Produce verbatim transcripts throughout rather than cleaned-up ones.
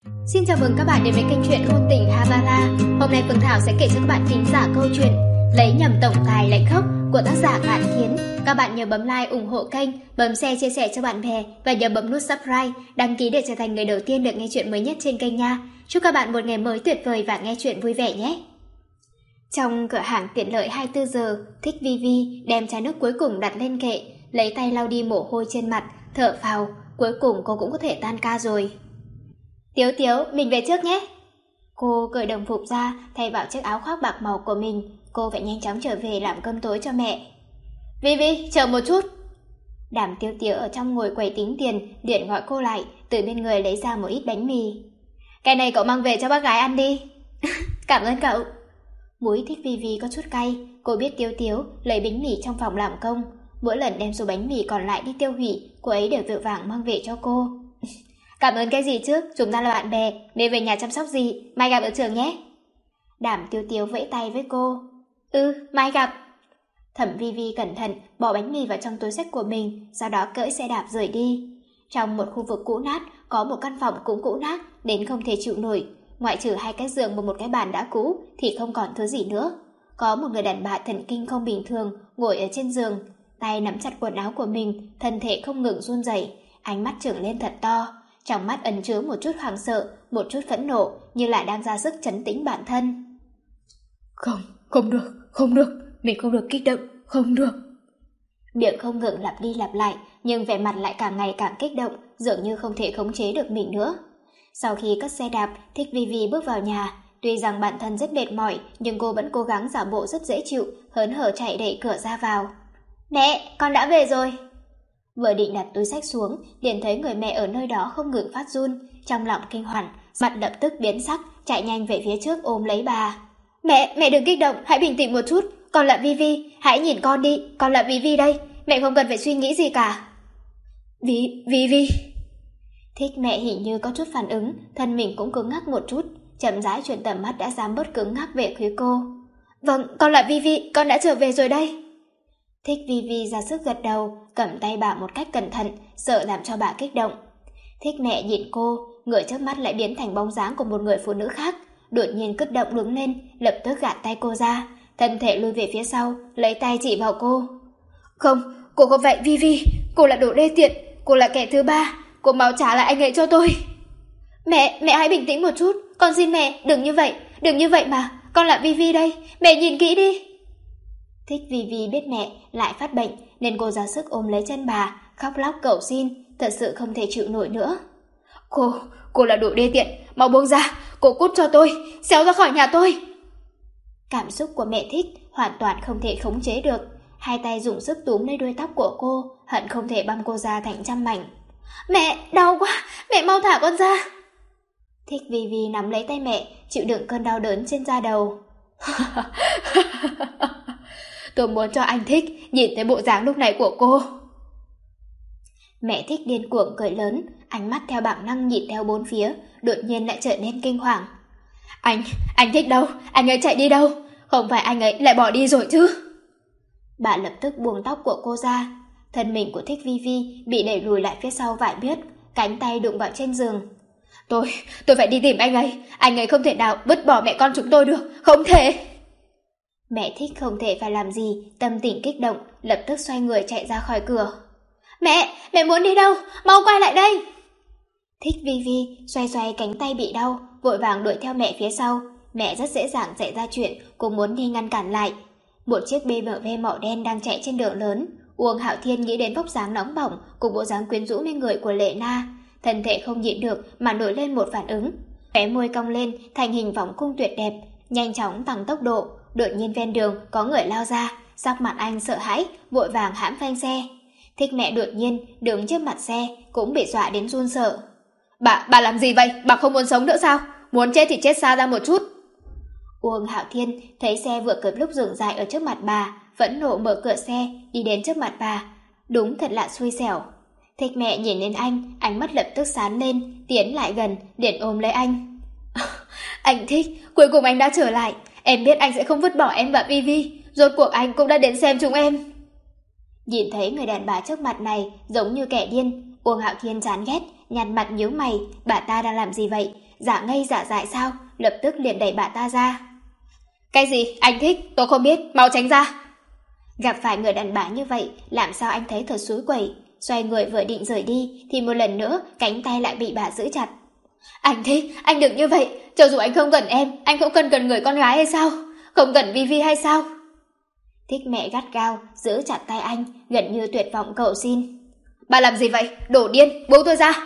Xin chào mừng các bạn đến với kênh truyện Ngôn Tình Havana. Hôm nay Phương Thảo sẽ kể cho các bạn thính giả câu chuyện Lấy nhầm tổng tài lại khóc của tác giả Ngạn Thiến. Các bạn nhớ bấm like ủng hộ kênh, bấm share chia sẻ cho bạn bè và nhớ bấm nút subscribe, đăng ký để trở thành người đầu tiên được nghe chuyện mới nhất trên kênh nha. Chúc các bạn một ngày mới tuyệt vời và nghe chuyện vui vẻ nhé. Trong cửa hàng tiện lợi hai mươi tư giờ, Thích Vi Vi đem chai nước cuối cùng đặt lên kệ, lấy tay lau đi mồ hôi trên mặt, thở phào, cuối cùng cô cũng có thể tan ca rồi. Tiếu Tiếu, mình về trước nhé. Cô cởi đồng phục ra, thay vào chiếc áo khoác bạc màu của mình. Cô phải nhanh chóng trở về làm cơm tối cho mẹ. Vi Vi, chờ một chút. Đàm Tiếu Tiếu ở trong ngồi quầy tính tiền, liền gọi cô lại, từ bên người lấy ra một ít bánh mì. Cái này cậu mang về cho bác gái ăn đi. Cảm ơn cậu. Mũi Thích Vi Vi có chút cay, cô biết Tiếu Tiếu lấy bánh mì trong phòng làm công. Mỗi lần đem số bánh mì còn lại đi tiêu hủy, cô ấy đều vội vàng mang về cho cô. Cảm ơn cái gì chứ, chúng ta là bạn bè, nên về nhà chăm sóc gì, mai gặp ở trường nhé. Đàm Tiếu Tiếu vẫy tay với cô. Ừ, mai gặp. Thẩm Vi Vi cẩn thận bỏ bánh mì vào trong túi xách của mình, sau đó cưỡi xe đạp rời đi. Trong một khu vực cũ nát, có một căn phòng cũng cũ nát đến không thể chịu nổi. Ngoại trừ hai cái giường và một cái bàn đã cũ thì không còn thứ gì nữa. Có một người đàn bà thần kinh không bình thường ngồi ở trên giường, tay nắm chặt quần áo của mình, thân thể không ngừng run rẩy, ánh mắt trừng lên thật to. Trong mắt ẩn chứa một chút hoảng sợ, một chút phẫn nộ, như là đang ra sức trấn tĩnh bản thân. Không, không được, không được, mình không được kích động, không được. Miệng không ngừng lặp đi lặp lại, nhưng vẻ mặt lại càng ngày càng kích động, dường như không thể khống chế được mình nữa. Sau khi cất xe đạp, Thích Vi Vi bước vào nhà. Tuy rằng bản thân rất mệt mỏi, nhưng cô vẫn cố gắng giả bộ rất dễ chịu, hớn hở chạy đẩy cửa ra vào. Mẹ, con đã về rồi. Vừa định đặt túi xách xuống, liền thấy người mẹ ở nơi đó không ngừng phát run, trong lòng kinh hoàng, mặt lập tức biến sắc, chạy nhanh về phía trước ôm lấy bà. Mẹ, mẹ đừng kích động, hãy bình tĩnh một chút, con là Vi Vi, hãy nhìn con đi, con là Vi Vi đây, mẹ không cần phải suy nghĩ gì cả. Vi, Vi Vi. Thích mẹ hình như có chút phản ứng, thân mình cũng cứng ngắc một chút, chậm rãi chuyển tầm mắt đã dám bớt cứng ngắc về phía cô. Vâng, con là Vi Vi, con đã trở về rồi đây. Thích Vi Vi ra sức gật đầu, cầm tay bà một cách cẩn thận, sợ làm cho bà kích động. Thích mẹ nhìn cô, người trước mắt lại biến thành bóng dáng của một người phụ nữ khác, đột nhiên kích động đứng lên, lập tức gạt tay cô ra, thân thể lùi về phía sau, lấy tay chỉ vào cô. Không, cô không phải Vi Vi, cô là đồ đê tiện, cô là kẻ thứ ba, cô mau trả lại anh ấy cho tôi. Mẹ, mẹ hãy bình tĩnh một chút, con xin mẹ, đừng như vậy, đừng như vậy mà, con là Vi Vi đây, mẹ nhìn kỹ đi. Thích Vi Vi biết mẹ lại phát bệnh nên cô ra sức ôm lấy chân bà, khóc lóc cầu xin, thật sự không thể chịu nổi nữa. Cô, cô là đồ đê tiện, mau buông ra, cô cút cho tôi, xéo ra khỏi nhà tôi. Cảm xúc của mẹ Thích hoàn toàn không thể khống chế được, hai tay dùng sức túm lấy đuôi tóc của cô, hận không thể băm cô ra thành trăm mảnh. Mẹ, đau quá, mẹ mau thả con ra. Thích Vi Vi nắm lấy tay mẹ, chịu đựng cơn đau đớn trên da đầu. Tôi muốn cho anh Thích nhìn thấy bộ dáng lúc này của cô. Mẹ Thích điên cuồng cười lớn, ánh mắt theo bản năng nhìn theo bốn phía, đột nhiên lại trở nên kinh hoàng. Anh, anh Thích đâu? Anh ấy chạy đi đâu? Không phải anh ấy lại bỏ đi rồi chứ? Bà lập tức buông tóc của cô ra. Thân mình của Thích Vi Vi bị đẩy lùi lại phía sau vài bước, cánh tay đụng vào trên giường. Tôi, tôi phải đi tìm anh ấy. Anh ấy không thể nào vứt bỏ mẹ con chúng tôi được, không thể. Mẹ Thích không thể phải làm gì, tâm tình kích động, lập tức xoay người chạy ra khỏi cửa. Mẹ, mẹ muốn đi đâu? Mau quay lại đây. Thích Vi Vi xoay xoay cánh tay bị đau, vội vàng đuổi theo mẹ phía sau. Mẹ rất dễ dàng xảy ra chuyện, cô muốn đi ngăn cản lại. Một chiếc bê em vê màu đen đang chạy trên đường lớn. Uông Hạo Thiên nghĩ đến vóc dáng nóng bỏng cùng bộ dáng quyến rũ mê người của Lệ Na, thân thể không nhịn được mà nổi lên một phản ứng. Khóe môi cong lên thành hình vòng cung tuyệt đẹp, nhanh chóng tăng tốc độ. Đột nhiên ven đường có người lao ra, sắc mặt anh sợ hãi, vội vàng hãm phanh xe. Thích mẹ đột nhiên đứng trước mặt xe cũng bị dọa đến run sợ. Bà, bà làm gì vậy? Bà không muốn sống nữa sao? Muốn chết thì chết xa ra một chút. Uông Hạo Thiên thấy xe vừa kịp lúc dừng dài ở trước mặt bà, phẫn nộ mở cửa xe đi đến trước mặt bà. Đúng thật là xui xẻo. Thích mẹ nhìn lên anh, ánh mắt lập tức sáng lên, tiến lại gần, liền ôm lấy anh. Anh Thích, cuối cùng anh đã trở lại. Em biết anh sẽ không vứt bỏ em và Vi Vi, rốt cuộc anh cũng đã đến xem chúng em. Nhìn thấy người đàn bà trước mặt này giống như kẻ điên, Uông Hạo Thiên chán ghét, nhăn mặt nhíu mày, bà ta đang làm gì vậy? Giả ngây giả dại sao? Lập tức liền đẩy bà ta ra. Cái gì? Anh thích? Tôi không biết, mau tránh ra. Gặp phải người đàn bà như vậy, làm sao anh thấy thật xúi quẩy. Xoay người vừa định rời đi, thì một lần nữa cánh tay lại bị bà giữ chặt. Anh thích, anh đừng như vậy. Cho dù anh không cần em, anh cũng cần cần người con gái hay sao? Không cần Vi Vi hay sao? Thích mẹ gắt gao, giữ chặt tay anh, gần như tuyệt vọng cầu xin. Bà làm gì vậy? Đổ điên, buông tôi ra.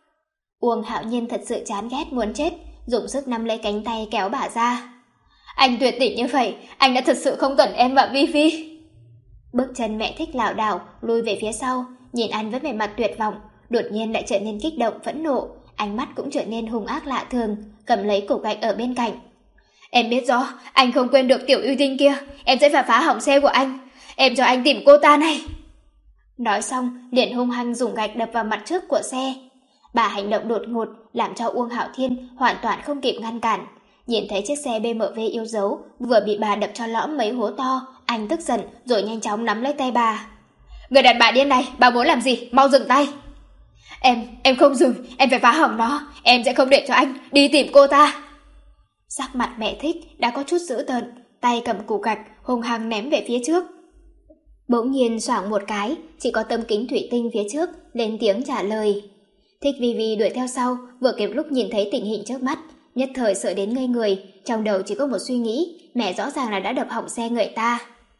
Uông Hạo Nhiên thật sự chán ghét muốn chết, dùng sức nắm lấy cánh tay kéo bà ra. Anh tuyệt tình như vậy, anh đã thật sự không cần em và Vi Vi. Bước chân mẹ Thích lảo đảo lùi về phía sau, nhìn anh với vẻ mặt tuyệt vọng, đột nhiên lại trở nên kích động phẫn nộ, ánh mắt cũng trở nên hung ác lạ thường, cầm lấy cục gạch ở bên cạnh. Em biết rõ, anh không quên được Tiểu Ưu Tinh kia, em sẽ phải phá hỏng xe của anh, em cho anh tìm cô ta này. Nói xong, liền hung hăng dùng gạch đập vào mặt trước của xe. Bà hành động đột ngột làm cho Uông Hạo Thiên hoàn toàn không kịp ngăn cản. Nhìn thấy chiếc xe bê em vê yêu dấu vừa bị bà đập cho lõm mấy hố to, anh tức giận rồi nhanh chóng nắm lấy tay bà. Người đàn bà điên này, bà muốn làm gì? Mau dừng tay. Em, em không dừng, em phải phá hỏng nó, em sẽ không để cho anh đi tìm cô ta. Sắc mặt mẹ Thích đã có chút dữ tợn, tay cầm củ gạch hung hăng ném về phía trước. Bỗng nhiên xoảng một cái, chỉ có tấm kính thủy tinh phía trước lên tiếng trả lời. Thích Vi Vi đuổi theo sau, vừa kịp lúc nhìn thấy tình hình trước mắt, nhất thời sợ đến ngây người, trong đầu chỉ có một suy nghĩ, mẹ rõ ràng là đã đập hỏng xe người ta.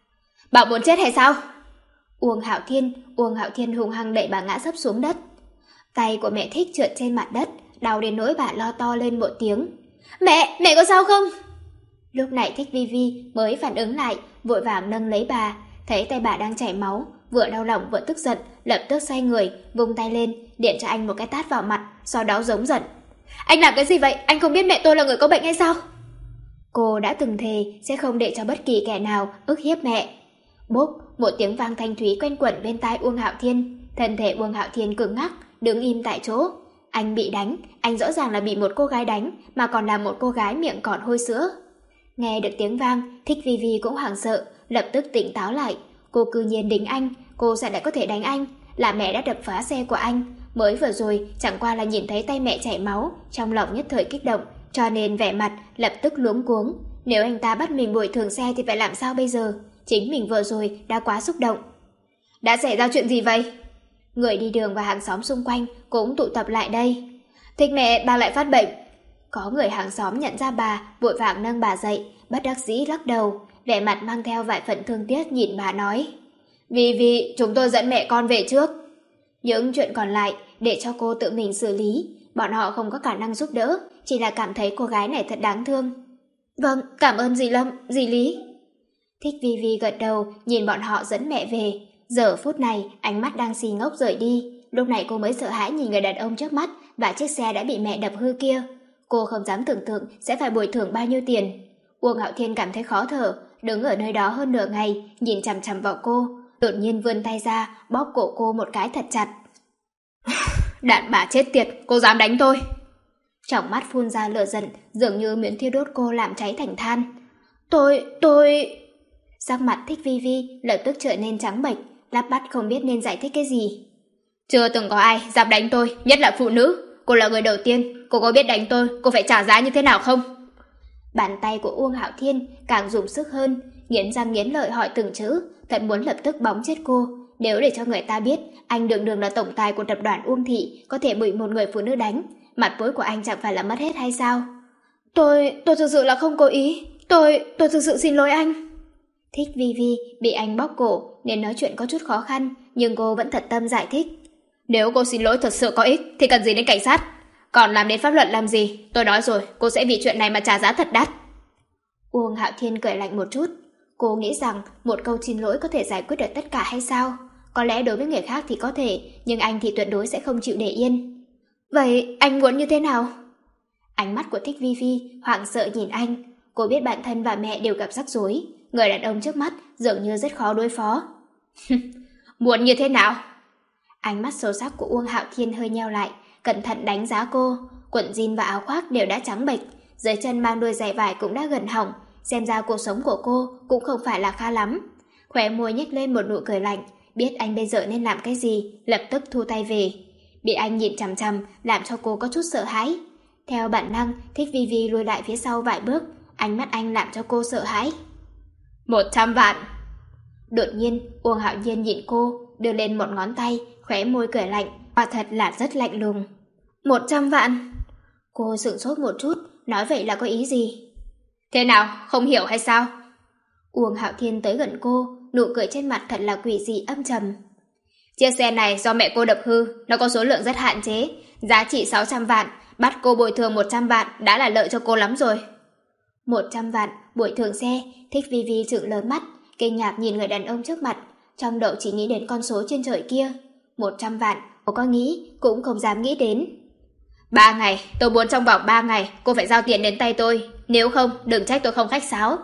Bảo muốn chết hay sao? Uông Hạo Thiên, Uông Hạo Thiên hung hăng đẩy bà ngã sấp xuống đất. Tay của mẹ Thích trượt trên mặt đất, đau đến nỗi bà lo to lên một tiếng. Mẹ, mẹ có sao không? Lúc này Thích Vi Vi mới phản ứng lại, vội vàng nâng lấy bà, thấy tay bà đang chảy máu, vừa đau lòng vừa tức giận, lập tức xoay người, vung tay lên, điện cho anh một cái tát vào mặt, sau đó giống giận. Anh làm cái gì vậy? Anh không biết mẹ tôi là người có bệnh hay sao? Cô đã từng thề sẽ không để cho bất kỳ kẻ nào ức hiếp mẹ. Bốp, một tiếng vang thanh thúy quanh quẩn bên tai Uông Hạo Thiên, thân thể Uông Hạo Thiên cứng ngắc, đứng im tại chỗ. Anh bị đánh, anh rõ ràng là bị một cô gái đánh, mà còn là một cô gái miệng còn hôi sữa. Nghe được tiếng vang, Thích Vi Vi cũng hoảng sợ, lập tức tỉnh táo lại. Cô cư nhiên đánh anh, cô sao lại có thể đánh anh? Là mẹ đã đập phá xe của anh. Mới vừa rồi chẳng qua là nhìn thấy tay mẹ chảy máu, trong lòng nhất thời kích động, cho nên vẻ mặt lập tức luống cuống. Nếu anh ta bắt mình bồi thường xe thì phải làm sao bây giờ? Chính mình vừa rồi đã quá xúc động. Đã xảy ra chuyện gì vậy? Người đi đường và hàng xóm xung quanh cũng tụ tập lại đây. Thích mẹ, bà lại phát bệnh. Có người hàng xóm nhận ra bà, vội vàng nâng bà dậy, bất đắc dĩ lắc đầu, vẻ mặt mang theo vài phần thương tiếc nhìn bà nói. Vì vì chúng tôi dẫn mẹ con về trước. Những chuyện còn lại để cho cô tự mình xử lý, bọn họ không có khả năng giúp đỡ, chỉ là cảm thấy cô gái này thật đáng thương. Vâng, cảm ơn dì Lâm, dì Lý. Thích Vi Vi gật đầu, nhìn bọn họ dẫn mẹ về. Giờ phút này, ánh mắt đang xì ngốc rời đi. Lúc này cô mới sợ hãi nhìn người đàn ông trước mắt và chiếc xe đã bị mẹ đập hư kia. Cô không dám tưởng tượng sẽ phải bồi thường bao nhiêu tiền. Uông Hạo Thiên cảm thấy khó thở, đứng ở nơi đó hơn nửa ngày, nhìn chằm chằm vào cô, đột nhiên vươn tay ra, bóp cổ cô một cái thật chặt. Đàn bà chết tiệt, cô dám đánh tôi. Trong mắt phun ra lửa giận, dường như muốn thiêu đốt cô làm cháy thành than. Tôi, tôi... Sắc mặt Thích Vi Vi lập tức trở nên trắng bệch, lắp bắp không biết nên giải thích cái gì. Chưa từng có ai dám đánh tôi, nhất là phụ nữ. Cô là người đầu tiên, cô có biết đánh tôi, cô phải trả giá như thế nào không? Bàn tay của Uông Hạo Thiên càng dùng sức hơn, nghiến răng nghiến lợi hỏi từng chữ, thật muốn lập tức bóng chết cô. Nếu để cho người ta biết anh đường đường là tổng tài của tập đoàn Uông Thị có thể bị một người phụ nữ đánh, mặt mũi của anh chẳng phải là mất hết hay sao? Tôi, tôi thực sự là không cố ý. Tôi, tôi thực sự xin lỗi anh. Thích Vi Vi bị anh bóp cổ nên nói chuyện có chút khó khăn, nhưng cô vẫn thật tâm giải thích. Nếu cô xin lỗi thật sự có ích thì cần gì đến cảnh sát? Còn làm đến pháp luật làm gì? Tôi nói rồi, cô sẽ vì chuyện này mà trả giá thật đắt. Uông Hạo Thiên cười lạnh một chút. Cô nghĩ rằng một câu xin lỗi có thể giải quyết được tất cả hay sao? Có lẽ đối với người khác thì có thể, nhưng anh thì tuyệt đối sẽ không chịu để yên. Vậy anh muốn như thế nào? Ánh mắt của Thích Vi Vi hoảng sợ nhìn anh. Cô biết bản thân và mẹ đều gặp rắc rối. Người đàn ông trước mắt dường như rất khó đối phó. Muốn như thế nào? Ánh mắt sâu sắc của Uông Hạo Thiên hơi nheo lại, cẩn thận đánh giá cô. Quần jean và áo khoác đều đã trắng bệch, dưới chân mang đôi giày vải cũng đã gần hỏng. Xem ra cuộc sống của cô cũng không phải là khá lắm. Khóe môi nhếch lên một nụ cười lạnh, biết anh bây giờ nên làm cái gì, lập tức thu tay về. bị anh nhìn chằm chằm làm cho cô có chút sợ hãi. Theo bản năng, Thích Vi Vi lùi lại phía sau vài bước, ánh mắt anh làm cho cô sợ hãi. Một trăm vạn! Đột nhiên, Uông Hạo Nhiên nhìn cô, đưa lên một ngón tay, khóe môi cười lạnh, quả thật là rất lạnh lùng. Một trăm vạn! Cô sửng sốt một chút, nói vậy là có ý gì? Thế nào, không hiểu hay sao? Uông Hạo Thiên tới gần cô, nụ cười trên mặt thật là quỷ dị âm trầm. Chiếc xe này do mẹ cô đập hư, nó có số lượng rất hạn chế, giá trị sáu trăm vạn, bắt cô bồi thường một trăm vạn đã là lợi cho cô lắm rồi. Một trăm vạn, bồi thường xe, Thích Vi Vi trợn lớn mắt, kinh ngạc nhìn người đàn ông trước mặt, trong đầu chỉ nghĩ đến con số trên trời kia. Một trăm vạn, cô có nghĩ, cũng không dám nghĩ đến. Ba ngày, tôi muốn trong vòng ba ngày cô phải giao tiền đến tay tôi, nếu không đừng trách tôi không khách sáo.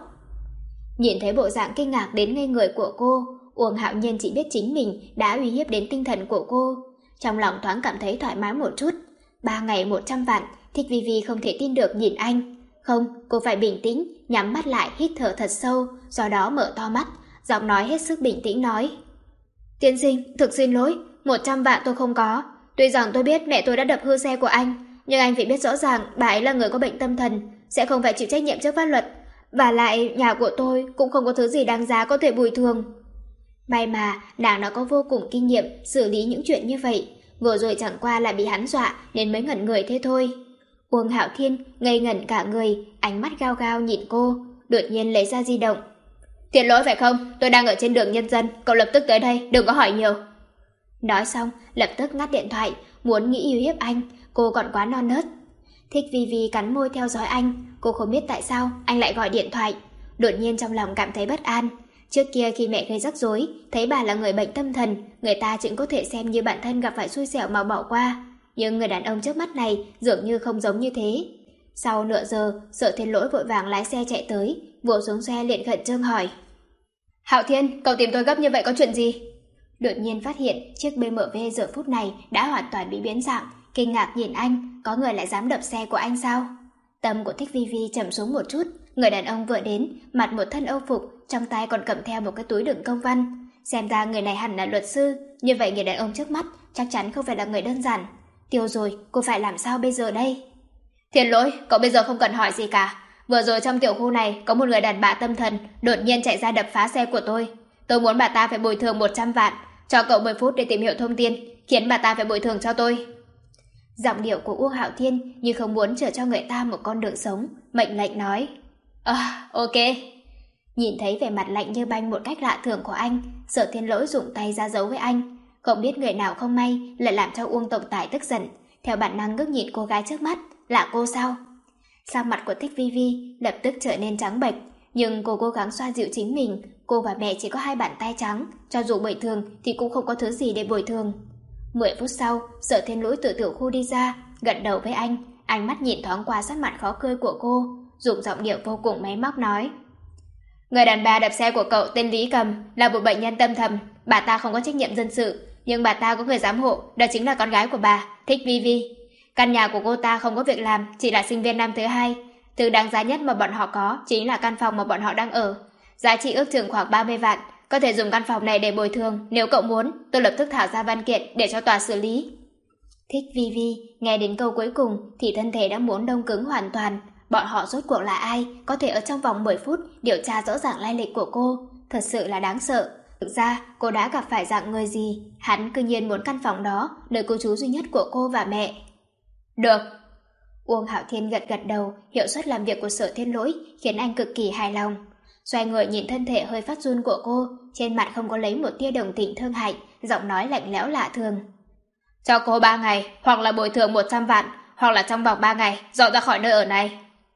Nhìn thấy bộ dạng kinh ngạc đến ngây người của cô, Uông Hạo Nhiên chỉ biết chính mình đã uy hiếp đến tinh thần của cô. Trong lòng thoáng cảm thấy thoải mái một chút. Ba ngày một trăm vạn, Thích Vi Vi không thể tin được nhìn anh. Không, cô phải bình tĩnh, nhắm mắt lại hít thở thật sâu, do đó mở to mắt, giọng nói hết sức bình tĩnh nói. Tiên sinh, thực xin lỗi, một trăm vạn tôi không có. Tuy rằng tôi biết mẹ tôi đã đập hư xe của anh, nhưng anh phải biết rõ ràng bà ấy là người có bệnh tâm thần, sẽ không phải chịu trách nhiệm trước pháp luật. Và lại, nhà của tôi cũng không có thứ gì đáng giá có thể bồi thường. May mà, nàng đã có vô cùng kinh nghiệm xử lý những chuyện như vậy. Vừa rồi chẳng qua là bị hắn dọa nên mới ngẩn người thế thôi. Uông Hạo Thiên ngây ngẩn cả người, ánh mắt gao gao nhìn cô, đột nhiên lấy ra di động. Thiệt lỗi phải không? Tôi đang ở trên đường Nhân Dân, cậu lập tức tới đây, đừng có hỏi nhiều. Nói xong, lập tức ngắt điện thoại, muốn nghĩ uy hiếp anh, cô còn quá non nớt. Thích Vi Vi cắn môi theo dõi anh, cô không biết tại sao anh lại gọi điện thoại. Đột nhiên trong lòng cảm thấy bất an. Trước kia khi mẹ gây rắc rối, thấy bà là người bệnh tâm thần, người ta chỉ có thể xem như bản thân gặp phải xui xẻo mà bỏ qua. Nhưng người đàn ông trước mắt này dường như không giống như thế. Sau nửa giờ, Sở Thiên Lỗi vội vàng lái xe chạy tới, vỗ xuống xe liền khẩn trương hỏi. Hạo Thiên, cậu tìm tôi gấp như vậy có chuyện gì? Đột nhiên phát hiện chiếc bê em vê giờ phút này đã hoàn toàn bị biến dạng, kinh ngạc nhìn anh, có người lại dám đập xe của anh sao? Tâm của Thích Vi Vi trầm xuống một chút, người đàn ông vừa đến, mặc một thân âu phục, trong tay còn cầm theo một cái túi đựng công văn. Xem ra người này hẳn là luật sư, như vậy người đàn ông trước mắt chắc chắn không phải là người đơn giản. Tiêu rồi, cô phải làm sao bây giờ đây? Thiệt lỗi, cậu bây giờ không cần hỏi gì cả. Vừa rồi trong tiểu khu này có một người đàn bà tâm thần đột nhiên chạy ra đập phá xe của tôi. Tôi muốn bà ta phải bồi thường một trăm vạn, cho cậu mười phút để tìm hiểu thông tin, khiến bà ta phải bồi thường cho tôi. Giọng điệu của Uông Hạo Thiên như không muốn trở cho người ta một con đường sống, mệnh lệnh nói. À, ok. Nhìn thấy vẻ mặt lạnh như banh một cách lạ thường của anh, Sở Thiên Lỗi dùng tay ra dấu với anh. Không biết người nào không may lại làm cho Uông tổng tài tức giận, theo bản năng ngước nhìn cô gái trước mắt, là cô sao? Sắc mặt của Thích Vi Vi lập tức trở nên trắng bệch, nhưng cô cố gắng xoa dịu chính mình. Cô và mẹ chỉ có hai bàn tay trắng, cho dù bồi thường thì cũng không có thứ gì để bồi thường. Mười phút sau, Sở Thiên Lỗi từ tiểu khu đi ra, gật đầu với anh, ánh mắt nhìn thoáng qua sắc mặt khó cười của cô, dùng giọng điệu vô cùng máy móc nói. Người đàn bà đập xe của cậu tên Lý Cầm là một bệnh nhân tâm thần, bà ta không có trách nhiệm dân sự, nhưng bà ta có người giám hộ, đó chính là con gái của bà, Thích Vi Vi. Căn nhà của cô ta không có việc làm, chỉ là sinh viên năm thứ hai. Thứ đáng giá nhất mà bọn họ có chính là căn phòng mà bọn họ đang ở. Giá trị ước chừng khoảng ba mươi vạn, có thể dùng căn phòng này để bồi thường, nếu cậu muốn, tôi lập tức thảo ra văn kiện để cho tòa xử lý. Thích Vi Vi nghe đến câu cuối cùng thì thân thể đã muốn đông cứng hoàn toàn. Bọn họ rốt cuộc là ai, có thể ở trong vòng mười phút điều tra rõ ràng lai lịch của cô, thật sự là đáng sợ. Thực ra cô đã gặp phải dạng người gì, hắn cư nhiên muốn căn phòng đó, nơi cư trú duy nhất của cô và mẹ. Được. Uông Hạo Thiên gật gật đầu, hiệu suất làm việc của Sở Thiên Lỗi khiến anh cực kỳ hài lòng. Xoay người nhìn thân thể hơi phát run của cô, trên mặt không có lấy một tia đồng tình thương hại, giọng nói lạnh lẽo lạ thường. Cho cô ba ngày, hoặc là bồi thường một trăm vạn, hoặc là trong vòng ba ngày dọn ra khỏi nơi ở này.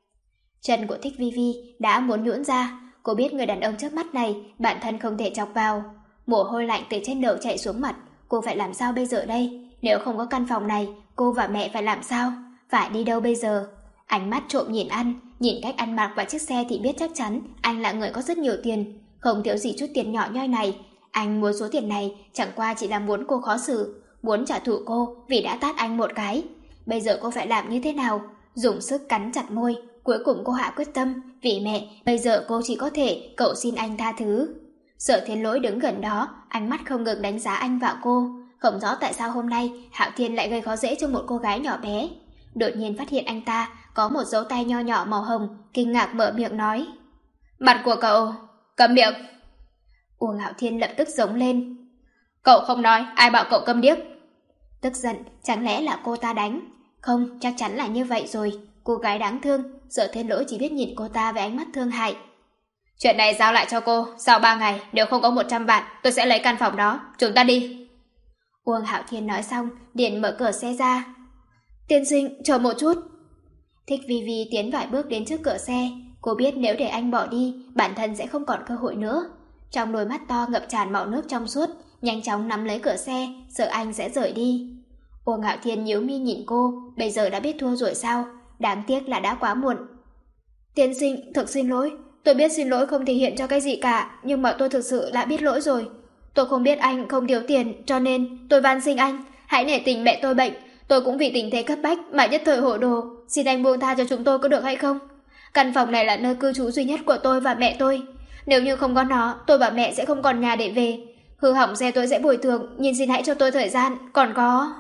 Chân của Thích Vi Vi đã muốn nhũn ra, cô biết người đàn ông trước mắt này bản thân không thể chọc vào. Mồ hôi lạnh từ trên đầu chạy xuống mặt, cô phải làm sao bây giờ đây? Nếu không có căn phòng này, cô và mẹ phải làm sao? Phải đi đâu bây giờ? Ánh mắt trộm nhìn anh, nhìn cách ăn mặc và chiếc xe thì biết chắc chắn anh là người có rất nhiều tiền, không thiếu gì chút tiền nhỏ nhoi này. Anh muốn số tiền này chẳng qua chỉ là muốn cô khó xử, muốn trả thù cô vì đã tát anh một cái. Bây giờ cô phải làm như thế nào? Dùng sức cắn chặt môi, cuối cùng cô hạ quyết tâm, vì mẹ, bây giờ cô chỉ có thể cầu xin anh tha thứ. Sở Thiên Lỗi đứng gần đó, ánh mắt không ngừng đánh giá anh và cô, Không rõ tại sao hôm nay Hạo Thiên lại gây khó dễ cho một cô gái nhỏ bé. Đột nhiên phát hiện anh ta có một dấu tay nho nhỏ màu hồng, kinh ngạc mở miệng nói: Mặt của cậu, câm miệng. Uông Hạo Thiên lập tức giống lên: Cậu không nói, ai bảo cậu câm điếc? Tức giận, chẳng lẽ là cô ta đánh? Không, chắc chắn là như vậy rồi. Cô gái đáng thương, Sở Thiên Lỗi chỉ biết nhìn cô ta với ánh mắt thương hại. Chuyện này giao lại cho cô, sau ba ngày, nếu không có một trăm vạn, tôi sẽ lấy căn phòng đó, chúng ta đi. Uông Hạo Thiên nói xong, liền mở cửa xe ra. Tiên sinh, chờ một chút. Thích Vi Vi tiến vài bước đến trước cửa xe. Cô biết nếu để anh bỏ đi, bản thân sẽ không còn cơ hội nữa. Trong đôi mắt to ngập tràn màu nước trong suốt, nhanh chóng nắm lấy cửa xe, sợ anh sẽ rời đi. Uông Hạo Thiên nhíu mi nhìn cô, bây giờ đã biết thua rồi sao? Đáng tiếc là đã quá muộn. Tiên sinh, thực xin lỗi. Tôi biết xin lỗi không thể hiện cho cái gì cả, nhưng mà tôi thực sự đã biết lỗi rồi. Tôi không biết anh không thiếu tiền, cho nên tôi van xin anh, hãy nể tình mẹ tôi bệnh. Tôi cũng vì tình thế cấp bách mà nhất thời hồ đồ, xin anh buông tha cho chúng tôi có được hay không? Căn phòng này là nơi cư trú duy nhất của tôi và mẹ tôi. Nếu như không có nó, tôi và mẹ sẽ không còn nhà để về. Hư hỏng xe tôi sẽ bồi thường, nhưng xin hãy cho tôi thời gian, còn có...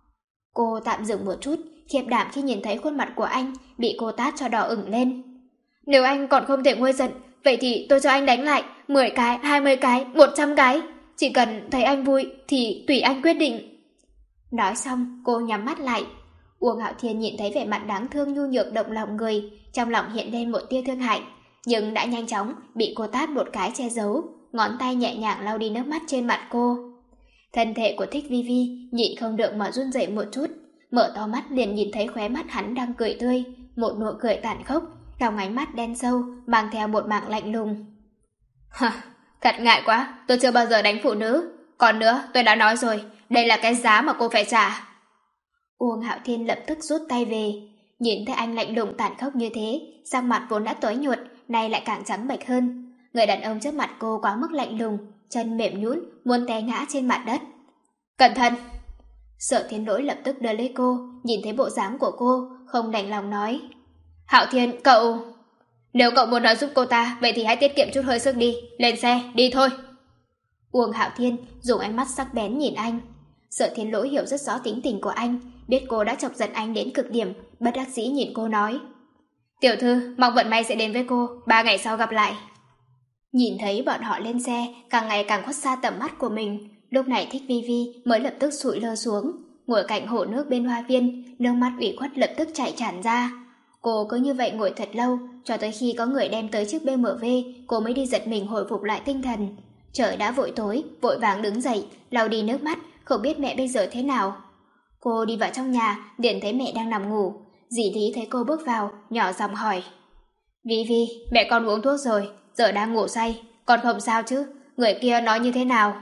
Cô tạm dừng một chút, khiếp đảm khi nhìn thấy khuôn mặt của anh bị cô tát cho đỏ ửng lên. Nếu anh còn không thể nguôi giận, vậy thì tôi cho anh đánh lại mười cái, hai mươi cái, một trăm cái. Chỉ cần thấy anh vui thì tùy anh quyết định. Nói xong, cô nhắm mắt lại. Uông Hạo Thiên nhìn thấy vẻ mặt đáng thương nhu nhược động lòng người, trong lòng hiện lên một tia thương hại, nhưng đã nhanh chóng bị cô tát một cái che giấu, ngón tay nhẹ nhàng lau đi nước mắt trên mặt cô. Thân thể của Thích Vi Vi nhịn không được mà run rẩy một chút, mở to mắt liền nhìn thấy khóe mắt hắn đang cười tươi, một nụ cười tàn khốc, trong ánh mắt đen sâu mang theo một mảng lạnh lùng. Hả, thật ngại quá, tôi chưa bao giờ đánh phụ nữ. Còn nữa, tôi đã nói rồi, đây là cái giá mà cô phải trả. Uông Hạo Thiên lập tức rút tay về. Nhìn thấy anh lạnh lùng tàn khốc như thế, sắc mặt vốn đã tối nhợt, nay lại càng trắng bệch hơn. Người đàn ông trước mặt cô quá mức lạnh lùng, chân mềm nhũn, muốn té ngã trên mặt đất. Cẩn thận! Sở Thiên Lỗi lập tức đỡ lấy cô, nhìn thấy bộ dáng của cô, không đành lòng nói. Hạo Thiên, cậu... Nếu cậu muốn nói giúp cô ta, vậy thì hãy tiết kiệm chút hơi sức đi. Lên xe, đi thôi. Uông Hạo Thiên dùng ánh mắt sắc bén nhìn anh. Sở Thiên Lỗi hiểu rất rõ tính tình của anh, biết cô đã chọc giận anh đến cực điểm, bất đắc dĩ nhìn cô nói. Tiểu thư, mong vận may sẽ đến với cô, ba ngày sau gặp lại. Nhìn thấy bọn họ lên xe, càng ngày càng khuất xa tầm mắt của mình. Lúc này Thích Vi Vi mới lập tức sụi lơ xuống, ngồi cạnh hồ nước bên hoa viên, nước mắt ủy khuất lập tức chảy tràn ra. Cô cứ như vậy ngồi thật lâu, cho tới khi có người đem tới chiếc bê em vê, cô mới đi giật mình hồi phục lại tinh thần. Trời đã vội tối, vội vàng đứng dậy, lau đi nước mắt, không biết mẹ bây giờ thế nào. Cô đi vào trong nhà, liền thấy mẹ đang nằm ngủ. Dì Lý thấy cô bước vào, nhỏ giọng hỏi. Vi Vi, mẹ con uống thuốc rồi, giờ đang ngủ say, con không sao chứ, người kia nói như thế nào?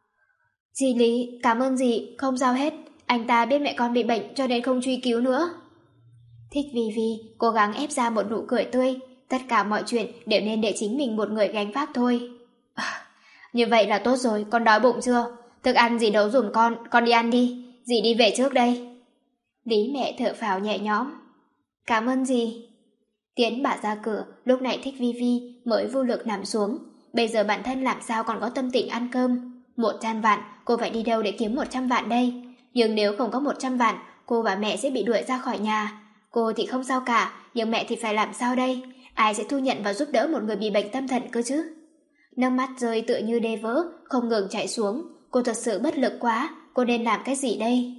Dì Lý, cảm ơn dì, không sao hết, anh ta biết mẹ con bị bệnh cho nên không truy cứu nữa. Thích Vi Vi cố gắng ép ra một nụ cười tươi, tất cả mọi chuyện đều nên để chính mình một người gánh vác thôi. À, như vậy là tốt rồi, con đói bụng chưa? Thức ăn dì nấu giùm con, con đi ăn đi, dì đi về trước đây. Lý mẹ thở phào nhẹ nhõm. Cảm ơn dì. Tiến bà ra cửa, lúc này Thích Vi Vi mới vô lực nằm xuống. Bây giờ bản thân làm sao còn có tâm tình ăn cơm. Một trăm vạn, cô phải đi đâu để kiếm một trăm vạn đây? Nhưng nếu không có một trăm vạn, cô và mẹ sẽ bị đuổi ra khỏi nhà. Cô thì không sao cả, nhưng mẹ thì phải làm sao đây? Ai sẽ thu nhận và giúp đỡ một người bị bệnh tâm thần cơ chứ? Nước mắt rơi tựa như đê vỡ, không ngừng chảy xuống. Cô thật sự bất lực quá, cô nên làm cái gì đây?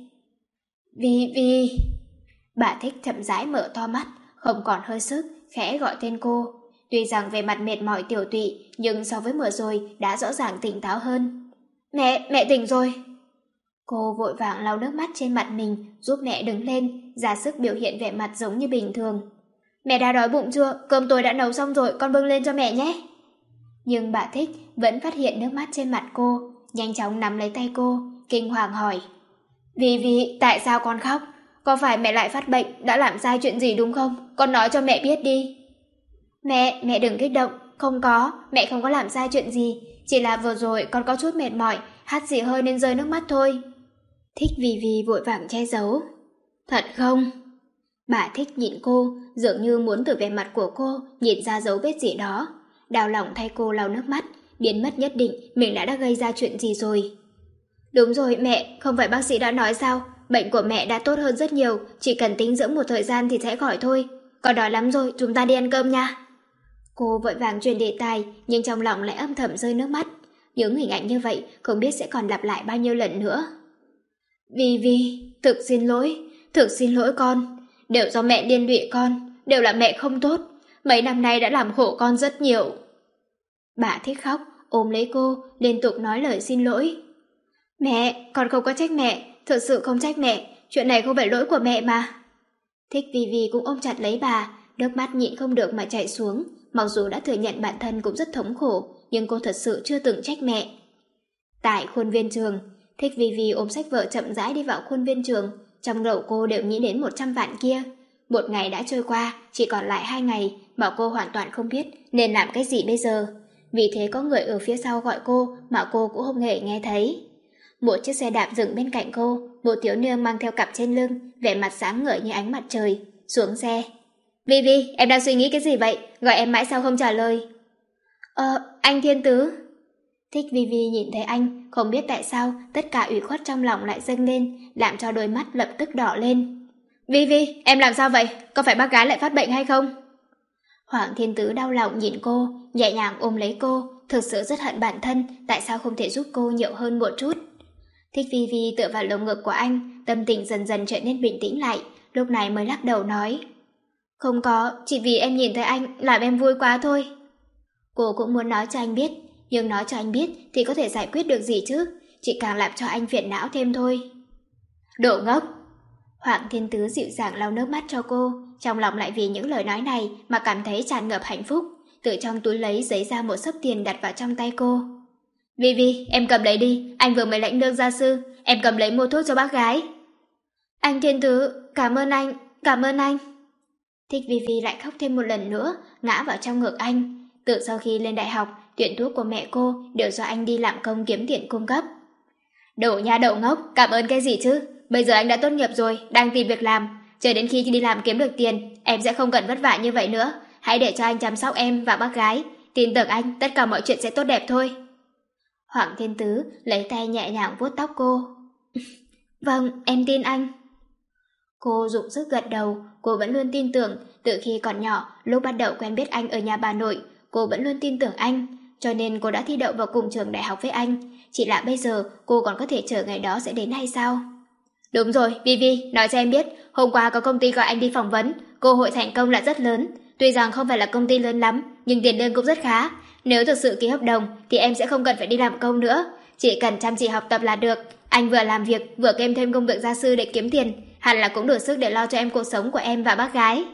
Vi Vi... Bà Thích chậm rãi mở to mắt, không còn hơi sức, khẽ gọi tên cô. Tuy rằng về mặt mệt mỏi tiểu tụy, nhưng so với vừa rồi đã rõ ràng tỉnh táo hơn. Mẹ, mẹ tỉnh rồi. Cô vội vàng lau nước mắt trên mặt mình, giúp mẹ đứng lên, ra sức biểu hiện vẻ mặt giống như bình thường. Mẹ đã đói bụng chưa? Cơm tôi đã nấu xong rồi, con bưng lên cho mẹ nhé. Nhưng bà Thích vẫn phát hiện nước mắt trên mặt cô, nhanh chóng nắm lấy tay cô, kinh hoàng hỏi. Vi Vi, tại sao con khóc? Có phải mẹ lại phát bệnh, đã làm sai chuyện gì đúng không? Con nói cho mẹ biết đi. Mẹ, mẹ đừng kích động, không có, mẹ không có làm sai chuyện gì, chỉ là vừa rồi con có chút mệt mỏi, hắt xì hơi nên rơi nước mắt thôi. Thích Vi Vi vội vàng che giấu. Thật không? Bà Thích nhìn cô, dường như muốn từ vẻ mặt của cô nhìn ra dấu vết gì đó. Đau lòng thay cô lau nước mắt, biến mất nhất định mình đã đã gây ra chuyện gì rồi. Đúng rồi mẹ, không phải bác sĩ đã nói sao? Bệnh của mẹ đã tốt hơn rất nhiều, chỉ cần tĩnh dưỡng một thời gian thì sẽ khỏi thôi. Con đói lắm rồi, chúng ta đi ăn cơm nha. Cô vội vàng chuyển đề tài, nhưng trong lòng lại âm thầm rơi nước mắt. Những hình ảnh như vậy không biết sẽ còn lặp lại bao nhiêu lần nữa. Vì vì, thực xin lỗi, thực xin lỗi con. Đều do mẹ liên lụy con, đều là mẹ không tốt. Mấy năm nay đã làm khổ con rất nhiều. Bà Thích khóc, ôm lấy cô, liên tục nói lời xin lỗi. Mẹ, con không có trách mẹ, thực sự không trách mẹ, chuyện này không phải lỗi của mẹ mà. Thích Vi Vi cũng ôm chặt lấy bà, nước mắt nhịn không được mà chảy xuống. Mặc dù đã thừa nhận bản thân cũng rất thống khổ, nhưng cô thật sự chưa từng trách mẹ. Tại khuôn viên trường, Thích Vi Vi ôm sách vở chậm rãi đi vào khuôn viên trường, trong đầu cô đều nghĩ đến một trăm vạn kia. Một ngày đã trôi qua, chỉ còn lại hai ngày, mà cô hoàn toàn không biết nên làm cái gì bây giờ. Vì thế có người ở phía sau gọi cô mà cô cũng không hề nghe thấy. Một chiếc xe đạp dừng bên cạnh cô, một thiếu niên mang theo cặp trên lưng, vẻ mặt sáng ngời như ánh mặt trời, xuống xe. Vi Vi, em đang suy nghĩ cái gì vậy? Gọi em mãi sao không trả lời? Ờ, anh Thiên Tứ. Thích Vi Vi nhìn thấy anh, không biết tại sao tất cả ủy khuất trong lòng lại dâng lên, làm cho đôi mắt lập tức đỏ lên. Vi Vi, em làm sao vậy? Có phải bác gái lại phát bệnh hay không? Hoàng Thiên Tứ đau lòng nhìn cô, nhẹ nhàng ôm lấy cô, thực sự rất hận bản thân, tại sao không thể giúp cô nhiều hơn một chút. Thích Vi Vi tựa vào lồng ngực của anh, tâm tình dần dần trở nên bình tĩnh lại, lúc này mới lắc đầu nói. Không có, chỉ vì em nhìn thấy anh làm em vui quá thôi. Cô cũng muốn nói cho anh biết, nhưng nói cho anh biết thì có thể giải quyết được gì chứ, chỉ càng làm cho anh phiền não thêm thôi. Đồ ngốc! Hoàng Thiên Tứ dịu dàng lau nước mắt cho cô, trong lòng lại vì những lời nói này mà cảm thấy tràn ngập hạnh phúc, từ trong túi lấy giấy ra một xấp tiền đặt vào trong tay cô. Vi Vi, em cầm lấy đi, anh vừa mới lãnh lương gia sư, em cầm lấy mua thuốc cho bác gái. Anh Thiên Tứ, cảm ơn anh, cảm ơn anh. Thích Vi Vi lại khóc thêm một lần nữa, ngã vào trong ngực anh. Từ sau khi lên đại học, tuyển thuốc của mẹ cô đều do anh đi làm công kiếm tiền cung cấp. Đổ nha đậu ngốc, cảm ơn cái gì chứ? Bây giờ anh đã tốt nghiệp rồi, đang tìm việc làm. Chờ đến khi đi làm kiếm được tiền, em sẽ không cần vất vả như vậy nữa. Hãy để cho anh chăm sóc em và bác gái. Tin tưởng anh, tất cả mọi chuyện sẽ tốt đẹp thôi. Hoàng Thiên Tứ lấy tay nhẹ nhàng vuốt tóc cô. Vâng, em tin anh. Cô dụng sức gật đầu, cô vẫn luôn tin tưởng, từ khi còn nhỏ, lúc bắt đầu quen biết anh ở nhà bà nội, cô vẫn luôn tin tưởng anh, cho nên cô đã thi đậu vào cùng trường đại học với anh. Chỉ là bây giờ cô còn có thể chờ ngày đó sẽ đến hay sao? Đúng rồi, Vi Vi, nói cho em biết, hôm qua có công ty gọi anh đi phỏng vấn, cơ hội thành công là rất lớn. Tuy rằng không phải là công ty lớn lắm, nhưng tiền lương cũng rất khá. Nếu thực sự ký hợp đồng thì em sẽ không cần phải đi làm công nữa, chỉ cần chăm chỉ học tập là được. Anh vừa làm việc, vừa kiêm thêm công việc gia sư để kiếm tiền, hẳn là cũng đủ sức để lo cho em cuộc sống của em và bác gái.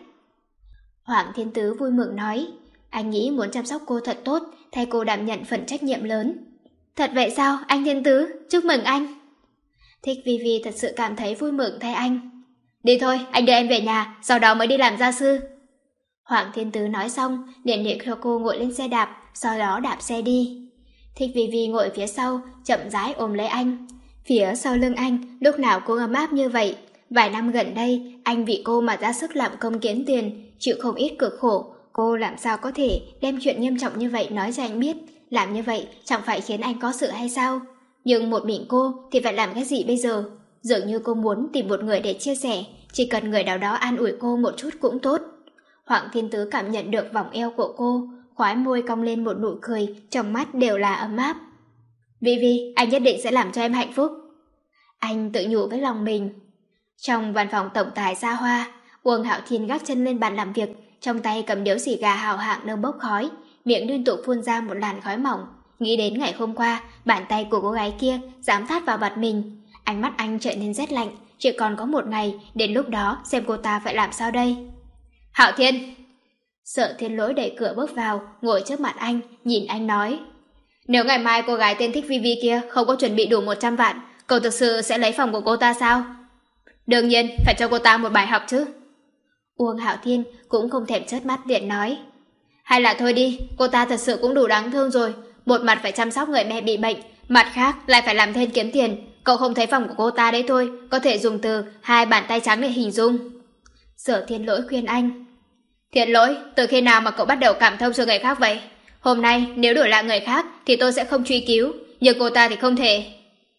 Hoàng Thiên Tứ vui mừng nói, anh nghĩ muốn chăm sóc cô thật tốt, thay cô đảm nhận phần trách nhiệm lớn. Thật vậy sao, anh Thiên Tứ? Chúc mừng anh. Thích Vi Vi thật sự cảm thấy vui mừng thay anh. Đi thôi, anh đưa em về nhà, sau đó mới đi làm gia sư. Hoàng Thiên Tứ nói xong, liền để cho cô ngồi lên xe đạp, sau đó đạp xe đi. Thích Vi Vi ngồi phía sau, chậm rãi ôm lấy anh. Phía sau lưng anh, lúc nào cũng ấm áp như vậy. Vài năm gần đây, anh vì cô mà ra sức làm công kiếm tiền, chịu không ít cực khổ. Cô làm sao có thể đem chuyện nghiêm trọng như vậy nói cho anh biết? Làm như vậy chẳng phải khiến anh có sự hay sao? Nhưng một mình cô thì phải làm cái gì bây giờ? Dường như cô muốn tìm một người để chia sẻ, chỉ cần người nào đó an ủi cô một chút cũng tốt. Hoàng Thiên Tứ cảm nhận được vòng eo của cô, khóe môi cong lên một nụ cười, trong mắt đều là ấm áp. Vi Vi, anh nhất định sẽ làm cho em hạnh phúc. Anh tự nhủ với lòng mình. Trong văn phòng tổng tài xa hoa, Uông Hạo Thiên gác chân lên bàn làm việc, trong tay cầm điếu xì gà hào hạng đang bốc khói, miệng liên tục phun ra một làn khói mỏng. Nghĩ đến ngày hôm qua, bàn tay của cô gái kia dám phát vào mặt mình. Ánh mắt anh trở nên rét lạnh, chỉ còn có một ngày, đến lúc đó xem cô ta phải làm sao đây. Hạo Thiên! Sợ Thiên Lỗi đẩy cửa bước vào, ngồi trước mặt anh, nhìn anh nói. Nếu ngày mai cô gái tên Thích Vi Vi kia không có chuẩn bị đủ một trăm vạn, cậu thực sự sẽ lấy phòng của cô ta sao? Đương nhiên, phải cho cô ta một bài học chứ. Uông Hạo Thiên cũng không thèm chớp mắt liền nói. Hay là thôi đi, cô ta thật sự cũng đủ đáng thương rồi. Một mặt phải chăm sóc người mẹ bị bệnh, mặt khác lại phải làm thêm kiếm tiền. Cậu không thấy phòng của cô ta đấy thôi, có thể dùng từ hai bàn tay trắng để hình dung. Sở Thiên Lỗi khuyên anh. Thiên Lỗi, từ khi nào mà cậu bắt đầu cảm thông cho người khác vậy? Hôm nay nếu đổi lại người khác thì tôi sẽ không truy cứu, nhưng cô ta thì không thể.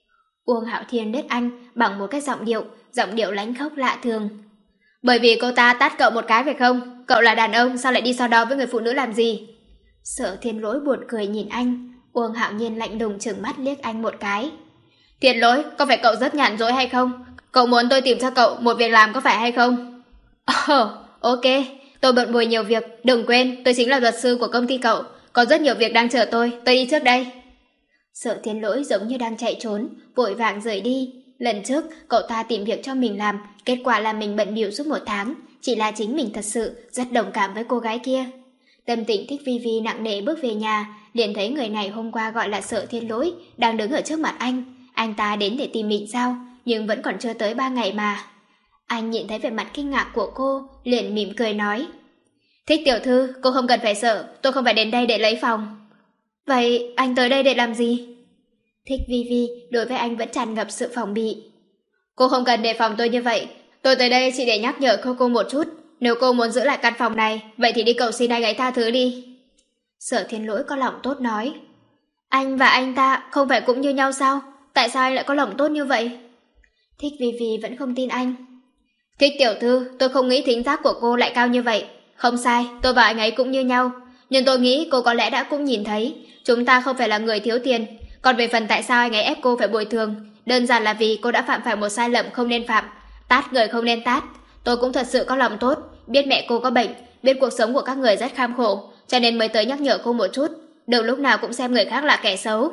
Uông Hạo Thiên đết anh bằng một cái giọng điệu, giọng điệu lãnh khốc lạ thường. Bởi vì cô ta tát cậu một cái phải không? Cậu là đàn ông sao lại đi so đo với người phụ nữ làm gì? Sở Thiên Lỗi buồn cười nhìn anh. Uông Hạo Nhiên lạnh lùng trừng mắt liếc anh một cái. Thiên Lỗi, có phải cậu rất nhàn rỗi hay không? Cậu muốn tôi tìm cho cậu một việc làm có phải hay không? Ồ, oh, ok. Tôi bận bồi nhiều việc. Đừng quên, tôi chính là luật sư của công ty cậu. Có rất nhiều việc đang chờ tôi. Tôi đi trước đây. Sở Thiên Lỗi giống như đang chạy trốn, vội vàng rời đi. Lần trước, cậu ta tìm việc cho mình làm, kết quả là mình bận bịu suốt một tháng. Chỉ là chính mình thật sự rất đồng cảm với cô gái kia. Tâm tình Thích Vi Vi nặng nề bước về nhà, liền thấy người này hôm qua gọi là Sở Thiên Lỗi đang đứng ở trước mặt anh. Anh ta đến để tìm mình sao, nhưng vẫn còn chưa tới ba ngày mà. Anh nhìn thấy vẻ mặt kinh ngạc của cô, liền mỉm cười nói. Thích tiểu thư, cô không cần phải sợ, tôi không phải đến đây để lấy phòng. Vậy anh tới đây để làm gì? Thích Vi Vi đối với anh vẫn tràn ngập sự phòng bị. Cô không cần đề phòng tôi như vậy, tôi tới đây chỉ để nhắc nhở cô cô một chút. Nếu cô muốn giữ lại căn phòng này, vậy thì đi cầu xin anh ấy tha thứ đi. Sở Thiên Lỗi có lòng tốt nói. Anh và anh ta không phải cũng như nhau sao? Tại sao anh lại có lòng tốt như vậy? Thích Vi Vi vẫn không tin anh. Thích tiểu thư, tôi không nghĩ thính giác của cô lại cao như vậy. Không sai, tôi và anh ấy cũng như nhau. Nhưng tôi nghĩ cô có lẽ đã cũng nhìn thấy, chúng ta không phải là người thiếu tiền. Còn về phần tại sao anh ấy ép cô phải bồi thường, đơn giản là vì cô đã phạm phải một sai lầm không nên phạm. Tát người không nên tát. Tôi cũng thật sự có lòng tốt, biết mẹ cô có bệnh, biết cuộc sống của các người rất kham khổ, cho nên mới tới nhắc nhở cô một chút. Đừng lúc nào cũng xem người khác là kẻ xấu.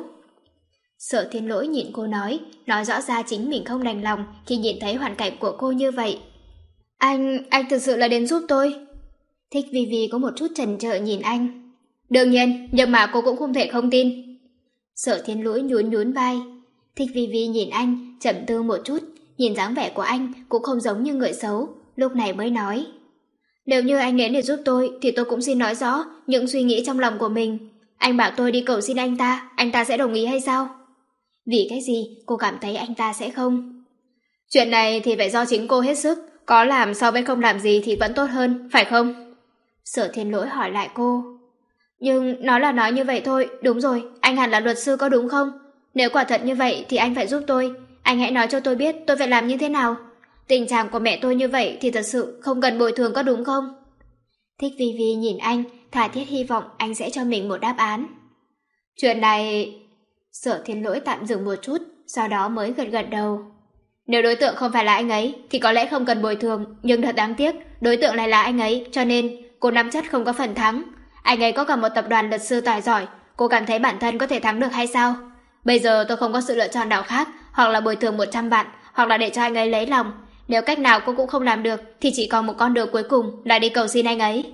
Sở Thiên Lỗi nhìn cô nói, nói rõ ra chính mình không đành lòng khi nhìn thấy hoàn cảnh của cô như vậy. Anh, anh thực sự là đến giúp tôi. Thích Vi Vi có một chút chần chờ nhìn anh. Đương nhiên, nhưng mà cô cũng không thể không tin. Sở Thiên Lỗi nhún nhún vai. Thích Vi Vi nhìn anh, trầm tư một chút, nhìn dáng vẻ của anh cũng không giống như người xấu, lúc này mới nói. Nếu như anh đến để giúp tôi, thì tôi cũng xin nói rõ những suy nghĩ trong lòng của mình. Anh bảo tôi đi cầu xin anh ta, anh ta sẽ đồng ý hay sao? Vì cái gì cô cảm thấy anh ta sẽ không? Chuyện này thì phải do chính cô hết sức, có làm so với không làm gì thì vẫn tốt hơn, phải không? Sở Thiên Lỗi hỏi lại cô. Nhưng nói là nói như vậy thôi, đúng rồi, anh hẳn là luật sư có đúng không? Nếu quả thật như vậy thì anh phải giúp tôi, anh hãy nói cho tôi biết tôi phải làm như thế nào. Tình trạng của mẹ tôi như vậy thì thật sự không cần bồi thường có đúng không? Thích Vi Vi nhìn anh, thà thiết hy vọng anh sẽ cho mình một đáp án. Chuyện này... Sở Thiên Lỗi tạm dừng một chút, sau đó mới gật gật đầu. Nếu đối tượng không phải là anh ấy thì có lẽ không cần bồi thường, nhưng thật đáng tiếc, đối tượng này là anh ấy, cho nên cô nắm chắc không có phần thắng. Anh ấy có cả một tập đoàn luật sư tài giỏi, cô cảm thấy bản thân có thể thắng được hay sao? Bây giờ tôi không có sự lựa chọn nào khác, hoặc là bồi thường một trăm vạn, hoặc là để cho anh ấy lấy lòng. Nếu cách nào cô cũng không làm được thì chỉ còn một con đường cuối cùng là đi cầu xin anh ấy.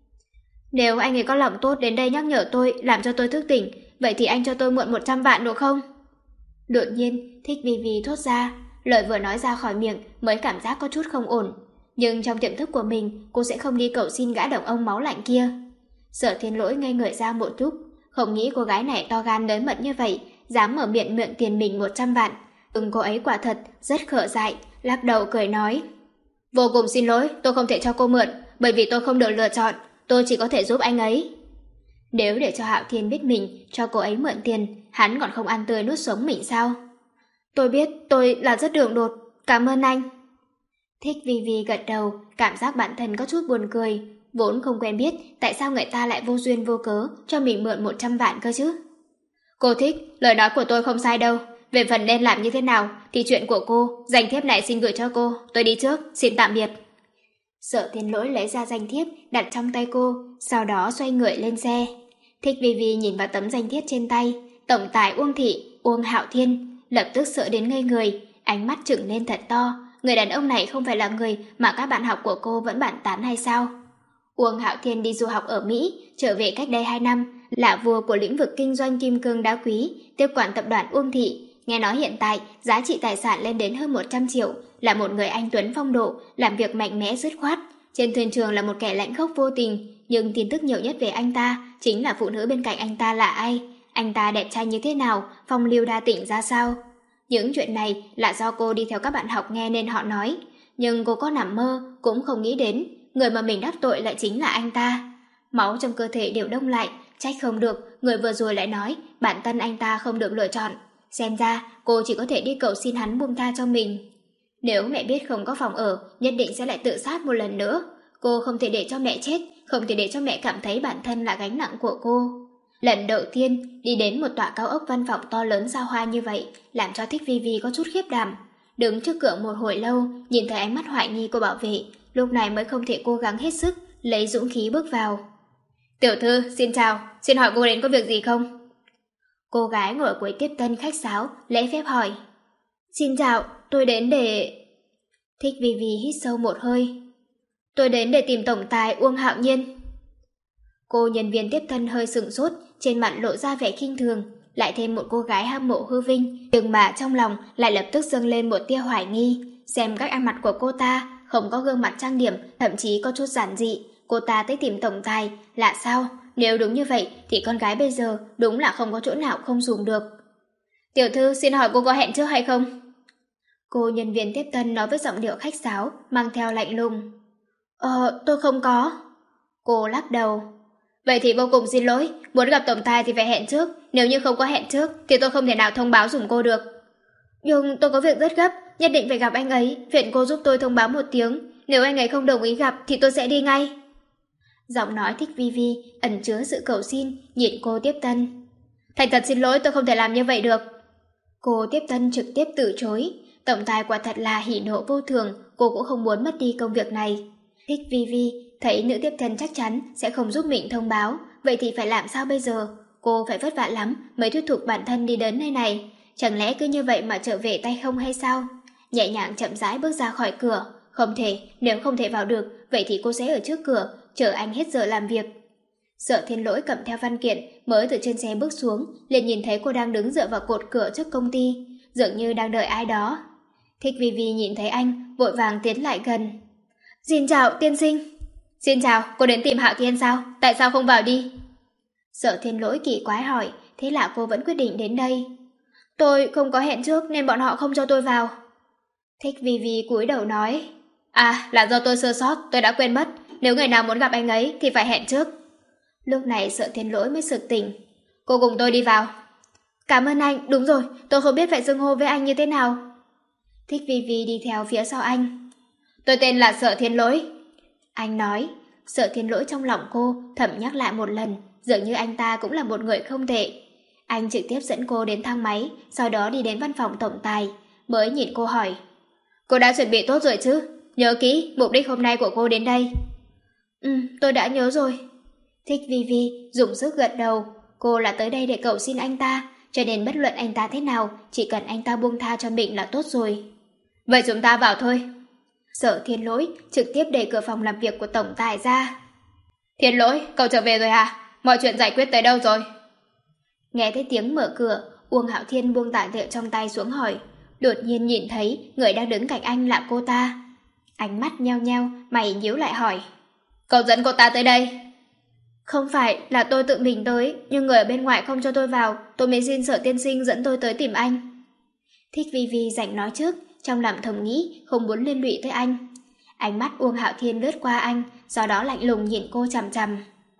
Nếu anh ấy có lòng tốt đến đây nhắc nhở tôi, làm cho tôi thức tỉnh, vậy thì anh cho tôi mượn một trăm vạn được không? Đột nhiên, Thích Vi Vi thốt ra, lời vừa nói ra khỏi miệng mới cảm giác có chút không ổn. Nhưng trong tiềm thức của mình, cô sẽ không đi cầu xin gã đàn ông máu lạnh kia. Sở Thiên Lỗi ngây người ra một lúc, không nghĩ cô gái này to gan lớn mật như vậy, dám mở miệng mượn tiền mình một trăm vạn. Ừm, cô ấy quả thật rất khờ dại, lắc đầu cười nói. Vô cùng xin lỗi, tôi không thể cho cô mượn, bởi vì tôi không được lựa chọn, tôi chỉ có thể giúp anh ấy. Nếu để cho Hạo Thiên biết mình cho cô ấy mượn tiền, hắn còn không ăn tươi nuốt sống mình sao? Tôi biết tôi là rất đường đột, cảm ơn anh. Thích Vi Vi gật đầu, cảm giác bản thân có chút buồn cười, vốn không quen biết tại sao người ta lại vô duyên vô cớ cho mình mượn một trăm vạn cơ chứ. Cô Thích, lời nói của tôi không sai đâu, về phần nên làm như thế nào thì chuyện của cô, danh thiếp này xin gửi cho cô, tôi đi trước, xin tạm biệt. Sở Thiên Lỗi lấy ra danh thiếp đặt trong tay cô, sau đó xoay người lên xe. Thích Vi Vi nhìn vào tấm danh thiếp trên tay, tổng tài Uông Thị, Uông Hạo Thiên, lập tức sợ đến ngây người, ánh mắt trừng lên thật to. Người đàn ông này không phải là người mà các bạn học của cô vẫn bàn tán hay sao? Uông Hạo Thiên đi du học ở Mỹ, trở về cách đây hai năm, là vua của lĩnh vực kinh doanh kim cương đá quý, tiếp quản tập đoàn Uông Thị. Nghe nói hiện tại giá trị tài sản lên đến hơn một trăm triệu, là một người anh tuấn phong độ, làm việc mạnh mẽ dứt khoát. Trên thuyền trường là một kẻ lãnh khốc vô tình, nhưng tin tức nhiều nhất về anh ta chính là phụ nữ bên cạnh anh ta là ai, anh ta đẹp trai như thế nào, phong lưu đa tỉnh ra sao. Những chuyện này là do cô đi theo các bạn học nghe nên họ nói, nhưng cô có nằm mơ cũng không nghĩ đến người mà mình đắc tội lại chính là anh ta. Máu trong cơ thể đều đông lại, trách không được người vừa rồi lại nói bản thân anh ta không được lựa chọn. Xem ra cô chỉ có thể đi cầu xin hắn buông tha cho mình. Nếu mẹ biết không có phòng ở, nhất định sẽ lại tự sát một lần nữa. Cô không thể để cho mẹ chết, không thể để cho mẹ cảm thấy bản thân là gánh nặng của cô. Lần đầu tiên đi đến một tòa cao ốc văn phòng to lớn xa hoa như vậy, làm cho Thích Vi Vi có chút khiếp đảm. Đứng trước cửa một hồi lâu, nhìn thấy ánh mắt hoài nghi của bảo vệ, lúc này mới không thể cố gắng hết sức, lấy dũng khí bước vào. Tiểu thư, xin chào, xin hỏi cô đến có việc gì không? Cô gái ngồi cuối tiếp tân khách sáo, lễ phép hỏi. Xin chào, tôi đến để... Thích Vi Vi hít sâu một hơi. Tôi đến để tìm tổng tài Uông Hạo Nhiên. Cô nhân viên tiếp tân hơi sửng sốt, trên mặt lộ ra vẻ khinh thường, lại thêm một cô gái hâm mộ hư vinh, nhưng mà trong lòng lại lập tức dâng lên một tia hoài nghi. Xem cách ăn mặc của cô ta, không có gương mặt trang điểm, thậm chí có chút giản dị. Cô ta tới tìm tổng tài, là sao? Nếu đúng như vậy thì con gái bây giờ đúng là không có chỗ nào không dùng được. Tiểu thư, xin hỏi cô có hẹn trước hay không? Cô nhân viên tiếp tân nói với giọng điệu khách sáo, mang theo lạnh lùng. Ờ, tôi không có. Cô lắc đầu. Vậy thì vô cùng xin lỗi, muốn gặp tổng tài thì phải hẹn trước, nếu như không có hẹn trước thì tôi không thể nào thông báo dùm cô được. Nhưng tôi có việc rất gấp, nhất định phải gặp anh ấy, phiền cô giúp tôi thông báo một tiếng, nếu anh ấy không đồng ý gặp thì tôi sẽ đi ngay. Giọng nói Thích Vi Vi ẩn chứa sự cầu xin, nhìn cô tiếp tân. Thành thật xin lỗi, tôi không thể làm như vậy được. Cô tiếp tân trực tiếp từ chối. Tổng tài quả thật là hỉ nộ vô thường, cô cũng không muốn mất đi công việc này. Thích Vi Vi thấy nữ tiếp tân chắc chắn sẽ không giúp mình thông báo, vậy thì phải làm sao bây giờ? Cô phải vất vả lắm mới thuyết phục bản thân đi đến nơi này. Chẳng lẽ cứ như vậy mà trở về tay không hay sao? Nhẹ nhàng chậm rãi bước ra khỏi cửa. Không thể, nếu không thể vào được, vậy thì cô sẽ ở trước cửa, chờ anh hết giờ làm việc. Sở Thiên Lỗi cầm theo văn kiện, mới từ trên xe bước xuống, liền nhìn thấy cô đang đứng dựa vào cột cửa trước công ty, dường như đang đợi ai đó. Thích Vi Vi nhìn thấy anh, vội vàng tiến lại gần. Xin chào, tiên sinh. Xin chào, cô đến tìm Hạo Thiên sao? Tại sao không vào đi? Sở Thiên Lỗi kỳ quái hỏi, thế là cô vẫn quyết định đến đây. Tôi không có hẹn trước nên bọn họ không cho tôi vào. Thích Vi Vi cúi đầu nói. À, là do tôi sơ sót, tôi đã quên mất. Nếu người nào muốn gặp anh ấy thì phải hẹn trước. Lúc này Sở Thiên Lỗi mới sực tỉnh. Cô cùng tôi đi vào. Cảm ơn anh, đúng rồi, tôi không biết phải xưng hô với anh như thế nào. Thích Vi Vi đi theo phía sau anh. Tôi tên là Sở Thiên Lỗi. Anh nói. Sở Thiên Lỗi trong lòng cô thầm nhắc lại một lần, dường như anh ta cũng là một người không tệ. Anh trực tiếp dẫn cô đến thang máy, sau đó đi đến văn phòng tổng tài, mới nhìn cô hỏi. Cô đã chuẩn bị tốt rồi chứ? Nhớ kỹ mục đích hôm nay của cô đến đây. Ừ, tôi đã nhớ rồi. Thích Vi Vi dùng sức gật đầu. Cô là tới đây để cầu xin anh ta, cho nên bất luận anh ta thế nào, chỉ cần anh ta buông tha cho mình là tốt rồi. Vậy chúng ta vào thôi. Sở Thiên Lỗi trực tiếp đẩy cửa phòng làm việc của tổng tài ra. Thiên Lỗi, cậu trở về rồi à? Mọi chuyện giải quyết tới đâu rồi? Nghe thấy tiếng mở cửa, Uông Hạo Thiên buông tài liệu trong tay xuống hỏi. Đột nhiên nhìn thấy người đang đứng cạnh anh là cô ta. Ánh mắt nheo nheo, mày nhíu lại hỏi. Cậu dẫn cô ta tới đây? Không phải là tôi tự mình tới, nhưng người ở bên ngoài không cho tôi vào, tôi mới xin Sở tiên sinh dẫn tôi tới tìm anh. Thích Vi Vi rảnh nói trước, trong lòng thầm nghĩ không muốn liên lụy tới anh. Ánh mắt Uông Hạo Thiên lướt qua anh, sau đó lạnh lùng nhìn cô chằm chằm.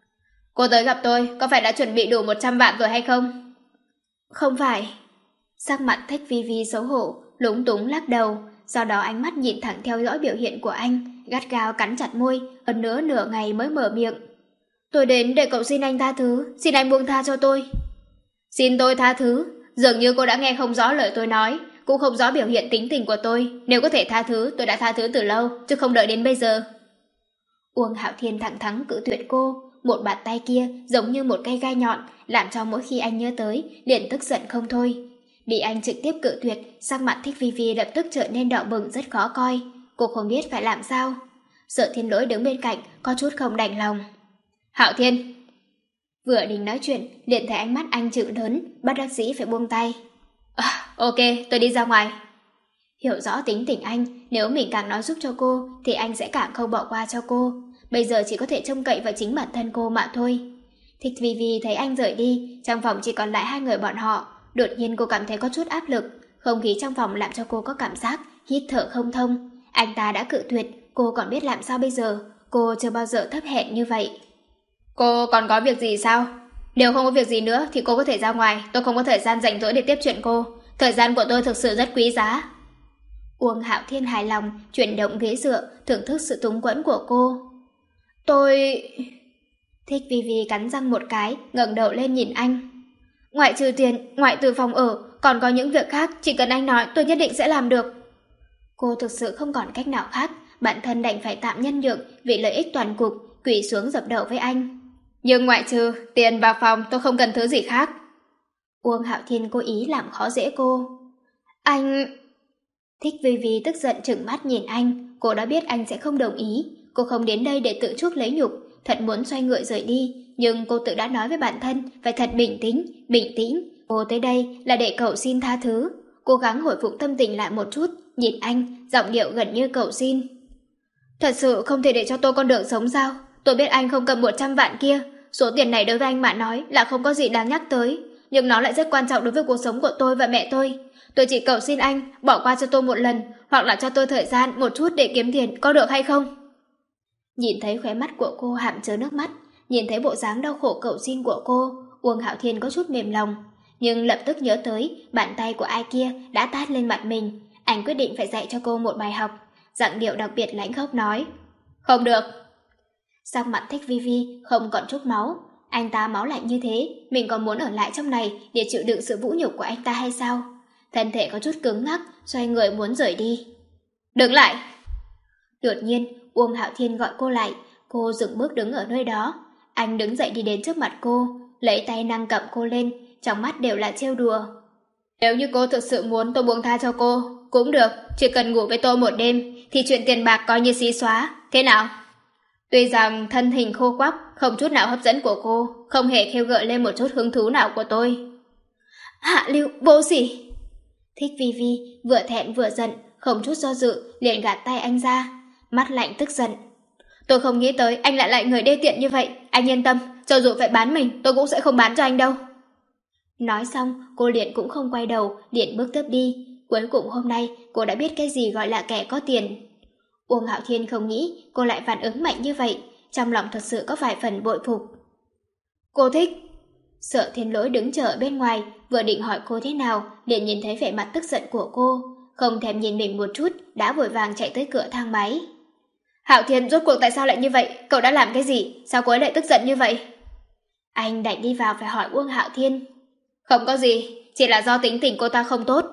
Cô tới gặp tôi, có phải đã chuẩn bị đủ một trăm vạn rồi hay không? Không phải. Sắc mặt Thích Vi Vi xấu hổ, lúng túng lắc đầu, sau đó ánh mắt nhìn thẳng theo dõi biểu hiện của anh, gắt gao cắn chặt môi, ẩn nữa nửa ngày mới mở miệng. Tôi đến để cậu xin anh tha thứ, xin anh buông tha cho tôi. Xin tôi tha thứ? Dường như cô đã nghe không rõ lời tôi nói, cũng không rõ biểu hiện tính tình của tôi. Nếu có thể tha thứ, tôi đã tha thứ từ lâu, chứ không đợi đến bây giờ. Uông Hạo Thiên thẳng thắn cự tuyệt cô, một bàn tay kia giống như một cây gai nhọn, làm cho mỗi khi anh nhớ tới, liền tức giận không thôi. Bị anh trực tiếp cự tuyệt, sắc mặt Thích Vi Vi lập tức trở nên đỏ bừng rất khó coi. Cô không biết phải làm sao. Sở Thiên Lỗi đứng bên cạnh, có chút không đành lòng. Hạo Thiên! Vừa định nói chuyện, liền thấy ánh mắt anh trừng lớn, bất đắc dĩ phải buông tay. À, ok, tôi đi ra ngoài. Hiểu rõ tính tình anh, nếu mình càng nói giúp cho cô, thì anh sẽ càng không bỏ qua cho cô. Bây giờ chỉ có thể trông cậy vào chính bản thân cô mà thôi. Thích Vi Vi thấy anh rời đi, trong phòng chỉ còn lại hai người bọn họ. Đột nhiên cô cảm thấy có chút áp lực, không khí trong phòng làm cho cô có cảm giác hít thở không thông. Anh ta đã cự tuyệt, cô còn biết làm sao bây giờ, cô chưa bao giờ thấp hèn như vậy. Cô còn có việc gì sao? Nếu không có việc gì nữa thì cô có thể ra ngoài, tôi không có thời gian rảnh rỗi để tiếp chuyện cô. Thời gian của tôi thực sự rất quý giá. Uông Hạo Thiên hài lòng, chuyển động ghế dựa, thưởng thức sự túng quẫn của cô. Tôi... Thích Vi Vi cắn răng một cái, ngẩng đầu lên nhìn anh. Ngoại trừ tiền, ngoại trừ phòng ở, còn có những việc khác, chỉ cần anh nói tôi nhất định sẽ làm được. Cô thực sự không còn cách nào khác, bản thân đành phải tạm nhân nhượng vì lợi ích toàn cục, quỳ xuống dập đầu với anh. Nhưng ngoại trừ tiền và phòng, tôi không cần thứ gì khác. Uông Hạo Thiên cố ý làm khó dễ cô. Anh... Thích Vi Vi tức giận trừng mắt nhìn anh, cô đã biết anh sẽ không đồng ý. Cô không đến đây để tự chuốc lấy nhục, thật muốn xoay người rời đi, nhưng cô tự đã nói với bản thân phải thật bình tĩnh, bình tĩnh. Cô tới đây là để cầu xin tha thứ. Cố gắng hồi phục tâm tình lại một chút, nhìn anh, giọng điệu gần như cầu xin. Thật sự không thể để cho tôi con đường sống sao? Tôi biết anh không cầm một trăm vạn kia, số tiền này đối với anh mà nói là không có gì đáng nhắc tới, nhưng nó lại rất quan trọng đối với cuộc sống của tôi và mẹ tôi. Tôi chỉ cầu xin anh bỏ qua cho tôi một lần, hoặc là cho tôi thời gian một chút để kiếm tiền, có được hay không? Nhìn thấy khóe mắt của cô hàm chứa nước mắt, nhìn thấy bộ dáng đau khổ cầu xin của cô, Uông Hạo Thiên có chút mềm lòng, nhưng lập tức nhớ tới bàn tay của ai kia đã tát lên mặt mình. Anh quyết định phải dạy cho cô một bài học, giọng điệu đặc biệt lãnh khốc nói. Không được. Sắc mặt Thích Vi Vi không còn chút máu. Anh ta máu lạnh như thế, mình còn muốn ở lại trong này để chịu đựng sự vũ nhục của anh ta hay sao? Thân thể có chút cứng ngắc, xoay người muốn rời đi. Đứng lại! Đột nhiên, Uông Hạo Thiên gọi cô lại. Cô dừng bước đứng ở nơi đó. Anh đứng dậy đi đến trước mặt cô, lấy tay nâng cầm cô lên, trong mắt đều là trêu đùa. Nếu như cô thực sự muốn tôi buông tha cho cô, cũng được, chỉ cần ngủ với tôi một đêm, thì chuyện tiền bạc coi như xí xóa, thế nào? Tuy rằng thân hình khô quắc, không chút nào hấp dẫn của cô, không hề khêu gợi lên một chút hứng thú nào của tôi. Hạ Lưu, vô sỉ! Thích Vi Vi vừa thẹn vừa giận, không chút do dự, liền gạt tay anh ra, mắt lạnh tức giận. Tôi không nghĩ tới anh lại lại người đê tiện như vậy, anh yên tâm, cho dù phải bán mình, tôi cũng sẽ không bán cho anh đâu. Nói xong, cô liền cũng không quay đầu, liền bước tiếp đi. Cuối cùng hôm nay, cô đã biết cái gì gọi là kẻ có tiền. Uông Hạo Thiên không nghĩ cô lại phản ứng mạnh như vậy, trong lòng thật sự có vài phần bội phục. Cô thích. Sợ Thiên Lỗi đứng chờ ở bên ngoài, vừa định hỏi cô thế nào, liền nhìn thấy vẻ mặt tức giận của cô, không thèm nhìn mình một chút, đã vội vàng chạy tới cửa thang máy. Hạo Thiên, rốt cuộc tại sao lại như vậy? Cậu đã làm cái gì? Sao cô ấy lại tức giận như vậy? Anh đành đi vào phải hỏi Uông Hạo Thiên. Không có gì, chỉ là do tính tình cô ta không tốt.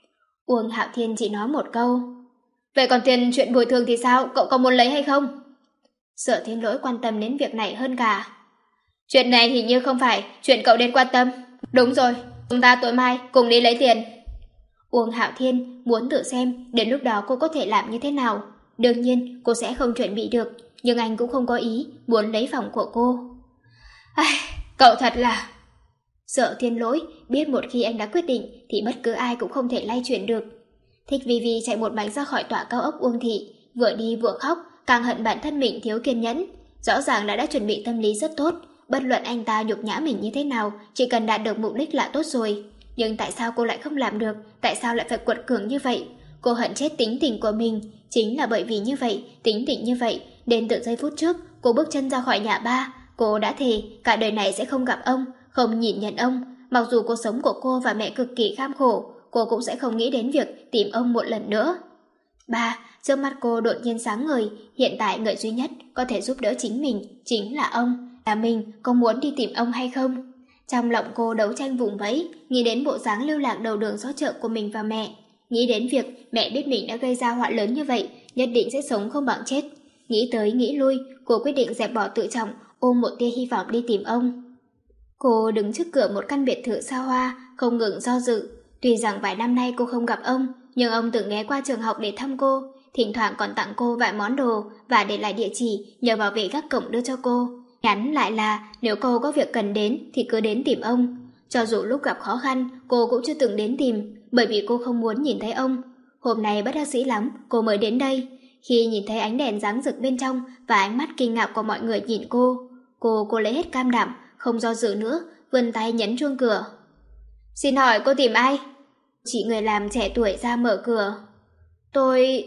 Uông Hạo Thiên chỉ nói một câu. Vậy còn tiền chuyện bồi thường thì sao? Cậu có muốn lấy hay không? Sợ Thiên Lỗi quan tâm đến việc này hơn cả. Chuyện này hình như không phải chuyện cậu nên quan tâm. Đúng rồi, chúng ta tối mai cùng đi lấy tiền. Uông Hạo Thiên muốn tự xem đến lúc đó cô có thể làm như thế nào. Đương nhiên cô sẽ không chuẩn bị được, nhưng anh cũng không có ý muốn lấy phòng của cô. Ai, cậu thật là... Sợ Thiên Lỗi biết một khi anh đã quyết định thì bất cứ ai cũng không thể lay chuyển được. Thích Vi Vi chạy một bánh ra khỏi tòa cao ốc Uông Thị, vừa đi vừa khóc, càng hận bản thân mình thiếu kiên nhẫn. Rõ ràng là đã chuẩn bị tâm lý rất tốt, bất luận anh ta nhục nhã mình như thế nào, chỉ cần đạt được mục đích là tốt rồi. Nhưng tại sao cô lại không làm được? Tại sao lại phải quật cường như vậy? Cô hận chết tính tình của mình. Chính là bởi vì như vậy, tính tình như vậy, đến từ giây phút trước cô bước chân ra khỏi nhà ba, cô đã thề cả đời này sẽ không gặp ông, không nhìn nhận ông. Mặc dù cuộc sống của cô và mẹ cực kỳ kham khổ, cô cũng sẽ không nghĩ đến việc tìm ông một lần nữa. Ba, trước mắt cô đột nhiên sáng ngời, hiện tại người duy nhất có thể giúp đỡ chính mình chính là ông. Là mình có muốn đi tìm ông hay không? Trong lòng cô đấu tranh vùng vẫy, nghĩ đến bộ dáng lưu lạc đầu đường xó chợ của mình và mẹ, nghĩ đến việc mẹ biết mình đã gây ra họa lớn như vậy, nhất định sẽ sống không bằng chết. Nghĩ tới nghĩ lui, cô quyết định dẹp bỏ tự trọng, ôm một tia hy vọng đi tìm ông. Cô đứng trước cửa một căn biệt thự xa hoa, không ngừng do dự. Tuy rằng vài năm nay cô không gặp ông, nhưng ông từng ghé qua trường học để thăm cô, thỉnh thoảng còn tặng cô vài món đồ và để lại địa chỉ nhờ bảo vệ gác cổng đưa cho cô. Nhắn lại là nếu cô có việc cần đến thì cứ đến tìm ông. Cho dù lúc gặp khó khăn, cô cũng chưa từng đến tìm, bởi vì cô không muốn nhìn thấy ông. Hôm nay bất đắc dĩ lắm, cô mới đến đây. Khi nhìn thấy ánh đèn sáng rực bên trong và ánh mắt kinh ngạc của mọi người nhìn cô, cô cô lấy hết cam đảm, không do dự nữa, vươn tay nhấn chuông cửa. Xin hỏi cô tìm ai? Chị người làm trẻ tuổi ra mở cửa. Tôi...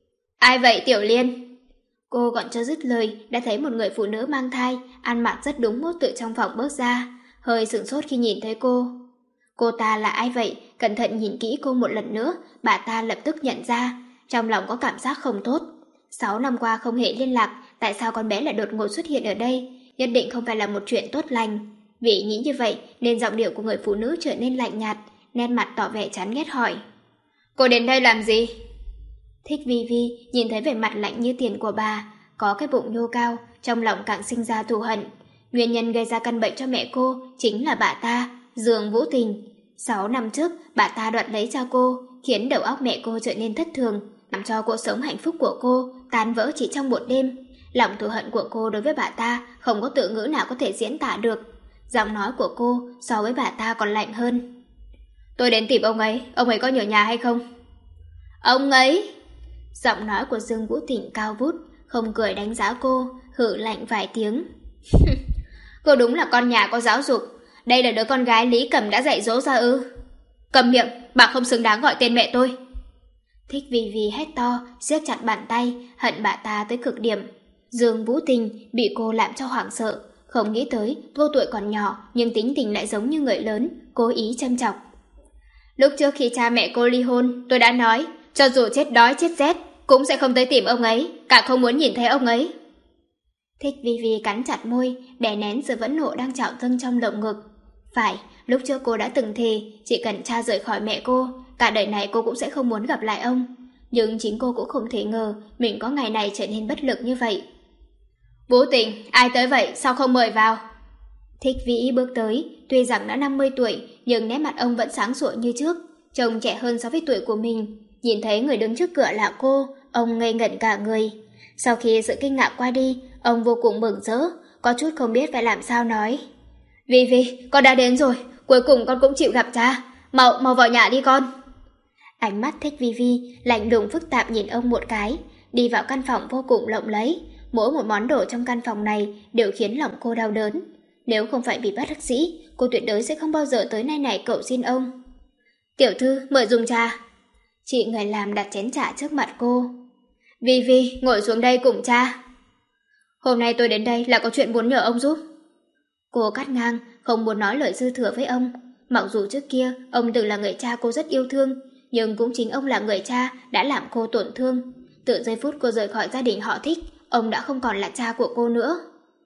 Ai vậy Tiểu Liên? Cô còn chưa dứt lời đã thấy một người phụ nữ mang thai, ăn mặc rất đúng mốt từ trong phòng bước ra, hơi sửng sốt khi nhìn thấy cô. Cô ta là ai vậy? Cẩn thận nhìn kỹ cô một lần nữa, bà ta lập tức nhận ra, trong lòng có cảm giác không tốt. Sáu năm qua không hề liên lạc, tại sao con bé lại đột ngột xuất hiện ở đây? Nhất định không phải là một chuyện tốt lành. Vì nghĩ như vậy nên giọng điệu của người phụ nữ trở nên lạnh nhạt, nét mặt tỏ vẻ chán ghét hỏi: Cô đến đây làm gì? Thích Vi Vi nhìn thấy vẻ mặt lạnh như tiền của bà, có cái bụng nhô cao, trong lòng càng sinh ra thù hận. Nguyên nhân gây ra căn bệnh cho mẹ cô chính là bà ta, Dương Vũ Tình. Sáu năm trước, bà ta đoạt lấy cha cô, khiến đầu óc mẹ cô trở nên thất thường, làm cho cuộc sống hạnh phúc của cô tan vỡ chỉ trong một đêm. Lòng thù hận của cô đối với bà ta không có từ ngữ nào có thể diễn tả được. Giọng nói của cô so với bà ta còn lạnh hơn. Tôi đến tìm ông ấy, ông ấy có nhờ nhà hay không? Ông ấy? Giọng nói của Dương Vũ Tình cao vút, không cười đánh giá cô, hử lạnh vài tiếng. Cô đúng là con nhà có giáo dục. Đây là đứa con gái Lý Cẩm đã dạy dỗ ra ư? Cầm miệng, bà không xứng đáng gọi tên mẹ tôi. Thích Vi Vi hét to, siết chặt bàn tay, hận bà ta tới cực điểm. Dương Vũ Tình bị cô làm cho hoảng sợ, không nghĩ tới cô tuổi còn nhỏ nhưng tính tình lại giống như người lớn, cố ý châm chọc. Lúc trước khi cha mẹ cô ly hôn, tôi đã nói, cho dù chết đói chết rét, cũng sẽ không tới tìm ông ấy, cả không muốn nhìn thấy ông ấy. Thích Vi Vi cắn chặt môi, đè nén sự vẫn nộ đang trào dâng trong lồng ngực. Phải, lúc trước cô đã từng thề, chỉ cần cha rời khỏi mẹ cô, cả đời này cô cũng sẽ không muốn gặp lại ông. Nhưng chính cô cũng không thể ngờ mình có ngày này trở nên bất lực như vậy. Vũ Tình, ai tới vậy, sao không mời vào? Thích Vĩ bước tới, tuy rằng đã năm mươi tuổi, nhưng nét mặt ông vẫn sáng sủa như trước, trông trẻ hơn so với tuổi của mình. Nhìn thấy người đứng trước cửa là cô, ông ngây ngẩn cả người. Sau khi sự kinh ngạc qua đi, ông vô cùng mừng rỡ, có chút không biết phải làm sao nói. Vi Vi, con đã đến rồi, cuối cùng con cũng chịu gặp cha. Mau, mau vào nhà đi con. Ánh mắt Thích Vi Vi lạnh lùng phức tạp nhìn ông một cái, đi vào căn phòng vô cùng lộng lẫy. Mỗi một món đồ trong căn phòng này đều khiến lòng cô đau đớn. Nếu không phải vì bất đắc dĩ, cô tuyệt đối sẽ không bao giờ tới nơi này cầu xin ông. Tiểu thư, mời dùng trà. Chị người làm đặt chén trà trước mặt cô. Vi Vi, ngồi xuống đây cùng cha. Hôm nay tôi đến đây là có chuyện muốn nhờ ông giúp. Cô cắt ngang, không muốn nói lời dư thừa với ông. Mặc dù trước kia ông từng là người cha cô rất yêu thương, nhưng cũng chính ông là người cha đã làm cô tổn thương. Từ giây phút cô rời khỏi gia đình họ Thích, ông đã không còn là cha của cô nữa.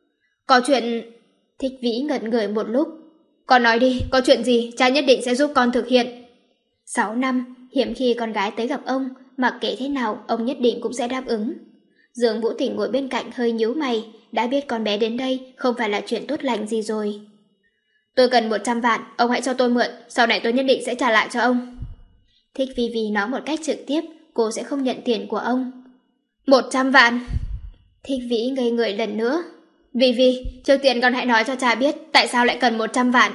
Có chuyện... Thích Vĩ ngẩn người một lúc. Con nói đi, có chuyện gì cha nhất định sẽ giúp con thực hiện. Sáu năm, hiếm khi con gái tới gặp ông, mặc kệ thế nào ông nhất định cũng sẽ đáp ứng. Dương Vũ Tình ngồi bên cạnh hơi nhíu mày, đã biết con bé đến đây không phải là chuyện tốt lành gì rồi. Tôi cần một trăm vạn, ông hãy cho tôi mượn, sau này tôi nhất định sẽ trả lại cho ông. Thích Vi Vi nói một cách trực tiếp, cô sẽ không nhận tiền của ông. Một trăm vạn? Thích Vĩ ngây người lần nữa. Vi Vi, trước tiên con hãy nói cho cha biết tại sao lại cần một trăm vạn.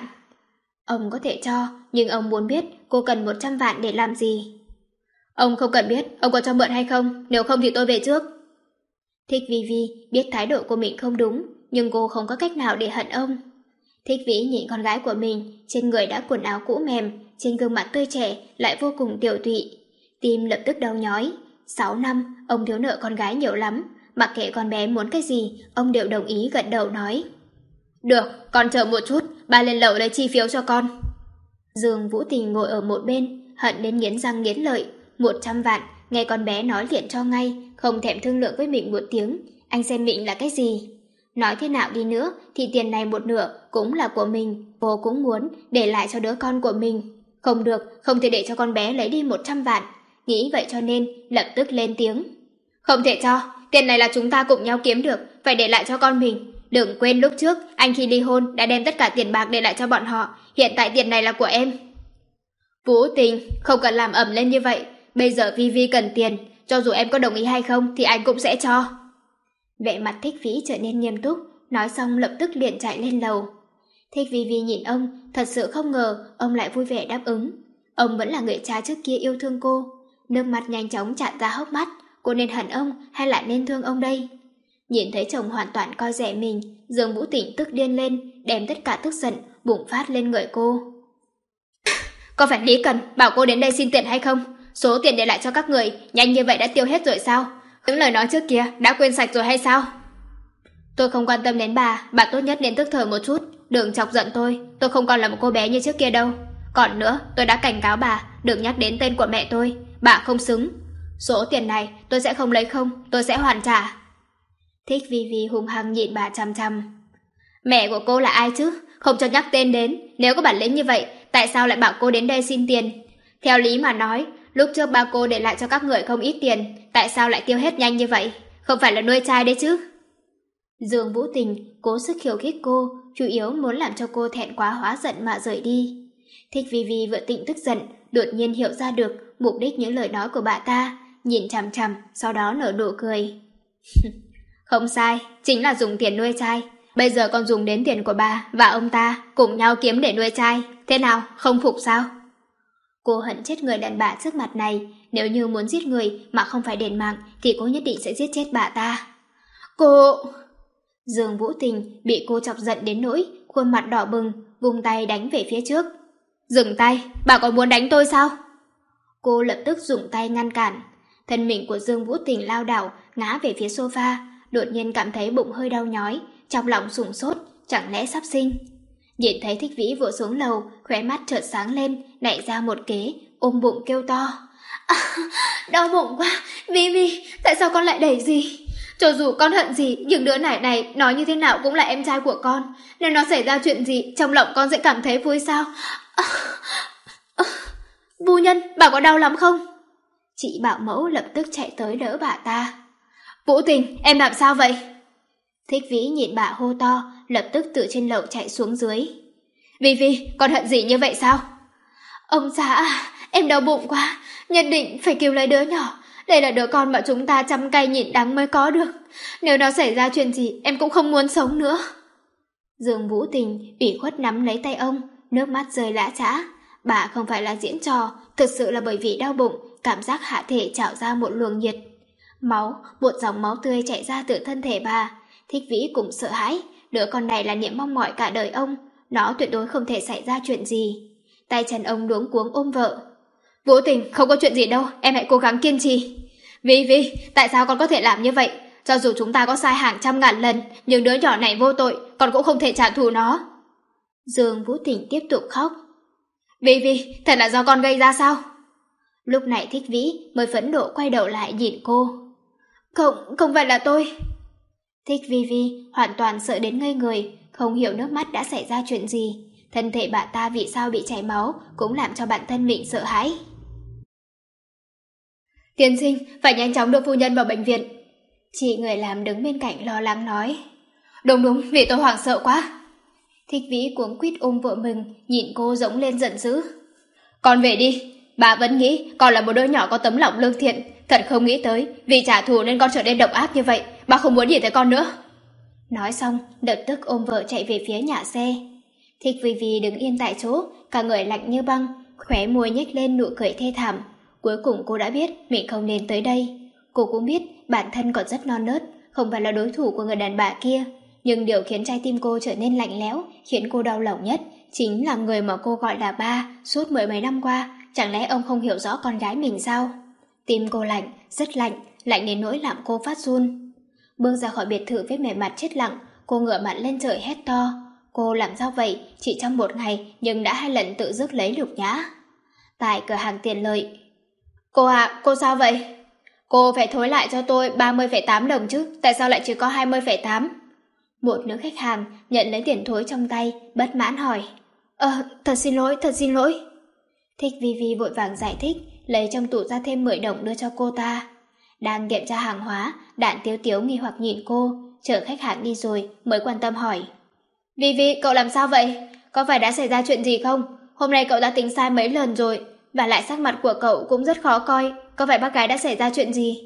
Ông có thể cho, nhưng ông muốn biết cô cần một trăm vạn để làm gì. Ông không cần biết ông có cho mượn hay không, nếu không thì tôi về trước. Thích Vi Vi biết thái độ của mình không đúng, nhưng cô không có cách nào để hận ông. Thích Vĩ nhìn con gái của mình, trên người đã quần áo cũ mềm, trên gương mặt tươi trẻ lại vô cùng tiểu tụy. Tim lập tức đau nhói. Sáu năm, ông thiếu nợ con gái nhiều lắm, mặc kệ con bé muốn cái gì, ông đều đồng ý gật đầu nói. Được, con chờ một chút, ba lên lầu lấy chi phiếu cho con. Dương Vũ Tình ngồi ở một bên, hận đến nghiến răng nghiến lợi. Một trăm vạn, nghe con bé nói liền cho ngay, không thèm thương lượng với mình một tiếng. Anh xem mình là cái gì? Nói thế nào đi nữa, thì tiền này một nửa cũng là của mình, cô cũng muốn để lại cho đứa con của mình. Không được, không thể để cho con bé lấy đi một trăm vạn. Nghĩ vậy cho nên, lập tức lên tiếng. Không thể cho, tiền này là chúng ta cùng nhau kiếm được, phải để lại cho con mình. Đừng quên lúc trước, anh khi ly hôn đã đem tất cả tiền bạc để lại cho bọn họ, hiện tại tiền này là của em. Vũ Tình, không cần làm ẩm lên như vậy, bây giờ Vi Vi cần tiền, cho dù em có đồng ý hay không thì anh cũng sẽ cho. Vẻ mặt Thích Vĩ trở nên nghiêm túc, nói xong lập tức liền chạy lên lầu. Thích Vi Vi nhìn ông, thật sự không ngờ ông lại vui vẻ đáp ứng. Ông vẫn là người cha trước kia yêu thương cô. Nước mắt nhanh chóng tràn ra hốc mắt, cô nên hận ông hay lại nên thương ông đây? Nhìn thấy chồng hoàn toàn coi rẻ mình, Dương Vũ Tình tức điên lên, đem tất cả tức giận bùng phát lên người cô. Có phải Lý Cần bảo cô đến đây xin tiền hay không? Số tiền để lại cho các người nhanh như vậy đã tiêu hết rồi sao? Những lời nói trước kia đã quên sạch rồi hay sao? Tôi không quan tâm đến bà, bà tốt nhất nên tức thời một chút, đừng chọc giận tôi, tôi không còn là một cô bé như trước kia đâu. Còn nữa, tôi đã cảnh cáo bà, đừng nhắc đến tên của mẹ tôi, bà không xứng. Số tiền này tôi sẽ không lấy không, tôi sẽ hoàn trả. Thích Vi Vi hung hăng nhìn bà chằm chằm. Mẹ của cô là ai chứ? Không cho nhắc tên đến. Nếu có bản lĩnh như vậy, tại sao lại bảo cô đến đây xin tiền? Theo lý mà nói, lúc trước ba cô để lại cho các người không ít tiền, tại sao lại tiêu hết nhanh như vậy? Không phải là nuôi trai đấy chứ? Dương Vũ Tình cố sức khiêu khích cô, chủ yếu muốn làm cho cô thẹn quá hóa giận mà rời đi. Thích Vi Vi vừa tịnh tức giận, đột nhiên hiểu ra được mục đích những lời nói của bà ta, nhìn chằm chằm, sau đó nở nụ cười. Không sai, chính là dùng tiền nuôi trai. Bây giờ còn dùng đến tiền của bà và ông ta cùng nhau kiếm để nuôi trai. Thế nào, không phục sao? Cô hận chết người đàn bà trước mặt này. Nếu như muốn giết người mà không phải đền mạng thì cô nhất định sẽ giết chết bà ta. Cô... Dương Vũ Tình bị cô chọc giận đến nỗi khuôn mặt đỏ bừng, vung tay đánh về phía trước. Dừng tay, bà còn muốn đánh tôi sao? Cô lập tức dùng tay ngăn cản. Thân mình của Dương Vũ Tình lao đảo ngã về phía sofa, đột nhiên cảm thấy bụng hơi đau nhói, trong lòng sủng sốt, chẳng lẽ sắp sinh. Nhìn thấy Thích Vĩ vừa xuống lầu, khóe mắt chợt sáng lên, nảy ra một kế, ôm bụng kêu to. À, đau bụng quá, Vi Vi, tại sao con lại đẩy gì? Cho dù con hận gì, nhưng đứa này này nói như thế nào cũng là em trai của con. Nếu nó xảy ra chuyện gì, trong lòng con sẽ cảm thấy vui sao? À, à, phu nhân, bà có đau lắm không? Chị bảo mẫu lập tức chạy tới đỡ bà ta. Vũ Tình, em làm sao vậy? Thích Vĩ nhìn bà hô to, lập tức từ trên lầu chạy xuống dưới. Vi Vi, con hận gì như vậy sao? Ông xã, em đau bụng quá, nhất định phải cứu lấy đứa nhỏ. Đây là đứa con mà chúng ta chăm cay nhịn đắng mới có được. Nếu nó xảy ra chuyện gì, em cũng không muốn sống nữa. Dương Vũ Tình ủy khuất nắm lấy tay ông, nước mắt rơi lã chã. Bà không phải là diễn trò, thực sự là bởi vì đau bụng, cảm giác hạ thể trào ra một luồng nhiệt. Máu, một dòng máu tươi chạy ra từ thân thể bà. Thích Vĩ cũng sợ hãi, đứa con này là niềm mong mỏi cả đời ông, nó tuyệt đối không thể xảy ra chuyện gì. Tay chân ông luống cuống ôm vợ. Vũ Tình, không có chuyện gì đâu, em hãy cố gắng kiên trì. Vi Vi, tại sao con có thể làm như vậy? Cho dù chúng ta có sai hàng trăm ngàn lần, nhưng đứa nhỏ này vô tội, con cũng không thể trả thù nó. Dương Vũ Tình tiếp tục khóc. Vi Vi, thật là do con gây ra sao? Lúc này Thích Vĩ mới phẫn nộ quay đầu lại nhìn cô. Không, không phải là tôi. Thích Vi Vi hoàn toàn sợ đến ngây người, không hiểu nước mắt đã xảy ra chuyện gì. Thân thể bà ta vì sao bị chảy máu cũng làm cho bản thân mình sợ hãi. Tiên sinh, phải nhanh chóng đưa phu nhân vào bệnh viện. Chị người làm đứng bên cạnh lo lắng nói. Đúng đúng, vì tôi hoảng sợ quá. Thích Vĩ cuống quýt ôm vợ mình, nhìn cô giống lên giận dữ. Con về đi, bà vẫn nghĩ con là một đứa nhỏ có tấm lòng lương thiện. Thật không nghĩ tới, vì trả thù nên con trở nên độc ác như vậy. Bà không muốn nhìn thấy con nữa. Nói xong, lập tức ôm vợ chạy về phía nhà xe. Thích Vi Vi đứng yên tại chỗ, cả người lạnh như băng, khóe môi nhếch lên nụ cười thê thảm. Cuối cùng cô đã biết mình không nên tới đây. Cô cũng biết bản thân còn rất non nớt, không phải là đối thủ của người đàn bà kia. Nhưng điều khiến trái tim cô trở nên lạnh lẽo, khiến cô đau lòng nhất, chính là người mà cô gọi là ba suốt mười mấy năm qua. Chẳng lẽ ông không hiểu rõ con gái mình sao? Tim cô lạnh, rất lạnh, lạnh đến nỗi làm cô phát run. Bước ra khỏi biệt thự với vẻ mặt chết lặng, cô ngửa mặt lên trời hét to. Cô làm sao vậy? Chỉ trong một ngày nhưng đã hai lần tự dứt lấy Lục Nhã. Tại cửa hàng tiện lợi. Cô à, cô sao vậy? Cô phải thối lại cho tôi ba mươi phẩy tám đồng chứ, tại sao lại chỉ có hai mươi phẩy tám? Một nữ khách hàng nhận lấy tiền thối trong tay, bất mãn hỏi. Ờ, thật xin lỗi, thật xin lỗi. Thích Vi Vi vội vàng giải thích, lấy trong tủ ra thêm mười đồng đưa cho cô ta. Đang kiểm tra hàng hóa, Đạn Tiếu Tiếu nghi hoặc nhìn cô, chờ khách hàng đi rồi mới quan tâm hỏi. Vi Vi, cậu làm sao vậy? Có phải đã xảy ra chuyện gì không? Hôm nay cậu đã tính sai mấy lần rồi, và lại sắc mặt của cậu cũng rất khó coi. Có phải bác gái đã xảy ra chuyện gì?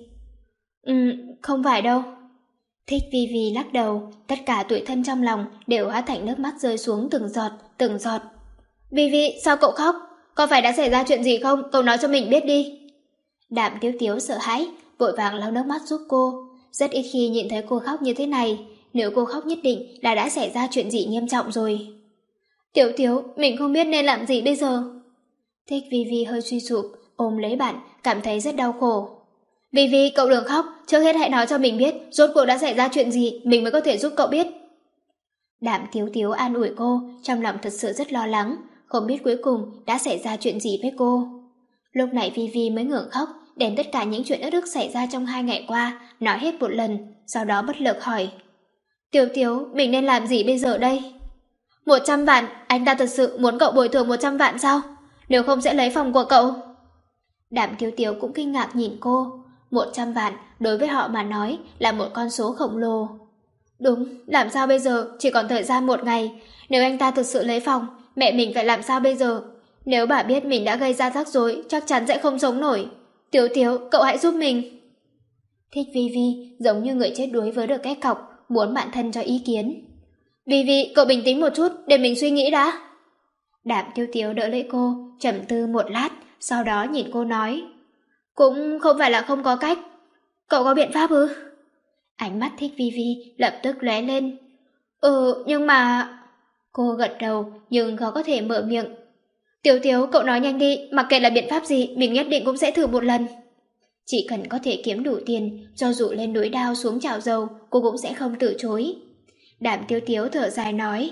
Ừ, không phải đâu. Thích Vi Vi lắc đầu, tất cả tủi thân trong lòng đều hóa thành nước mắt rơi xuống từng giọt, từng giọt. Vi Vi, sao cậu khóc? Có phải đã xảy ra chuyện gì không? Cậu nói cho mình biết đi. Đạm Tiếu Tiếu sợ hãi, vội vàng lau nước mắt giúp cô. Rất ít khi nhìn thấy cô khóc như thế này. Nếu cô khóc nhất định là đã xảy ra chuyện gì nghiêm trọng rồi. Tiểu Tiếu, mình không biết nên làm gì bây giờ. Thích Vi Vi hơi suy sụp, ôm lấy bạn, cảm thấy rất đau khổ. Vi Vi, cậu đừng khóc, trước hết hãy nói cho mình biết rốt cuộc đã xảy ra chuyện gì, mình mới có thể giúp cậu biết. Đạm Tiếu Tiếu an ủi cô, trong lòng thật sự rất lo lắng, không biết cuối cùng đã xảy ra chuyện gì với cô. Lúc này Vi Vi mới ngừng khóc, đem tất cả những chuyện ức ức xảy ra trong hai ngày qua nói hết một lần, sau đó bất lực hỏi: Tiếu Tiếu, mình nên làm gì bây giờ đây? Một trăm vạn, anh ta thật sự muốn cậu bồi thường một trăm vạn sao? Nếu không sẽ lấy phòng của cậu. Đàm Tiếu Tiếu cũng kinh ngạc nhìn cô. Một trăm vạn đối với họ mà nói là một con số khổng lồ. Đúng, làm sao bây giờ, chỉ còn thời gian một ngày. Nếu anh ta thực sự lấy phòng, mẹ mình phải làm sao bây giờ? Nếu bà biết mình đã gây ra rắc rối, chắc chắn sẽ không sống nổi. Tiếu Tiếu, cậu hãy giúp mình. Thích Vi Vi giống như người chết đuối với được cái cọc, muốn bạn thân cho ý kiến. Vi Vi, cậu bình tĩnh một chút, để mình suy nghĩ đã. Đàm Tiếu Tiếu đỡ lấy cô, trầm tư một lát, sau đó nhìn cô nói: Cũng không phải là không có cách. Cậu có biện pháp ư? Ánh mắt Thích Vi Vi lập tức lóe lên. Ừ, nhưng mà... Cô gật đầu nhưng khó có thể mở miệng. Tiếu Tiếu, cậu nói nhanh đi, mặc kệ là biện pháp gì, mình nhất định cũng sẽ thử một lần. Chỉ cần có thể kiếm đủ tiền, cho dù lên núi đao xuống chảo dầu, cô cũng sẽ không từ chối. Đàm Tiếu Tiếu thở dài nói: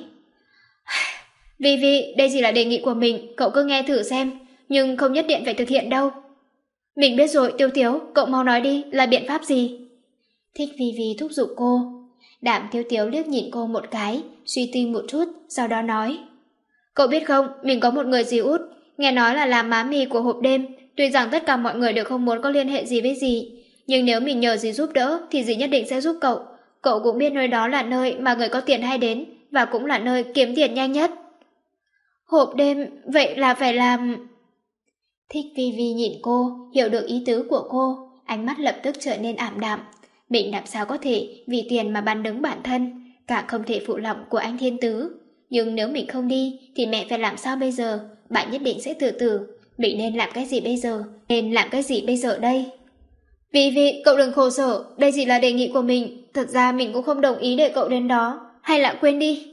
Vi Vi, đây chỉ là đề nghị của mình, cậu cứ nghe thử xem, nhưng không nhất định phải thực hiện đâu. Mình biết rồi, Tiếu Tiếu, cậu mau nói đi, là biện pháp gì? Thích Vi Vi thúc giục cô. Đàm Tiếu Tiếu liếc nhìn cô một cái, suy tư một chút, sau đó nói: Cậu biết không, mình có một người dì út, nghe nói là làm má mì của hộp đêm. Tuy rằng tất cả mọi người đều không muốn có liên hệ gì với dì, nhưng nếu mình nhờ dì giúp đỡ thì dì nhất định sẽ giúp cậu. Cậu cũng biết nơi đó là nơi mà người có tiền hay đến, và cũng là nơi kiếm tiền nhanh nhất. Hộp đêm, vậy là phải làm... Thích Vi Vi nhìn cô, hiểu được ý tứ của cô, ánh mắt lập tức trở nên ảm đạm. Mình làm sao có thể vì tiền mà bán đứng bản thân, càng không thể phụ lòng của anh Thiên Tứ. Nhưng nếu mình không đi thì mẹ phải làm sao bây giờ? Bạn nhất định sẽ tự tử. Mình nên làm cái gì bây giờ? Nên làm cái gì bây giờ đây? Vi Vi, cậu đừng khổ sở, đây chỉ là đề nghị của mình. Thật ra mình cũng không đồng ý để cậu đến đó. Hay là quên đi.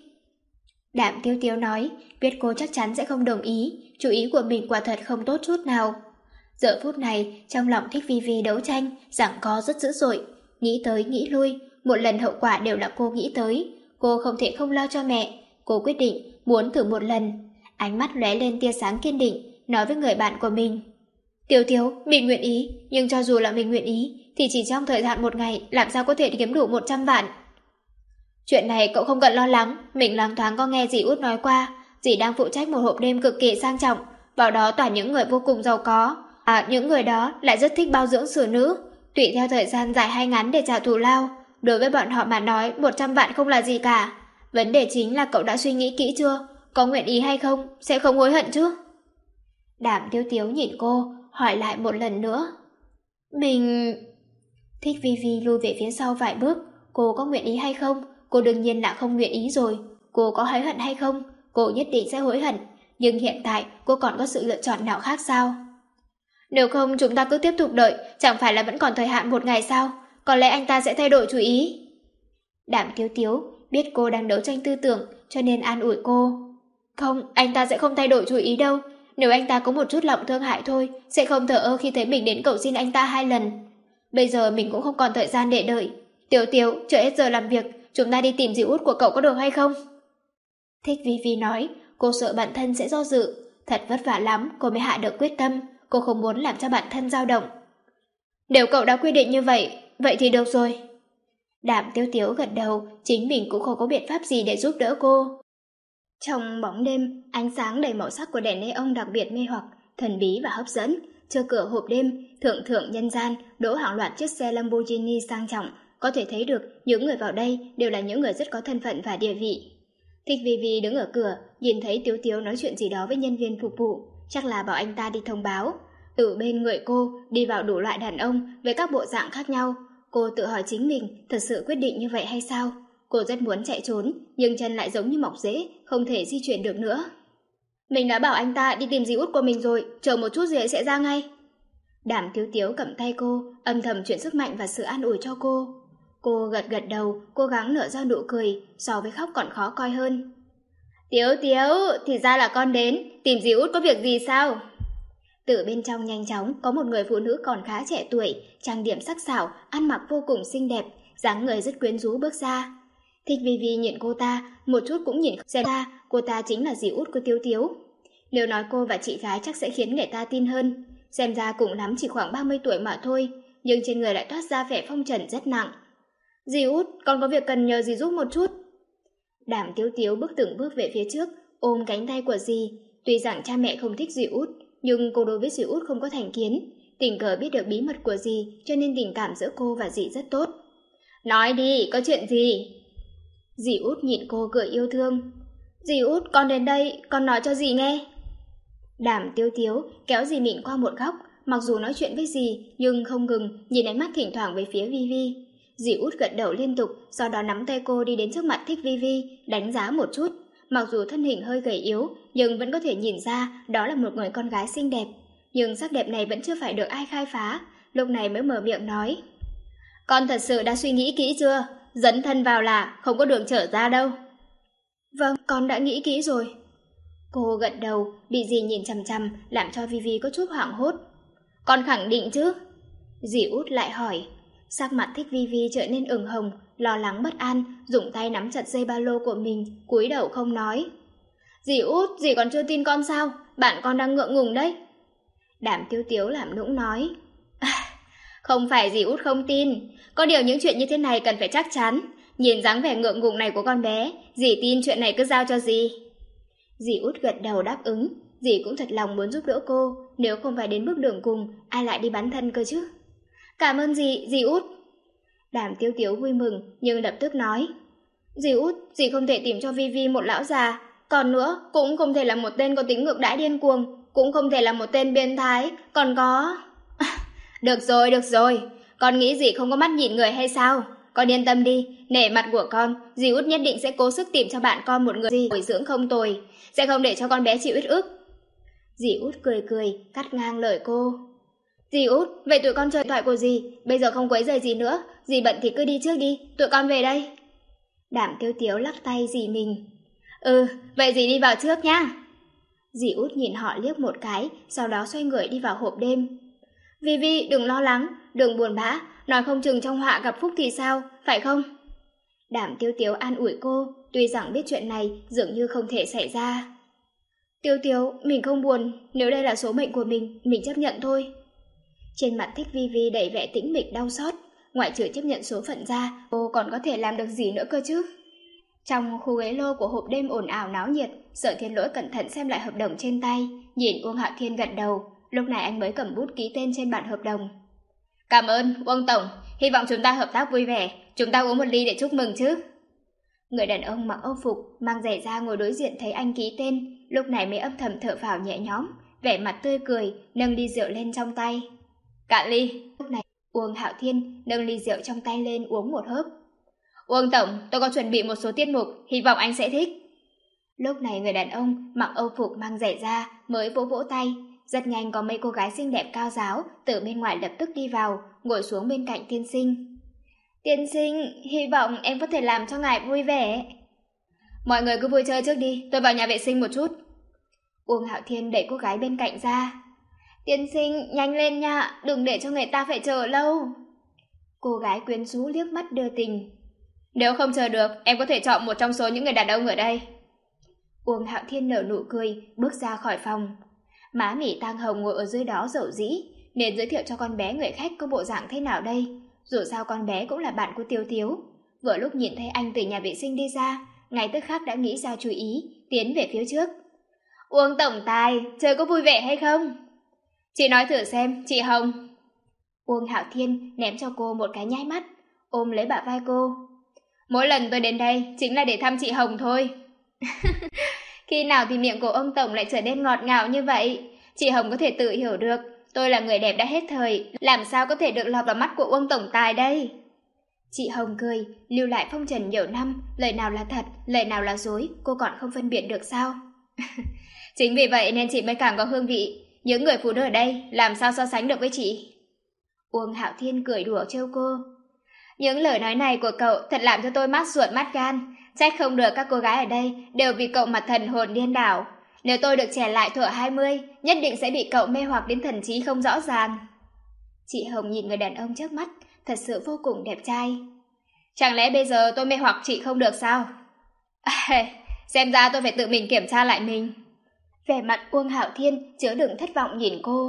Đàm Tiếu Tiếu nói, biết cô chắc chắn sẽ không đồng ý. Chú ý của mình quả thật không tốt chút nào. Giờ phút này, trong lòng Thích Vi Vi đấu tranh, giằng co rất dữ dội. Nghĩ tới nghĩ lui, một lần hậu quả đều là cô nghĩ tới. Cô không thể không lo cho mẹ. Cô quyết định muốn thử một lần. Ánh mắt lóe lên tia sáng kiên định, nói với người bạn của mình: Tiếu Tiếu, mình nguyện ý, nhưng cho dù là mình nguyện ý thì chỉ trong thời gian một ngày làm sao có thể kiếm đủ một trăm vạn. Chuyện này cậu không cần lo lắng, mình loáng thoáng có nghe dì út nói qua, dì đang phụ trách một hộp đêm cực kỳ sang trọng, vào đó toàn những người vô cùng giàu có. À, những người đó lại rất thích bao dưỡng xử nữ, tùy theo thời gian dài hay ngắn để trả thù lao. Đối với bọn họ mà nói, một trăm vạn không là gì cả. Vấn đề chính là cậu đã suy nghĩ kỹ chưa? Có nguyện ý hay không? Sẽ không hối hận chứ? Đàm Tiếu Tiếu nhìn cô, hỏi lại một lần nữa. Mình... Thích Vi Vi lùi về phía sau vài bước. Cô có nguyện ý hay không? Cô đương nhiên là không nguyện ý rồi. Cô có hối hận hay không? Cô nhất định sẽ hối hận. Nhưng hiện tại cô còn có sự lựa chọn nào khác sao? Nếu không chúng ta cứ tiếp tục đợi, chẳng phải là vẫn còn thời hạn một ngày sao? Có lẽ anh ta sẽ thay đổi chủ ý. Đàm Tiếu Tiếu biết cô đang đấu tranh tư tưởng, cho nên an ủi cô. Không, anh ta sẽ không thay đổi chủ ý đâu. Nếu anh ta có một chút lòng thương hại thôi, sẽ không thờ ơ khi thấy mình đến cầu xin anh ta hai lần. Bây giờ mình cũng không còn thời gian để đợi. Tiếu Tiếu, chờ hết giờ làm việc, chúng ta đi tìm dì út của cậu có được hay không? Thích Vi Vi nói, cô sợ bản thân sẽ do dự. Thật vất vả lắm, cô mới hạ được quyết tâm. Cô không muốn làm cho bản thân dao động. Nếu cậu đã quyết định như vậy, vậy thì được rồi. Đàm Tiếu Tiếu gật đầu, chính mình cũng không có biện pháp gì để giúp đỡ cô. Trong bóng đêm, ánh sáng đầy màu sắc của đèn neon đặc biệt mê hoặc, thần bí và hấp dẫn. Trước cửa hộp đêm, thượng thượng nhân gian đỗ hàng loạt chiếc xe Lamborghini sang trọng. Có thể thấy được những người vào đây đều là những người rất có thân phận và địa vị. Thích Vi Vi đứng ở cửa, nhìn thấy Tiếu Tiếu nói chuyện gì đó với nhân viên phục vụ, chắc là bảo anh ta đi thông báo. Từ bên người cô đi vào đủ loại đàn ông với các bộ dạng khác nhau. Cô tự hỏi chính mình thật sự quyết định như vậy hay sao? Cô rất muốn chạy trốn, nhưng chân lại giống như mọc rễ, không thể di chuyển được nữa. Mình đã bảo anh ta đi tìm dì út của mình rồi, chờ một chút gì sẽ ra ngay. Đàm Tiếu Tiếu cầm tay cô, âm thầm chuyển sức mạnh và sự an ủi cho cô. Cô gật gật đầu, cố gắng nở ra nụ cười, so với khóc còn khó coi hơn. Tiếu Tiếu, thì ra là con đến, tìm dì út có việc gì sao? Từ bên trong nhanh chóng có một người phụ nữ còn khá trẻ tuổi, trang điểm sắc sảo, ăn mặc vô cùng xinh đẹp, dáng người rất quyến rũ bước ra. Thích Vi Vi nhìn cô ta, một chút cũng nhìn xem ra cô ta chính là dì út của Tiếu Tiếu. Nếu nói cô và chị gái chắc sẽ khiến người ta tin hơn. Xem ra cùng lắm chỉ khoảng ba mươi tuổi mà thôi, nhưng trên người lại toát ra vẻ phong trần rất nặng. Dì Út, con có việc cần nhờ dì giúp một chút. Đàm Tiếu Tiếu bước từng bước về phía trước, ôm cánh tay của dì. Tuy rằng cha mẹ không thích dì Út, nhưng cô đối với dì Út không có thành kiến. Tình cờ biết được bí mật của dì, cho nên tình cảm giữa cô và dì rất tốt. Nói đi, có chuyện gì? Dì Út nhìn cô cười yêu thương. Dì Út, con đến đây, con nói cho dì nghe. Đàm Tiếu Tiếu kéo dì mình qua một góc, mặc dù nói chuyện với dì, nhưng không ngừng nhìn ánh mắt thỉnh thoảng về phía Vi Vi. Dì Út gật đầu liên tục, sau đó nắm tay cô đi đến trước mặt Thích Vi Vi, đánh giá một chút. Mặc dù thân hình hơi gầy yếu, nhưng vẫn có thể nhìn ra đó là một người con gái xinh đẹp. Nhưng sắc đẹp này vẫn chưa phải được ai khai phá, lúc này mới mở miệng nói. Con thật sự đã suy nghĩ kỹ chưa? Dấn thân vào là không có đường trở ra đâu. Vâng, con đã nghĩ kỹ rồi. Cô gật đầu, bị dì nhìn chằm chằm, làm cho Vi Vi có chút hoảng hốt. Con khẳng định chứ? Dì Út lại hỏi. Sắc mặt Thích Vi Vi trở nên ửng hồng, lo lắng bất an, dùng tay nắm chặt dây ba lô của mình, cúi đầu không nói. Dì Út, dì còn chưa tin con sao? Bạn con đang ngượng ngùng đấy. Đàm Tiếu Tiếu làm nũng nói. Không phải dì Út không tin, có điều những chuyện như thế này cần phải chắc chắn. Nhìn dáng vẻ ngượng ngùng này của con bé, dì tin chuyện này cứ giao cho dì. Dì Út gật đầu đáp ứng, dì cũng thật lòng muốn giúp đỡ cô, nếu không phải đến bước đường cùng, ai lại đi bán thân cơ chứ. Cảm ơn dì, dì Út. Đàm Tiếu Tiếu vui mừng, nhưng lập tức nói. Dì Út, dì không thể tìm cho Vi Vi một lão già, còn nữa, cũng không thể là một tên có tính ngược đãi điên cuồng, cũng không thể là một tên biến thái, còn có... Được rồi, được rồi, con nghĩ dì không có mắt nhìn người hay sao? Con yên tâm đi, nể mặt của con, dì Út nhất định sẽ cố sức tìm cho bạn con một người gì bồi dưỡng không tồi, sẽ không để cho con bé chịu uất ức. Dì Út cười cười, cắt ngang lời cô. Dì Út, vậy tụi con chơi điện thoại của dì, bây giờ không quấy rầy gì nữa, dì bận thì cứ đi trước đi, tụi con về đây. Đàm Tiếu Tiếu lắc tay dì mình. Ừ, vậy dì đi vào trước nhá. Dì Út nhìn họ liếc một cái, sau đó xoay người đi vào hộp đêm. Vi Vi, đừng lo lắng, đừng buồn bã, nói không chừng trong họa gặp phúc thì sao, phải không? Đàm Tiếu Tiếu an ủi cô, tuy rằng biết chuyện này dường như không thể xảy ra. Tiếu Tiếu, mình không buồn, nếu đây là số mệnh của mình, mình chấp nhận thôi. Trên mặt Thích Vi Vi đầy vẻ tĩnh mịch đau xót, ngoại trừ chấp nhận số phận ra, cô còn có thể làm được gì nữa cơ chứ? Trong khu ghế lô của hộp đêm ồn ào náo nhiệt, Sở Thiên Lỗi cẩn thận xem lại hợp đồng trên tay, nhìn Uông Hạo Thiên gật đầu, lúc này anh mới cầm bút ký tên trên bản hợp đồng. Cảm ơn, Uông Tổng, hy vọng chúng ta hợp tác vui vẻ, chúng ta uống một ly để chúc mừng chứ. Người đàn ông mặc âu phục, mang giày da ngồi đối diện thấy anh ký tên, lúc này mới âm thầm thở phào nhẹ nhõm, vẻ mặt tươi cười, nâng ly rượu lên trong tay. Cạn ly. Lúc này, Uông Hạo Thiên nâng ly rượu trong tay lên uống một hớp. Uông Tổng, tôi có chuẩn bị một số tiết mục, hy vọng anh sẽ thích. Lúc này người đàn ông mặc âu phục mang giày da mới vỗ vỗ tay, rất nhanh có mấy cô gái xinh đẹp cao giáo từ bên ngoài lập tức đi vào, ngồi xuống bên cạnh tiên sinh. Tiên sinh, hy vọng em có thể làm cho ngài vui vẻ. Mọi người cứ vui chơi trước đi, tôi vào nhà vệ sinh một chút. Uông Hạo Thiên đẩy cô gái bên cạnh ra. Tiên sinh, nhanh lên nha, đừng để cho người ta phải chờ lâu. Cô gái quyến rũ liếc mắt đưa tình. Nếu không chờ được, em có thể chọn một trong số những người đàn ông ở đây. Uông Hạo Thiên nở nụ cười, bước ra khỏi phòng. Má Mỉ Tang Hồng ngồi ở dưới đó dầu dĩ, nên giới thiệu cho con bé người khách có bộ dạng thế nào đây. Dù sao con bé cũng là bạn của Tiêu Tiếu. Vừa lúc nhìn thấy anh từ nhà vệ sinh đi ra, ngay tức khắc đã nghĩ ra chú ý, tiến về phía trước. Uông tổng tài, chơi có vui vẻ hay không? Chị nói thử xem, chị Hồng. Uông Hạo Thiên ném cho cô một cái nháy mắt, ôm lấy bả vai cô. Mỗi lần tôi đến đây chính là để thăm chị Hồng thôi. Khi nào thì miệng của ông tổng lại trở nên ngọt ngào như vậy? Chị Hồng có thể tự hiểu được, tôi là người đẹp đã hết thời, làm sao có thể được lọt vào mắt của Uông tổng tài đây? Chị Hồng cười, lưu lại phong trần nhiều năm, lời nào là thật, lời nào là dối, cô còn không phân biệt được sao? Chính vì vậy nên chị mới càng có hương vị. Những người phụ nữ ở đây làm sao so sánh được với chị? Uông Hạo Thiên cười đùa trêu cô. Những lời nói này của cậu thật làm cho tôi mát ruột mát gan. Trách không được các cô gái ở đây đều vì cậu mà thần hồn điên đảo. Nếu tôi được trẻ lại thuở hai mươi, nhất định sẽ bị cậu mê hoặc đến thần trí không rõ ràng. Chị Hồng nhìn người đàn ông trước mắt, thật sự vô cùng đẹp trai. Chẳng lẽ bây giờ tôi mê hoặc chị không được sao? À, xem ra tôi phải tự mình kiểm tra lại mình. Vẻ mặt Uông Hạo Thiên chứa đựng thất vọng nhìn cô.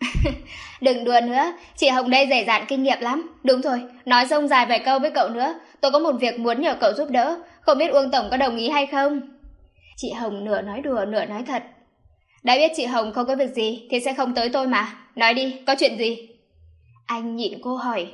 Đừng đùa nữa, chị Hồng đây dày dạn kinh nghiệm lắm. Đúng rồi, nói rông dài vài câu với cậu nữa. Tôi có một việc muốn nhờ cậu giúp đỡ, không biết Uông Tổng có đồng ý hay không? Chị Hồng nửa nói đùa nửa nói thật. Đã biết chị Hồng không có việc gì thì sẽ không tới tôi mà. Nói đi, có chuyện gì? Anh nhịn cô hỏi.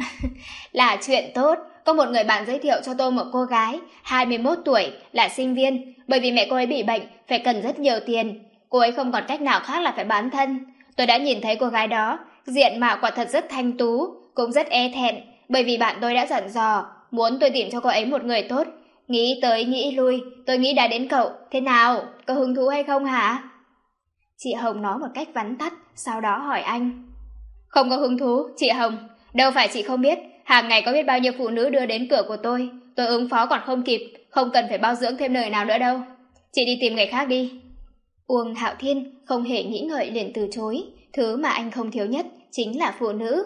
Là chuyện tốt, có một người bạn giới thiệu cho tôi một cô gái, hai mươi mốt tuổi, là sinh viên. Bởi vì mẹ cô ấy bị bệnh, phải cần rất nhiều tiền. Cô ấy không còn cách nào khác là phải bán thân. Tôi đã nhìn thấy cô gái đó, diện mạo quả thật rất thanh tú, cũng rất e thẹn. Bởi vì bạn tôi đã dặn dò, muốn tôi tìm cho cô ấy một người tốt. Nghĩ tới nghĩ lui, tôi nghĩ đã đến cậu. Thế nào, có hứng thú hay không hả? Chị Hồng nói một cách vắn tắt, sau đó hỏi anh. Không có hứng thú, chị Hồng. Đâu phải chị không biết, hàng ngày có biết bao nhiêu phụ nữ đưa đến cửa của tôi. Tôi ứng phó còn không kịp, không cần phải bao dưỡng thêm đời nào nữa đâu. Chị đi tìm người khác đi. Uông Hạo Thiên không hề nghĩ ngợi liền từ chối. Thứ mà anh không thiếu nhất chính là phụ nữ.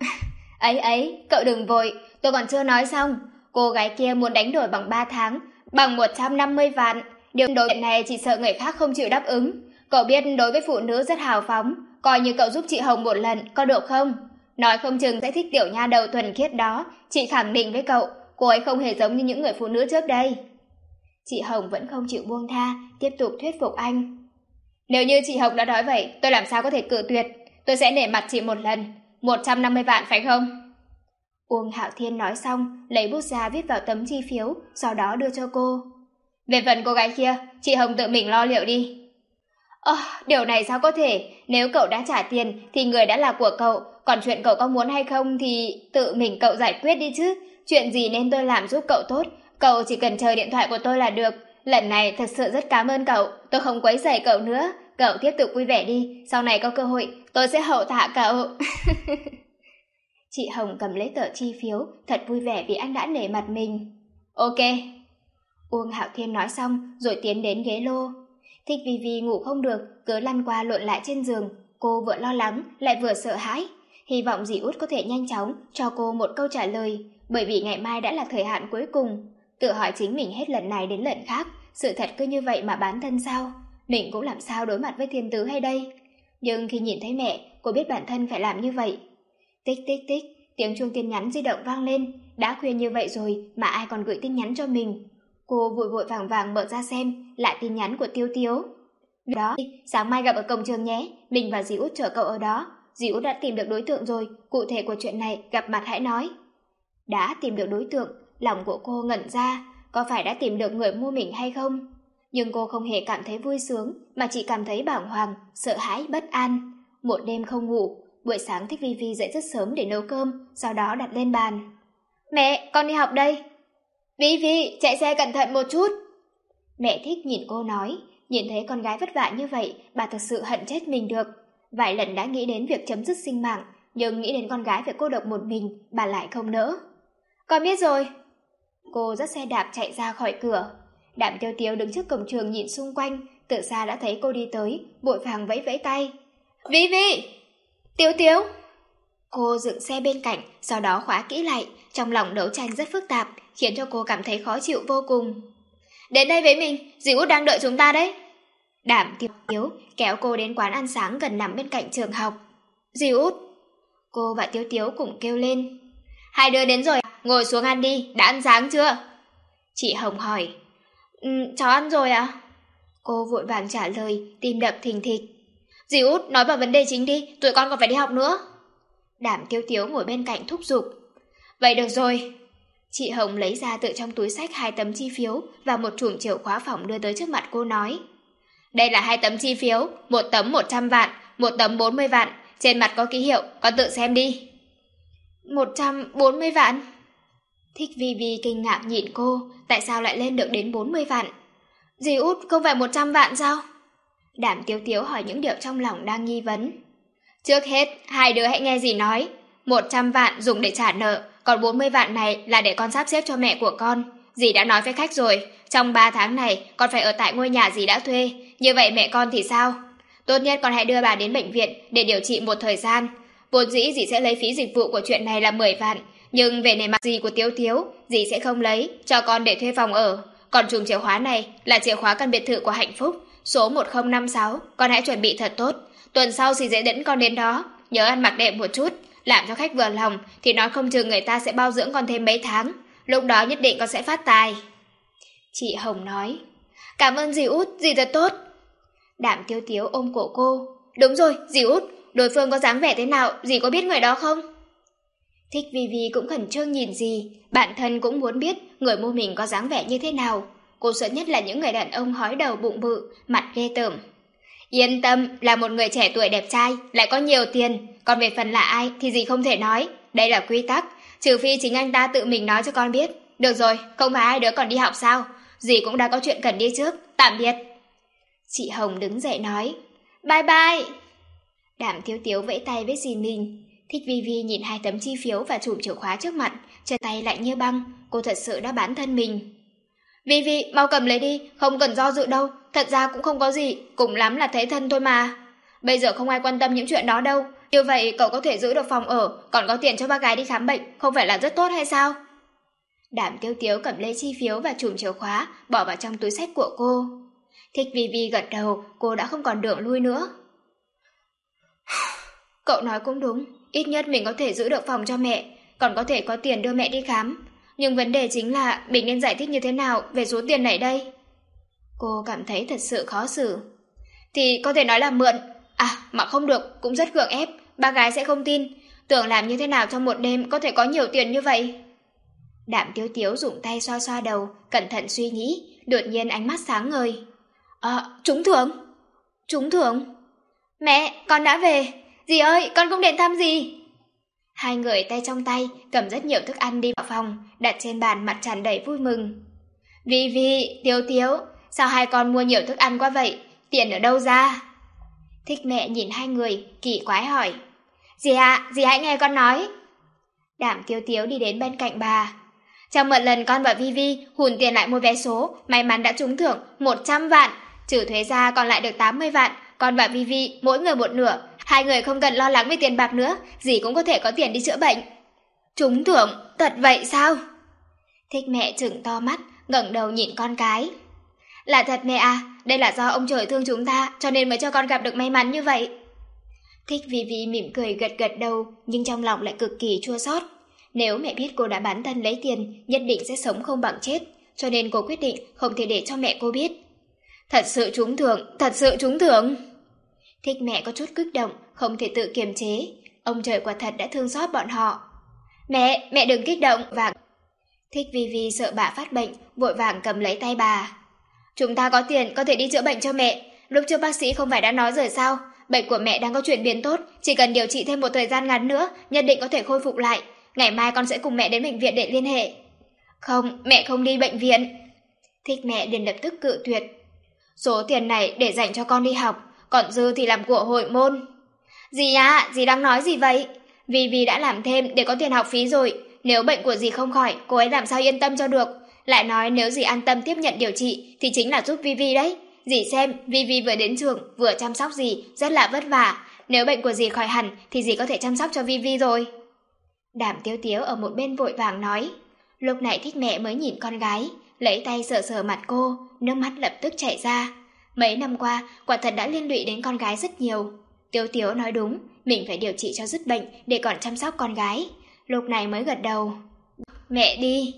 Ấy ấy, cậu đừng vội, tôi còn chưa nói xong. Cô gái kia muốn đánh đổi bằng ba tháng, bằng một trăm năm mươi vạn. Điều đối chuyện này chỉ sợ người khác không chịu đáp ứng. Cậu biết đối với phụ nữ rất hào phóng, coi như cậu giúp chị Hồng một lần, có được không? Nói không chừng sẽ thích tiểu nha đầu thuần khiết đó. Chị khẳng định với cậu, cô ấy không hề giống như những người phụ nữ trước đây. Chị Hồng vẫn không chịu buông tha, tiếp tục thuyết phục anh. Nếu như chị Hồng đã nói vậy, tôi làm sao có thể cự tuyệt? Tôi sẽ nể mặt chị một lần, một trăm năm mươi vạn phải không? Uông Hạo Thiên nói xong, lấy bút ra viết vào tấm chi phiếu, sau đó đưa cho cô. Về phần cô gái kia, chị Hồng tự mình lo liệu đi. Ơ, oh, điều này sao có thể? Nếu cậu đã trả tiền thì người đã là của cậu, còn chuyện cậu có muốn hay không thì tự mình cậu giải quyết đi chứ. Chuyện gì nên tôi làm giúp cậu tốt, cậu chỉ cần chờ điện thoại của tôi là được. Lần này thật sự rất cảm ơn cậu, tôi không quấy rầy cậu nữa. Cậu tiếp tục vui vẻ đi, sau này có cơ hội tôi sẽ hậu tạ cậu. Chị Hồng cầm lấy tờ chi phiếu, thật vui vẻ vì anh đã nể mặt mình. Ok. Uông Hạo Thiên nói xong rồi tiến đến ghế lô. Thích Vi Vi ngủ không được, cứ lăn qua lộn lại trên giường. Cô vừa lo lắng, lại vừa sợ hãi. Hy vọng dì Út có thể nhanh chóng cho cô một câu trả lời, bởi vì ngày mai đã là thời hạn cuối cùng. Tự hỏi chính mình hết lần này đến lần khác, sự thật cứ như vậy mà bán thân sao? Mình cũng làm sao đối mặt với thiên tứ hay đây? Nhưng khi nhìn thấy mẹ, cô biết bản thân phải làm như vậy. Tích tích tích, tiếng chuông tin nhắn di động vang lên. Đã khuya như vậy rồi mà ai còn gửi tin nhắn cho mình? Cô vội vội vàng vàng mở ra xem, lại tin nhắn của Tiêu Tiếu. Đó, sáng mai gặp ở cổng trường nhé, mình và dì Út chờ cậu ở đó. Dì Út đã tìm được đối tượng rồi, cụ thể của chuyện này gặp mặt hãy nói. Đã tìm được đối tượng, lòng của cô ngẩn ra, có phải đã tìm được người mua mình hay không? Nhưng cô không hề cảm thấy vui sướng, mà chỉ cảm thấy bàng hoàng, sợ hãi, bất an. Một đêm không ngủ, buổi sáng Thích Vi Vi dậy rất sớm để nấu cơm, sau đó đặt lên bàn. Mẹ, con đi học đây. Vi Vi, chạy xe cẩn thận một chút. Mẹ Thích nhìn cô nói, nhìn thấy con gái vất vả như vậy, bà thật sự hận chết mình được. Vài lần đã nghĩ đến việc chấm dứt sinh mạng, nhưng nghĩ đến con gái phải cô độc một mình, bà lại không nỡ. Con biết rồi. Cô dắt xe đạp chạy ra khỏi cửa. Đạm Tiêu Tiếu đứng trước cổng trường nhìn xung quanh, từ xa đã thấy cô đi tới, vội vàng vẫy vẫy tay. Vi Vi! Tiếu Tiếu! Cô dựng xe bên cạnh, sau đó khóa kỹ lại, trong lòng đấu tranh rất phức tạp, khiến cho cô cảm thấy khó chịu vô cùng. Đến đây với mình, dì Út đang đợi chúng ta đấy. Đạm Tiêu Tiếu kéo cô đến quán ăn sáng gần nằm bên cạnh trường học. Dì Út! Cô và Tiêu Tiếu cùng kêu lên. Hai đứa đến rồi, ngồi xuống ăn đi, đã ăn sáng chưa? Chị Hồng hỏi. Ừ, cháu ăn rồi ạ. À? Cô vội vàng trả lời, tim đập thình thịch. Dì Út, nói vào vấn đề chính đi, tụi con còn phải đi học nữa. Đạm Tiêu Tiếu ngồi bên cạnh thúc giục. Vậy được rồi. Chị Hồng lấy ra từ trong túi xách hai tấm chi phiếu và một chùm chìa khóa phòng đưa tới trước mặt cô nói. Đây là hai tấm chi phiếu, một tấm một trăm vạn, một tấm bốn mươi vạn, trên mặt có ký hiệu, con tự xem đi. một trăm bốn mươi vạn? Thích Vi Vi kinh ngạc nhìn cô, tại sao lại lên được đến bốn mươi vạn? Dì Út không phải một trăm vạn sao? Đạm Tiếu Tiếu hỏi những điều trong lòng đang nghi vấn. Trước hết, hai đứa hãy nghe dì nói. một trăm vạn dùng để trả nợ, còn bốn mươi vạn này là để con sắp xếp cho mẹ của con. Dì đã nói với khách rồi, trong ba tháng này con phải ở tại ngôi nhà dì đã thuê. Như vậy mẹ con thì sao? Tốt nhất con hãy đưa bà đến bệnh viện để điều trị một thời gian. Vốn dĩ dì sẽ lấy phí dịch vụ của chuyện này là mười vạn, nhưng về nề mặt dì của Tiếu Tiếu, dì sẽ không lấy, cho con để thuê phòng ở. Còn chùm chìa khóa này là chìa khóa căn biệt thự của Hạnh Phúc, số một không năm sáu, con hãy chuẩn bị thật tốt. Tuần sau dì sẽ dẫn con đến đó, nhớ ăn mặc đẹp một chút, làm cho khách vừa lòng thì nói không chừng người ta sẽ bao dưỡng con thêm mấy tháng. Lúc đó nhất định con sẽ phát tài. Chị Hồng nói. Cảm ơn dì út, dì thật tốt. Đạm Tiếu Tiếu ôm cổ cô. Đúng rồi, dì út, đối phương có dáng vẻ thế nào, dì có biết người đó không? Thích Vi Vi cũng khẩn trương nhìn dì, bản thân cũng muốn biết người mua mình có dáng vẻ như thế nào. Cô sợ nhất là những người đàn ông hói đầu bụng bự, mặt ghê tởm. Yên tâm, là một người trẻ tuổi đẹp trai, lại có nhiều tiền, còn về phần là ai thì dì không thể nói, đây là quy tắc, trừ phi chính anh ta tự mình nói cho con biết. Được rồi, không phải hai đứa còn đi học sao? Dì cũng đã có chuyện cần đi trước, tạm biệt. Chị Hồng đứng dậy nói, bye bye. Đạm Tiếu Tiếu vẫy tay với dì mình. Thích Vi Vi nhìn hai tấm chi phiếu và chùm chìa khóa trước mặt, chân tay lạnh như băng, cô thật sự đã bán thân mình. Vi Vi, mau cầm lấy đi, không cần do dự đâu, thật ra cũng không có gì, cùng lắm là thấy thân thôi mà. Bây giờ không ai quan tâm những chuyện đó đâu, như vậy cậu có thể giữ được phòng ở, còn có tiền cho bác gái đi khám bệnh, không phải là rất tốt hay sao? Đạm Tiếu Tiếu cầm lấy chi phiếu và chùm chìa khóa, bỏ vào trong túi xách của cô. Thích Vi Vi gật đầu, cô đã không còn đường lui nữa. Cậu nói cũng đúng, ít nhất mình có thể giữ được phòng cho mẹ, còn có thể có tiền đưa mẹ đi khám. Nhưng vấn đề chính là mình nên giải thích như thế nào về số tiền này đây? Cô cảm thấy thật sự khó xử. Thì có thể nói là mượn. À, mà không được, cũng rất gượng ép, ba gái sẽ không tin. Tưởng làm như thế nào trong một đêm có thể có nhiều tiền như vậy? Đạm Tiếu Tiếu dùng tay xoa xoa đầu, cẩn thận suy nghĩ, đột nhiên ánh mắt sáng ngời. À, trúng thưởng. Trúng thưởng. Mẹ, con đã về. Dì ơi, con cũng đến thăm dì. Hai người tay trong tay cầm rất nhiều thức ăn đi vào phòng, đặt trên bàn, mặt tràn đầy vui mừng. Vi Vi, Tiếu Tiếu, sao hai con mua nhiều thức ăn quá vậy? Tiền ở đâu ra? Thích Mẹ nhìn hai người, kỳ quái hỏi. Dì ạ, à, dì hãy nghe con nói. Đạm Tiếu Tiếu đi đến bên cạnh bà. Trong một lần con và Vi Vi hùn tiền lại mua vé số, may mắn đã trúng thưởng một trăm vạn, trừ thuế ra còn lại được tám mươi vạn, con và Vi Vi mỗi người một nửa. Hai người không cần lo lắng về tiền bạc nữa, dì cũng có thể có tiền đi chữa bệnh. Trúng thưởng, thật vậy sao? Thích Mẹ trừng to mắt, ngẩng đầu nhìn con cái. Là thật mẹ à, đây là do ông trời thương chúng ta, cho nên mới cho con gặp được may mắn như vậy. Thích Vi Vi mỉm cười gật gật đầu, nhưng trong lòng lại cực kỳ chua xót. Nếu mẹ biết cô đã bán thân lấy tiền, nhất định sẽ sống không bằng chết, cho nên cô quyết định không thể để cho mẹ cô biết. Thật sự trúng thưởng, thật sự trúng thưởng. Thích Mẹ có chút kích động, không thể tự kiềm chế. Ông trời quả thật đã thương xót bọn họ. Mẹ, mẹ đừng kích động. Và Thích Vi Vi sợ bà phát bệnh, vội vàng cầm lấy tay bà. Chúng ta có tiền, có thể đi chữa bệnh cho mẹ. Lúc trước bác sĩ không phải đã nói rồi sao? Bệnh của mẹ đang có chuyển biến tốt, chỉ cần điều trị thêm một thời gian ngắn nữa, nhất định có thể khôi phục lại. Ngày mai con sẽ cùng mẹ đến bệnh viện để liên hệ. Không, mẹ không đi bệnh viện. Thích Mẹ liền lập tức cự tuyệt. Số tiền này để dành cho con đi học, còn dư thì làm của hội môn. Dì à, dì đang nói gì vậy? Vi Vi đã làm thêm để có tiền học phí rồi. Nếu bệnh của dì không khỏi, cô ấy làm sao yên tâm cho được. Lại nói nếu dì an tâm tiếp nhận điều trị thì chính là giúp Vi Vi đấy. Dì xem, Vi Vi vừa đến trường, vừa chăm sóc dì, rất là vất vả. Nếu bệnh của dì khỏi hẳn thì dì có thể chăm sóc cho Vi Vi rồi. Đạm Tiếu Tiếu ở một bên vội vàng nói. Lúc này Thích Mẹ mới nhìn con gái, lấy tay sờ sờ mặt cô, nước mắt lập tức chảy ra. Mấy năm qua, quả thật đã liên lụy đến con gái rất nhiều. Tiếu Tiếu nói đúng, mình phải điều trị cho dứt bệnh để còn chăm sóc con gái. Lúc này mới gật đầu. Mẹ đi.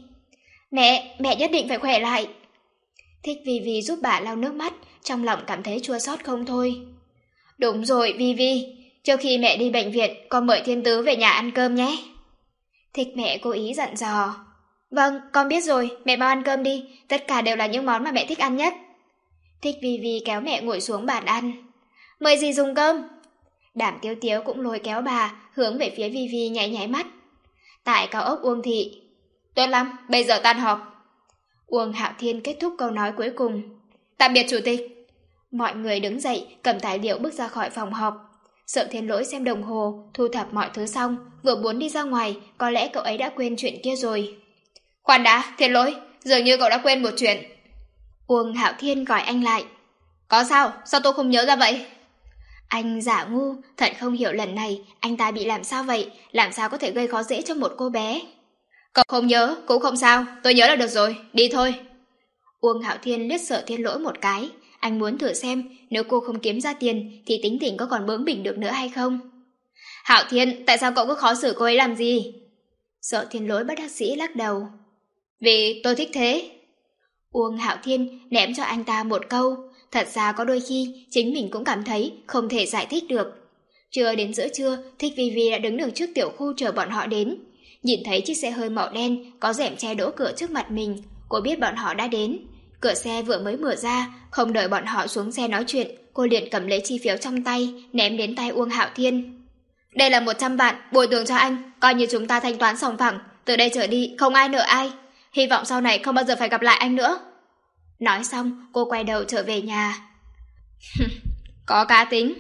Mẹ, mẹ nhất định phải khỏe lại. Thích Vi Vi giúp bà lau nước mắt, trong lòng cảm thấy chua xót không thôi. Đúng rồi Vi Vi, trước khi mẹ đi bệnh viện, con mời Thiên Tứ về nhà ăn cơm nhé. Thích Mẹ cố ý dặn dò. Vâng, con biết rồi, mẹ mau ăn cơm đi, tất cả đều là những món mà mẹ thích ăn nhất. Thích Vi Vi kéo mẹ ngồi xuống bàn ăn. Mời dì dùng cơm. Đạm Tiếu Tiếu cũng lôi kéo bà, hướng về phía Vi Vi nháy nháy mắt. Tại cao ốc Uông Thị. Tốt lắm, bây giờ tan họp. Uông Hạo Thiên kết thúc câu nói cuối cùng. Tạm biệt chủ tịch. Mọi người đứng dậy, cầm tài liệu bước ra khỏi phòng họp. Sợ Thiên Lỗi xem đồng hồ, thu thập mọi thứ xong, vừa muốn đi ra ngoài, có lẽ cậu ấy đã quên chuyện kia rồi. Khoan đã, Thiên Lỗi, dường như cậu đã quên một chuyện. Uông Hạo Thiên gọi anh lại. Có sao? Sao tôi không nhớ ra vậy? Anh giả ngu, thật không hiểu lần này anh ta bị làm sao vậy, làm sao có thể gây khó dễ cho một cô bé. Cậu không nhớ, cũng không sao, tôi nhớ là được rồi, đi thôi. Uông Hạo Thiên liếc Sở Thiên Lỗi một cái, anh muốn thử xem nếu cô không kiếm ra tiền thì tính tình có còn bướng bỉnh được nữa hay không. Hạo Thiên, tại sao cậu cứ khó xử cô ấy làm gì? Sợ Thiên Lỗi bất đắc dĩ lắc đầu. Vì tôi thích thế. Uông Hạo Thiên ném cho anh ta một câu. Thật ra có đôi khi chính mình cũng cảm thấy không thể giải thích được. Chưa đến giữa trưa, Thích Vi Vi đã đứng ở trước tiểu khu chờ bọn họ đến. Nhìn thấy chiếc xe hơi màu đen có rèm che đỗ cửa trước mặt mình, cô biết bọn họ đã đến. Cửa xe vừa mới mở ra, không đợi bọn họ xuống xe nói chuyện, cô liền cầm lấy chi phiếu trong tay, ném đến tay Uông Hạo Thiên. Đây là một trăm vạn, bồi thường cho anh, coi như chúng ta thanh toán sòng phẳng, từ đây trở đi không ai nợ ai. Hy vọng sau này không bao giờ phải gặp lại anh nữa. Nói xong, cô quay đầu trở về nhà. Có cá tính.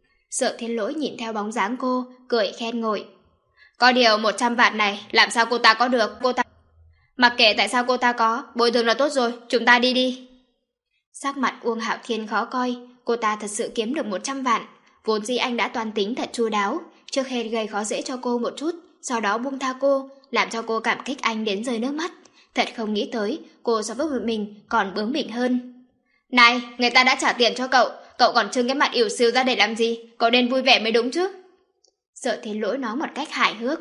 Sợ Thiên Lỗi nhìn theo bóng dáng cô, cười khen ngợi. Có điều một trăm vạn này, làm sao cô ta có được? Cô ta... Mặc kệ tại sao cô ta có, bồi thường là tốt rồi, chúng ta đi đi. Sắc mặt Uông Hạo Thiên khó coi, cô ta thật sự kiếm được một trăm vạn. Vốn dĩ anh đã toan tính thật chu đáo, trước hết gây khó dễ cho cô một chút, sau đó buông tha cô, làm cho cô cảm kích anh đến rơi nước mắt. Thật không nghĩ tới, cô so với mình còn bướng bỉnh hơn. Này, người ta đã trả tiền cho cậu, cậu còn trưng cái mặt ỉu xìu ra để làm gì? Cậu nên vui vẻ mới đúng chứ. Sợ Thiên Lỗi nói một cách hài hước.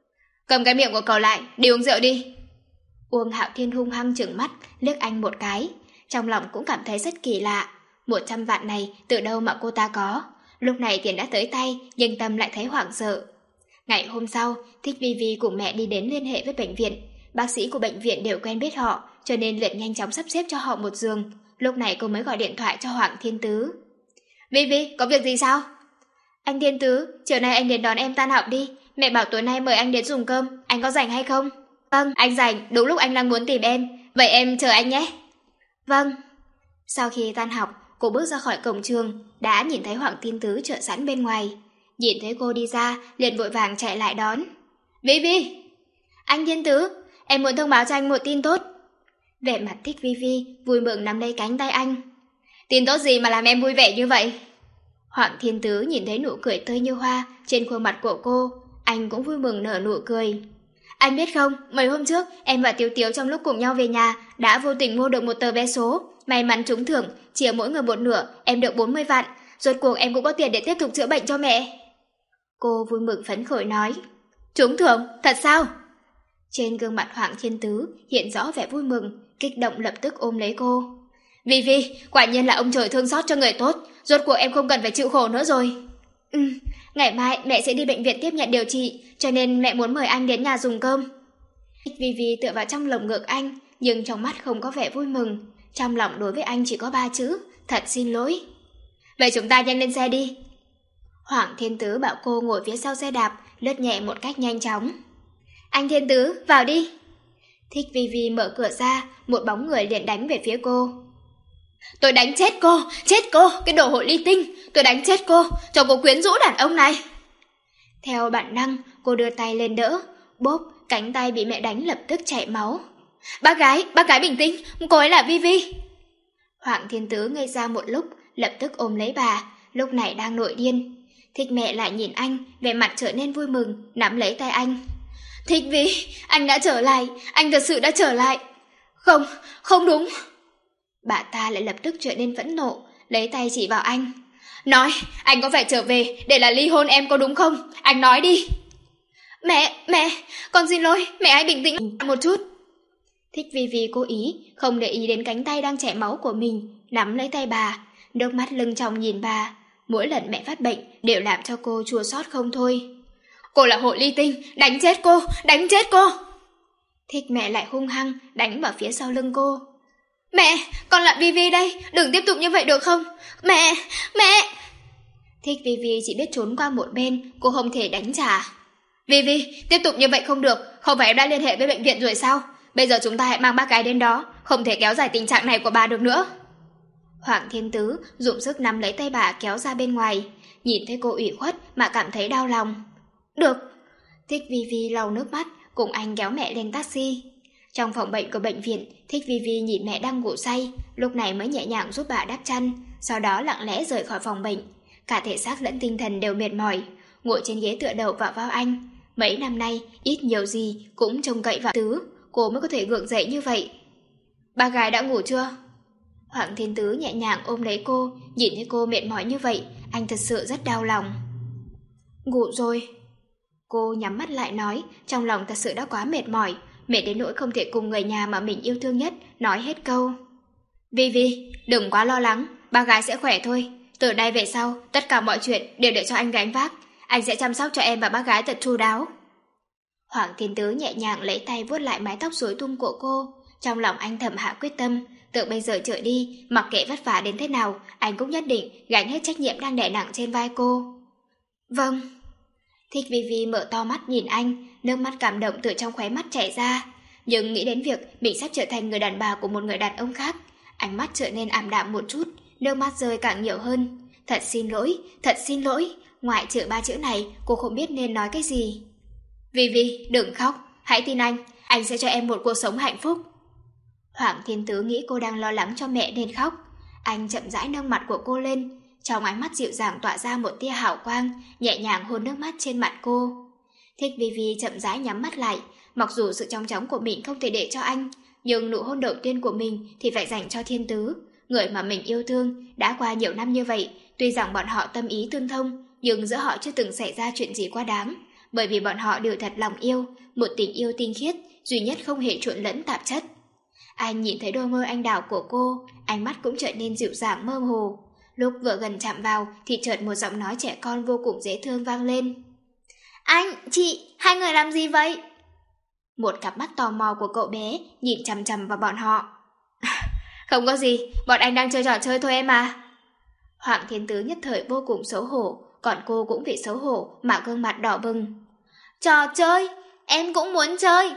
Cầm cái miệng của cậu lại, đi uống rượu đi. Uông Hạo Thiên hung hăng trừng mắt, liếc anh một cái. Trong lòng cũng cảm thấy rất kỳ lạ. Một trăm vạn này từ đâu mà cô ta có? Lúc này tiền đã tới tay, nhưng tâm lại thấy hoảng sợ. Ngày hôm sau, Thích Vi Vi cùng mẹ đi đến liên hệ với bệnh viện. Bác sĩ của bệnh viện đều quen biết họ, cho nên liền nhanh chóng sắp xếp cho họ một giường. Lúc này cô mới gọi điện thoại cho Hoàng Thiên Tứ. Vi Vi, có việc gì sao? Anh Thiên Tứ, chiều nay anh đến đón em tan học đi. Mẹ bảo tối nay mời anh đến dùng cơm, anh có rảnh hay không? Vâng, anh rảnh, đúng lúc anh đang muốn tìm em. Vậy em chờ anh nhé. Vâng. Sau khi tan học, cô bước ra khỏi cổng trường, đã nhìn thấy Hoàng Thiên Tứ chờ sẵn bên ngoài. Nhìn thấy cô đi ra, liền vội vàng chạy lại đón. Vi Vi! Anh Thiên Tứ, em muốn thông báo cho anh một tin tốt. Vẻ mặt Thích Vi Vi vui mừng nắm lấy cánh tay anh. Tin tốt gì mà làm em vui vẻ như vậy? Hoàng Thiên Tứ nhìn thấy nụ cười tươi như hoa trên khuôn mặt của cô, anh cũng vui mừng nở nụ cười. Anh biết không, mấy hôm trước em và Tiếu Tiếu trong lúc cùng nhau về nhà đã vô tình mua được một tờ vé số, may mắn trúng thưởng, chia mỗi người một nửa, em được bốn mươi vạn, rốt cuộc em cũng có tiền để tiếp tục chữa bệnh cho mẹ. Cô vui mừng phấn khởi nói. Trúng thưởng, thật sao? Trên gương mặt Hoàng Thiên Tứ hiện rõ vẻ vui mừng, kích động lập tức ôm lấy cô. Vi Vi, quả nhiên là ông trời thương xót cho người tốt, rốt cuộc em không cần phải chịu khổ nữa rồi. Ừ, ngày mai mẹ sẽ đi bệnh viện tiếp nhận điều trị, cho nên mẹ muốn mời anh đến nhà dùng cơm. Vi Vi tựa vào trong lồng ngực anh, nhưng trong mắt không có vẻ vui mừng, trong lòng đối với anh chỉ có ba chữ, thật xin lỗi. Vậy chúng ta nhanh lên xe đi. Hoàng Thiên Tứ bảo cô ngồi phía sau xe đạp, lướt nhẹ một cách nhanh chóng. Anh Thiên Tứ, vào đi. Thích Vi Vi mở cửa ra, một bóng người liền đánh về phía cô. Tôi đánh chết cô, chết cô, cái đồ hội ly tinh, tôi đánh chết cô, cho cô quyến rũ đàn ông này. Theo bản năng, cô đưa tay lên đỡ, bốp, cánh tay bị mẹ đánh lập tức chảy máu. Bác gái, bác gái bình tĩnh, cô ấy là Vi Vi. Hoàng Thiên Tứ ngây ra một lúc, lập tức ôm lấy bà, lúc này đang nổi điên. Thích mẹ lại nhìn anh, vẻ mặt trở nên vui mừng, nắm lấy tay anh. Thích Vi, anh đã trở lại, anh thật sự đã trở lại. Không, không đúng. Bà ta lại lập tức trở nên phẫn nộ, lấy tay chỉ vào anh. Nói, anh có phải trở về để là ly hôn em có đúng không? Anh nói đi. Mẹ, mẹ, con xin lỗi, mẹ hãy bình tĩnh một chút. Thích Vi Vi cố ý, không để ý đến cánh tay đang chảy máu của mình, nắm lấy tay bà, nước mắt lưng tròng nhìn bà. Mỗi lần mẹ phát bệnh đều làm cho cô chua xót không thôi. Cô là hội ly tinh, đánh chết cô, đánh chết cô. Thích mẹ lại hung hăng đánh vào phía sau lưng cô. Mẹ, con là Vi Vi đây, đừng tiếp tục như vậy được không? Mẹ, mẹ. Thích Vi Vi chỉ biết trốn qua một bên, cô không thể đánh trả. Vi Vi, tiếp tục như vậy không được, không phải em đã liên hệ với bệnh viện rồi sao? Bây giờ chúng ta hãy mang bác gái đến đó, không thể kéo dài tình trạng này của bà được nữa. Hoàng Thiên Tứ dùng sức nắm lấy tay bà kéo ra bên ngoài, nhìn thấy cô ủy khuất mà cảm thấy đau lòng. Được. Thích Vi Vi lau nước mắt, cùng anh kéo mẹ lên taxi. Trong phòng bệnh của bệnh viện, Thích Vi Vi nhìn mẹ đang ngủ say, lúc này mới nhẹ nhàng giúp bà đắp chăn, sau đó lặng lẽ rời khỏi phòng bệnh. Cả thể xác lẫn tinh thần đều mệt mỏi, ngồi trên ghế tựa đầu vào vai anh. Mấy năm nay, ít nhiều gì cũng trông cậy vào Tứ, cô mới có thể gượng dậy như vậy. Ba gái đã ngủ chưa? Hoàng Thiên Tứ nhẹ nhàng ôm lấy cô, nhìn thấy cô mệt mỏi như vậy, anh thật sự rất đau lòng. Ngủ rồi. Cô nhắm mắt lại nói, trong lòng thật sự đã quá mệt mỏi, mệt đến nỗi không thể cùng người nhà mà mình yêu thương nhất nói hết câu. Vi Vi, đừng quá lo lắng, bác gái sẽ khỏe thôi. Từ nay về sau, tất cả mọi chuyện đều để cho anh gánh vác. Anh sẽ chăm sóc cho em và bác gái thật chu đáo. Hoàng Thiên Tứ nhẹ nhàng lấy tay vuốt lại mái tóc rối tung của cô. Trong lòng anh thầm hạ quyết tâm, từ bây giờ trở đi, mặc kệ vất vả đến thế nào, anh cũng nhất định gánh hết trách nhiệm đang đè nặng trên vai cô. Vâng. Thích Vi Vi mở to mắt nhìn anh, nước mắt cảm động từ trong khóe mắt chảy ra. Nhưng nghĩ đến việc mình sắp trở thành người đàn bà của một người đàn ông khác, ánh mắt trở nên ảm đạm một chút, nước mắt rơi càng nhiều hơn. Thật xin lỗi, thật xin lỗi, ngoại trừ ba chữ này, cô không biết nên nói cái gì. Vi Vi, đừng khóc, hãy tin anh, anh sẽ cho em một cuộc sống hạnh phúc. Hoàng Thiên Tứ nghĩ cô đang lo lắng cho mẹ nên khóc. Anh chậm rãi nâng mặt của cô lên, trong ánh mắt dịu dàng tỏa ra một tia hào quang, nhẹ nhàng hôn nước mắt trên mặt cô. Thích Vi Vi chậm rãi nhắm mắt lại, mặc dù sự trong chóng của mình không thể để cho anh, nhưng nụ hôn đầu tiên của mình thì phải dành cho Thiên Tứ, người mà mình yêu thương. Đã qua nhiều năm như vậy, tuy rằng bọn họ tâm ý tương thông, nhưng giữa họ chưa từng xảy ra chuyện gì quá đáng, bởi vì bọn họ đều thật lòng yêu, một tình yêu tinh khiết, duy nhất không hề trộn lẫn tạp chất. Anh nhìn thấy đôi môi anh đào của cô, ánh mắt cũng trở nên dịu dàng mơ hồ. Lúc vừa gần chạm vào thì chợt một giọng nói trẻ con vô cùng dễ thương vang lên. Anh, chị, hai người làm gì vậy? Một cặp mắt tò mò của cậu bé nhìn chằm chằm vào bọn họ. Không có gì, bọn anh đang chơi trò chơi thôi em à. Hoàng Thiên Tứ nhất thời vô cùng xấu hổ, còn cô cũng vì xấu hổ mà gương mặt đỏ bừng. Trò chơi, em cũng muốn chơi.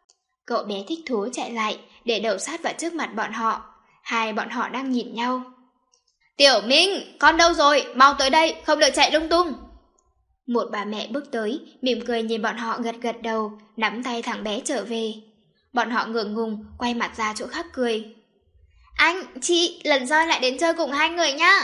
Cậu bé thích thú chạy lại để đầu sát vào trước mặt bọn họ. Hai bọn họ đang nhìn nhau. Tiểu Minh, con đâu rồi? Mau tới đây, không được chạy lung tung. Một bà mẹ bước tới, mỉm cười nhìn bọn họ gật gật đầu, nắm tay thằng bé trở về. Bọn họ ngượng ngùng, quay mặt ra chỗ khác cười. Anh, chị, lần sau lại đến chơi cùng hai người nhá.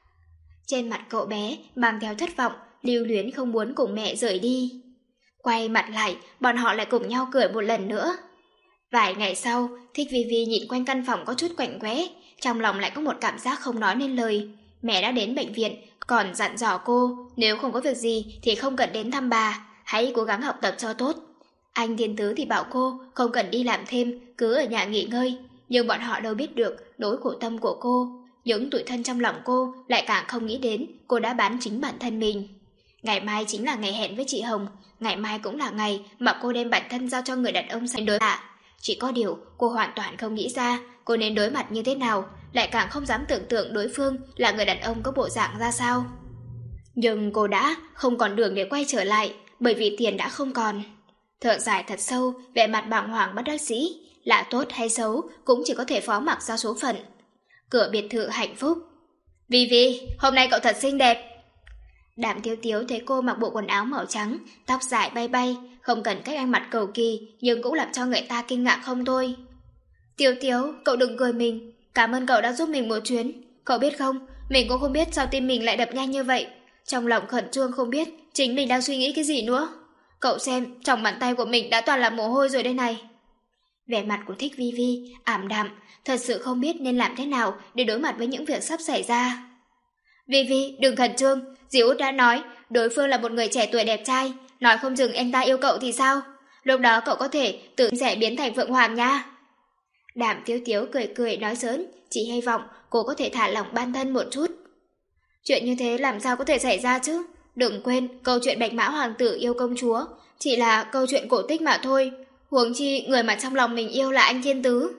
Trên mặt cậu bé mang theo thất vọng, lưu luyến không muốn cùng mẹ rời đi. Quay mặt lại, bọn họ lại cùng nhau cười một lần nữa. Vài ngày sau, Thích Vi Vi nhìn quanh căn phòng có chút quạnh quẽ, trong lòng lại có một cảm giác không nói nên lời. Mẹ đã đến bệnh viện, còn dặn dò cô, nếu không có việc gì thì không cần đến thăm bà, hãy cố gắng học tập cho tốt. Anh Thiên Tứ thì bảo cô không cần đi làm thêm, cứ ở nhà nghỉ ngơi. Nhưng bọn họ đâu biết được nỗi khổ tâm của cô, những tủi thân trong lòng cô lại càng không nghĩ đến cô đã bán chính bản thân mình. Ngày mai chính là ngày hẹn với chị Hồng, ngày mai cũng là ngày mà cô đem bản thân giao cho người đàn ông sai đối hạ. Chỉ có điều cô hoàn toàn không nghĩ ra cô nên đối mặt như thế nào, lại càng không dám tưởng tượng đối phương là người đàn ông có bộ dạng ra sao. Nhưng cô đã không còn đường để quay trở lại, bởi vì tiền đã không còn. Thở dài thật sâu, vẻ mặt bàng hoàng bất đắc dĩ, là tốt hay xấu cũng chỉ có thể phó mặc ra số phận. Cửa biệt thự hạnh phúc. Vi Vi, hôm nay cậu thật xinh đẹp. Đàm Tiếu Tiếu thấy cô mặc bộ quần áo màu trắng, tóc dài bay bay, không cần cách ăn mặc cầu kỳ, nhưng cũng làm cho người ta kinh ngạc không thôi. Tiếu Tiếu, cậu đừng cười mình, cảm ơn cậu đã giúp mình một chuyến. Cậu biết không, mình cũng không biết sao tim mình lại đập nhanh như vậy. Trong lòng khẩn trương không biết chính mình đang suy nghĩ cái gì nữa. Cậu xem, trong bàn tay của mình đã toàn là mồ hôi rồi đây này. Vẻ mặt của Thích Vi Vi ảm đạm, thật sự không biết nên làm thế nào để đối mặt với những việc sắp xảy ra. Vi Vi, đừng khẩn trương, dì Út đã nói đối phương là một người trẻ tuổi đẹp trai, nói không chừng anh ta yêu cậu thì sao? Lúc đó cậu có thể tự sẽ biến thành Phượng Hoàng nha. Đàm Tiếu Tiếu cười cười nói giỡn, chỉ hy vọng cô có thể thả lỏng bản thân một chút. Chuyện như thế làm sao có thể xảy ra chứ? Đừng quên, câu chuyện Bạch Mã Hoàng tử yêu công chúa chỉ là câu chuyện cổ tích mà thôi. Huống chi người mà trong lòng mình yêu là anh Thiên Tứ.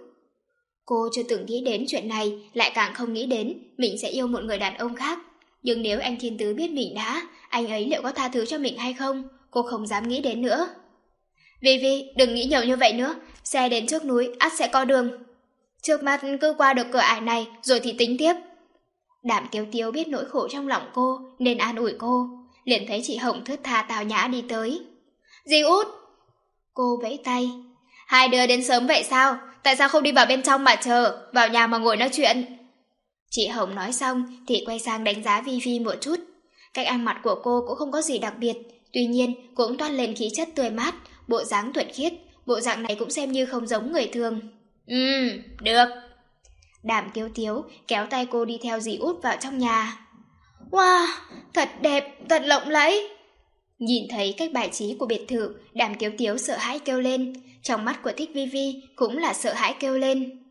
Cô chưa từng nghĩ đến chuyện này, lại càng không nghĩ đến mình sẽ yêu một người đàn ông khác. Nhưng nếu anh Thiên Tứ biết mình đã, anh ấy liệu có tha thứ cho mình hay không? Cô không dám nghĩ đến nữa. Vi Vi, đừng nghĩ nhiều như vậy nữa, xe đến trước núi, ắt sẽ có đường. Trước mắt cứ qua được cửa ải này, rồi thì tính tiếp. Đàm Tiếu Tiếu biết nỗi khổ trong lòng cô, nên an ủi cô. Liền thấy chị Hồng thướt tha tào nhã đi tới. Dì Út! Cô vẫy tay. Hai đứa đến sớm vậy sao? Tại sao không đi vào bên trong mà chờ, vào nhà mà ngồi nói chuyện? Chị Hồng nói xong thì quay sang đánh giá Vi Vi một chút. Cách ăn mặc của cô cũng không có gì đặc biệt, tuy nhiên cũng toát lên khí chất tươi mát, bộ dáng thuần khiết, bộ dạng này cũng xem như không giống người thường. Ừm, được. Đàm Tiếu Tiếu kéo tay cô đi theo dì út vào trong nhà. Wow, thật đẹp, thật lộng lẫy. Nhìn thấy cách bài trí của biệt thự, Đàm Tiếu Tiếu sợ hãi kêu lên. Trong mắt của Thích Vi Vi cũng là sợ hãi kêu lên.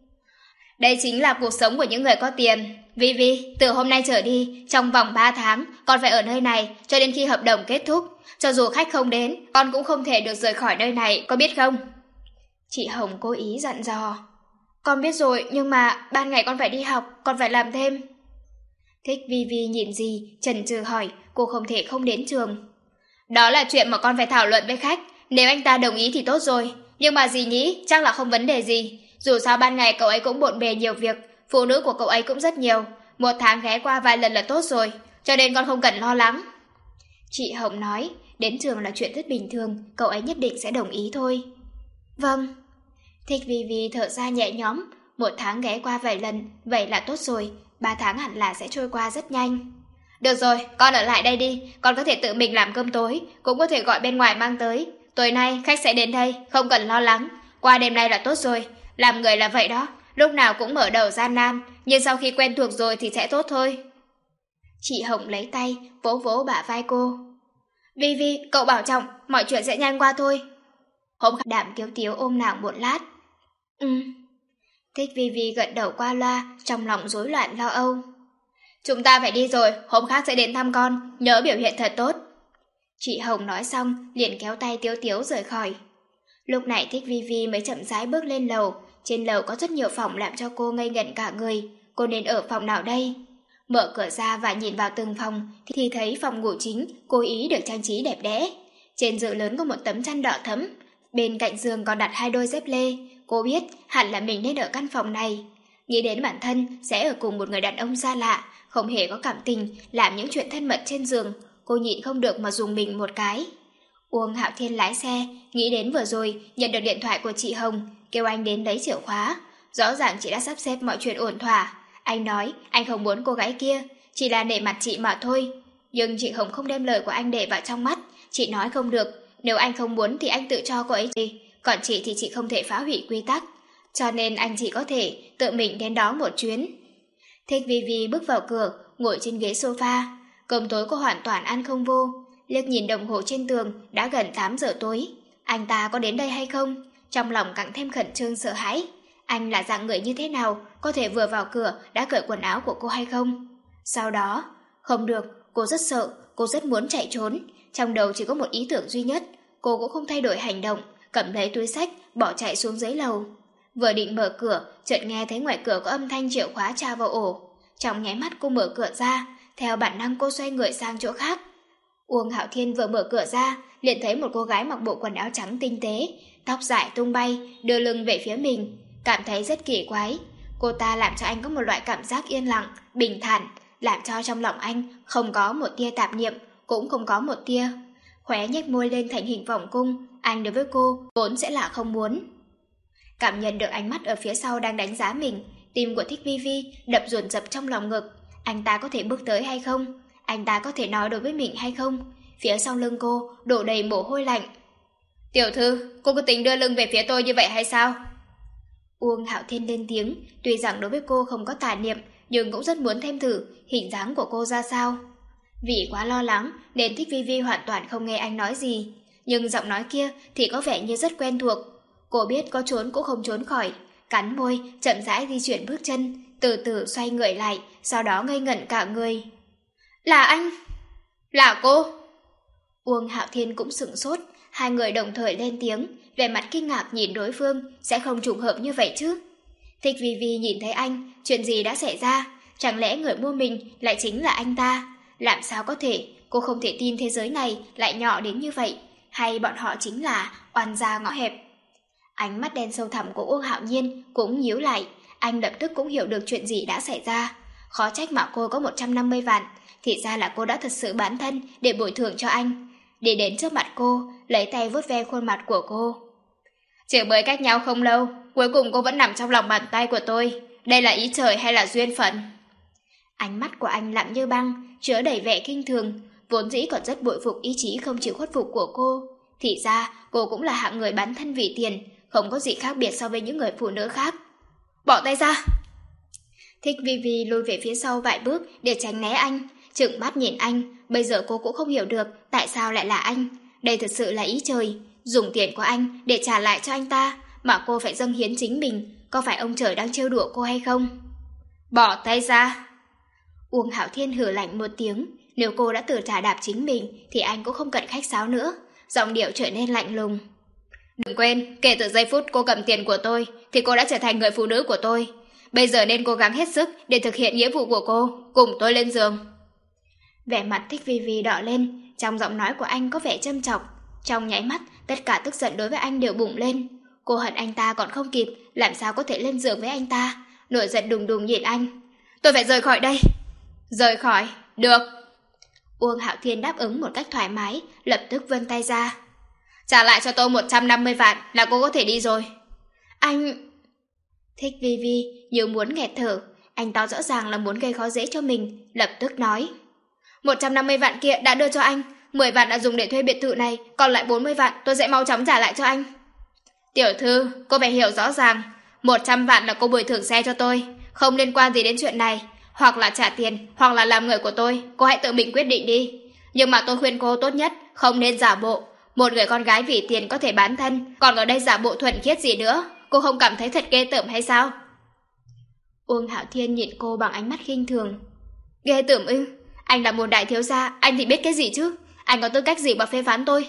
Đây chính là cuộc sống của những người có tiền. Vi Vi, từ hôm nay trở đi, trong vòng ba tháng, con phải ở nơi này cho đến khi hợp đồng kết thúc. Cho dù khách không đến, con cũng không thể được rời khỏi nơi này, có biết không? Chị Hồng cố ý dặn dò. Con biết rồi, nhưng mà ban ngày con phải đi học, con phải làm thêm. Thích Vi Vi nhìn gì, chần chừ hỏi, cô không thể không đến trường. Đó là chuyện mà con phải thảo luận với khách, nếu anh ta đồng ý thì tốt rồi. Nhưng mà dì nghĩ chắc là không vấn đề gì. Dù sao ban ngày cậu ấy cũng bộn bề nhiều việc, phụ nữ của cậu ấy cũng rất nhiều. Một tháng ghé qua vài lần là tốt rồi, cho nên con không cần lo lắng. Chị Hồng nói, đến trường là chuyện rất bình thường, cậu ấy nhất định sẽ đồng ý thôi. Vâng. Thích Vi Vi thở ra nhẹ nhõm, một tháng ghé qua vài lần, vậy là tốt rồi, ba tháng hẳn là sẽ trôi qua rất nhanh. Được rồi, con ở lại đây đi, con có thể tự mình làm cơm tối, cũng có thể gọi bên ngoài mang tới. Tối nay khách sẽ đến đây, không cần lo lắng, qua đêm nay là tốt rồi. Làm người là vậy đó, lúc nào cũng mở đầu gian nan, nhưng sau khi quen thuộc rồi thì sẽ tốt thôi. Chị Hồng lấy tay, vỗ vỗ bả vai cô. Vi Vi, cậu bảo trọng, mọi chuyện sẽ nhanh qua thôi. Hôm Đàm Tiếu Tiếu ôm nàng một lát. Ừ. Thích Vi Vi gật đầu qua loa, trong lòng rối loạn lo âu. Chúng ta phải đi rồi, hôm khác sẽ đến thăm con, nhớ biểu hiện thật tốt. Chị Hồng nói xong, liền kéo tay Tiếu Tiếu rời khỏi. Lúc này Thích Vi Vi mới chậm rãi bước lên lầu, trên lầu có rất nhiều phòng làm cho cô ngây ngẩn cả người, cô nên ở phòng nào đây? Mở cửa ra và nhìn vào từng phòng thì thấy phòng ngủ chính cố ý được trang trí đẹp đẽ. Trên giường lớn có một tấm chăn đỏ thẫm, bên cạnh giường còn đặt hai đôi dép lê. Cô biết hẳn là mình nên ở căn phòng này. Nghĩ đến bản thân sẽ ở cùng một người đàn ông xa lạ, không hề có cảm tình, làm những chuyện thân mật trên giường, cô nhịn không được mà dùng mình một cái. Uông Hạo Thiên lái xe, nghĩ đến vừa rồi nhận được điện thoại của chị Hồng, kêu anh đến lấy chìa khóa. Rõ ràng chị đã sắp xếp mọi chuyện ổn thỏa. Anh nói anh không muốn cô gái kia, chỉ là nể mặt chị mà thôi. Nhưng chị Hồng không đem lời của anh để vào trong mắt. Chị nói không được, nếu anh không muốn thì anh tự cho cô ấy đi, còn chị thì chị không thể phá hủy quy tắc. Cho nên anh chỉ có thể tự mình đến đó một chuyến. Thích Vi Vi bước vào cửa, ngồi trên ghế sofa. Cơm tối cô hoàn toàn ăn không vô. Liếc nhìn đồng hồ trên tường, đã gần tám giờ tối. Anh ta có đến đây hay không? Trong lòng càng thêm khẩn trương sợ hãi. Anh là dạng người như thế nào, có thể vừa vào cửa đã cởi quần áo của cô hay không? Sau đó, không được, cô rất sợ, cô rất muốn chạy trốn. Trong đầu chỉ có một ý tưởng duy nhất, cô cũng không thay đổi hành động, cầm lấy túi xách, bỏ chạy xuống dưới lầu. Vừa định mở cửa, chợt nghe thấy ngoài cửa có âm thanh chìa khóa tra vào ổ. Trong nháy mắt cô mở cửa ra, theo bản năng cô xoay người sang chỗ khác. Uông Hạo Thiên vừa mở cửa ra, liền thấy một cô gái mặc bộ quần áo trắng tinh tế, tóc dài tung bay, đưa lưng về phía mình, cảm thấy rất kỳ quái. Cô ta làm cho anh có một loại cảm giác yên lặng, bình thản, làm cho trong lòng anh không có một tia tạp niệm, cũng không có một tia. Khóe nhếch môi lên thành hình vòng cung, anh đối với cô vốn sẽ là không muốn. Cảm nhận được ánh mắt ở phía sau đang đánh giá mình, tim của Thích Vi Vi đập dồn dập trong lòng ngực. Anh ta có thể bước tới hay không? Anh ta có thể nói đối với mình hay không? Phía sau lưng cô đổ đầy mồ hôi lạnh. Tiểu thư, cô có tính đưa lưng về phía tôi như vậy hay sao? Uông Hạo Thiên lên tiếng, tuy rằng đối với cô không có tà niệm, nhưng cũng rất muốn thêm thử hình dáng của cô ra sao. Vì quá lo lắng nên Thích Vi Vi hoàn toàn không nghe anh nói gì, nhưng giọng nói kia thì có vẻ như rất quen thuộc. Cô biết có trốn cũng không trốn khỏi, cắn môi, chậm rãi di chuyển bước chân, từ từ xoay người lại, sau đó ngây ngẩn cả người. Là anh? Là cô? Uông Hạo Thiên cũng sửng sốt, hai người đồng thời lên tiếng, vẻ mặt kinh ngạc nhìn đối phương, sẽ không trùng hợp như vậy chứ. Thích Vi Vi nhìn thấy anh, chuyện gì đã xảy ra? Chẳng lẽ người mua mình lại chính là anh ta? Làm sao có thể, cô không thể tin thế giới này lại nhỏ đến như vậy, hay bọn họ chính là oan gia ngõ hẹp? Ánh mắt đen sâu thẳm của Uông Hạo Nhiên cũng nhíu lại, anh lập tức cũng hiểu được chuyện gì đã xảy ra. Khó trách mà cô có một trăm năm mươi vạn, thì ra là cô đã thật sự bán thân để bồi thường cho anh. Đi đến trước mặt cô, lấy tay vuốt ve khuôn mặt của cô. Chỉ mới cách nhau không lâu, cuối cùng cô vẫn nằm trong lòng bàn tay của tôi. Đây là ý trời hay là duyên phận? Ánh mắt của anh lặng như băng, chứa đầy vẻ kinh thường, vốn dĩ còn rất bội phục ý chí không chịu khuất phục của cô. Thì ra cô cũng là hạng người bán thân vì tiền, không có gì khác biệt so với những người phụ nữ khác. Bỏ tay ra! Thích Vi Vi lùi về phía sau vài bước để tránh né anh, trừng mắt nhìn anh. Bây giờ cô cũng không hiểu được tại sao lại là anh. Đây thật sự là ý trời, dùng tiền của anh để trả lại cho anh ta, mà cô phải dâng hiến chính mình. Có phải ông trời đang trêu đùa cô hay không? Bỏ tay ra! Uông Hạo Thiên hừ lạnh một tiếng. Nếu cô đã tự trả đạp chính mình thì anh cũng không cần khách sáo nữa. Giọng điệu trở nên lạnh lùng. Đừng quên, kể từ giây phút cô cầm tiền của tôi thì cô đã trở thành người phụ nữ của tôi. Bây giờ nên cố gắng hết sức để thực hiện nghĩa vụ của cô, cùng tôi lên giường. Vẻ mặt Thích Vi Vi đỏ lên, trong giọng nói của anh có vẻ châm chọc. Trong nháy mắt, tất cả tức giận đối với anh đều bùng lên. Cô hận anh ta còn không kịp, làm sao có thể lên giường với anh ta. Nổi giận đùng đùng nhìn anh. Tôi phải rời khỏi đây. Rời khỏi, được. Uông Hạo Thiên đáp ứng một cách thoải mái, lập tức vươn tay ra. Trả lại cho tôi một trăm năm mươi vạn là cô có thể đi rồi. Anh... Thích Vi Vi như muốn nghẹt thở. Anh ta rõ ràng là muốn gây khó dễ cho mình, lập tức nói. một trăm năm mươi vạn kia đã đưa cho anh, mười vạn đã dùng để thuê biệt thự này, còn lại bốn mươi vạn tôi sẽ mau chóng trả lại cho anh. Tiểu thư, cô phải hiểu rõ ràng, một trăm vạn là cô bồi thường xe cho tôi, không liên quan gì đến chuyện này. Hoặc là trả tiền, hoặc là làm người của tôi, cô hãy tự mình quyết định đi. Nhưng mà tôi khuyên cô tốt nhất không nên giả bộ. Một người con gái vì tiền có thể bán thân, còn ở đây giả bộ thuần khiết gì nữa. Cô không cảm thấy thật ghê tởm hay sao? Uông Hạo Thiên nhìn cô bằng ánh mắt khinh thường. Ghê tởm ư? Anh là một đại thiếu gia, anh thì biết cái gì chứ? Anh có tư cách gì mà phê phán tôi?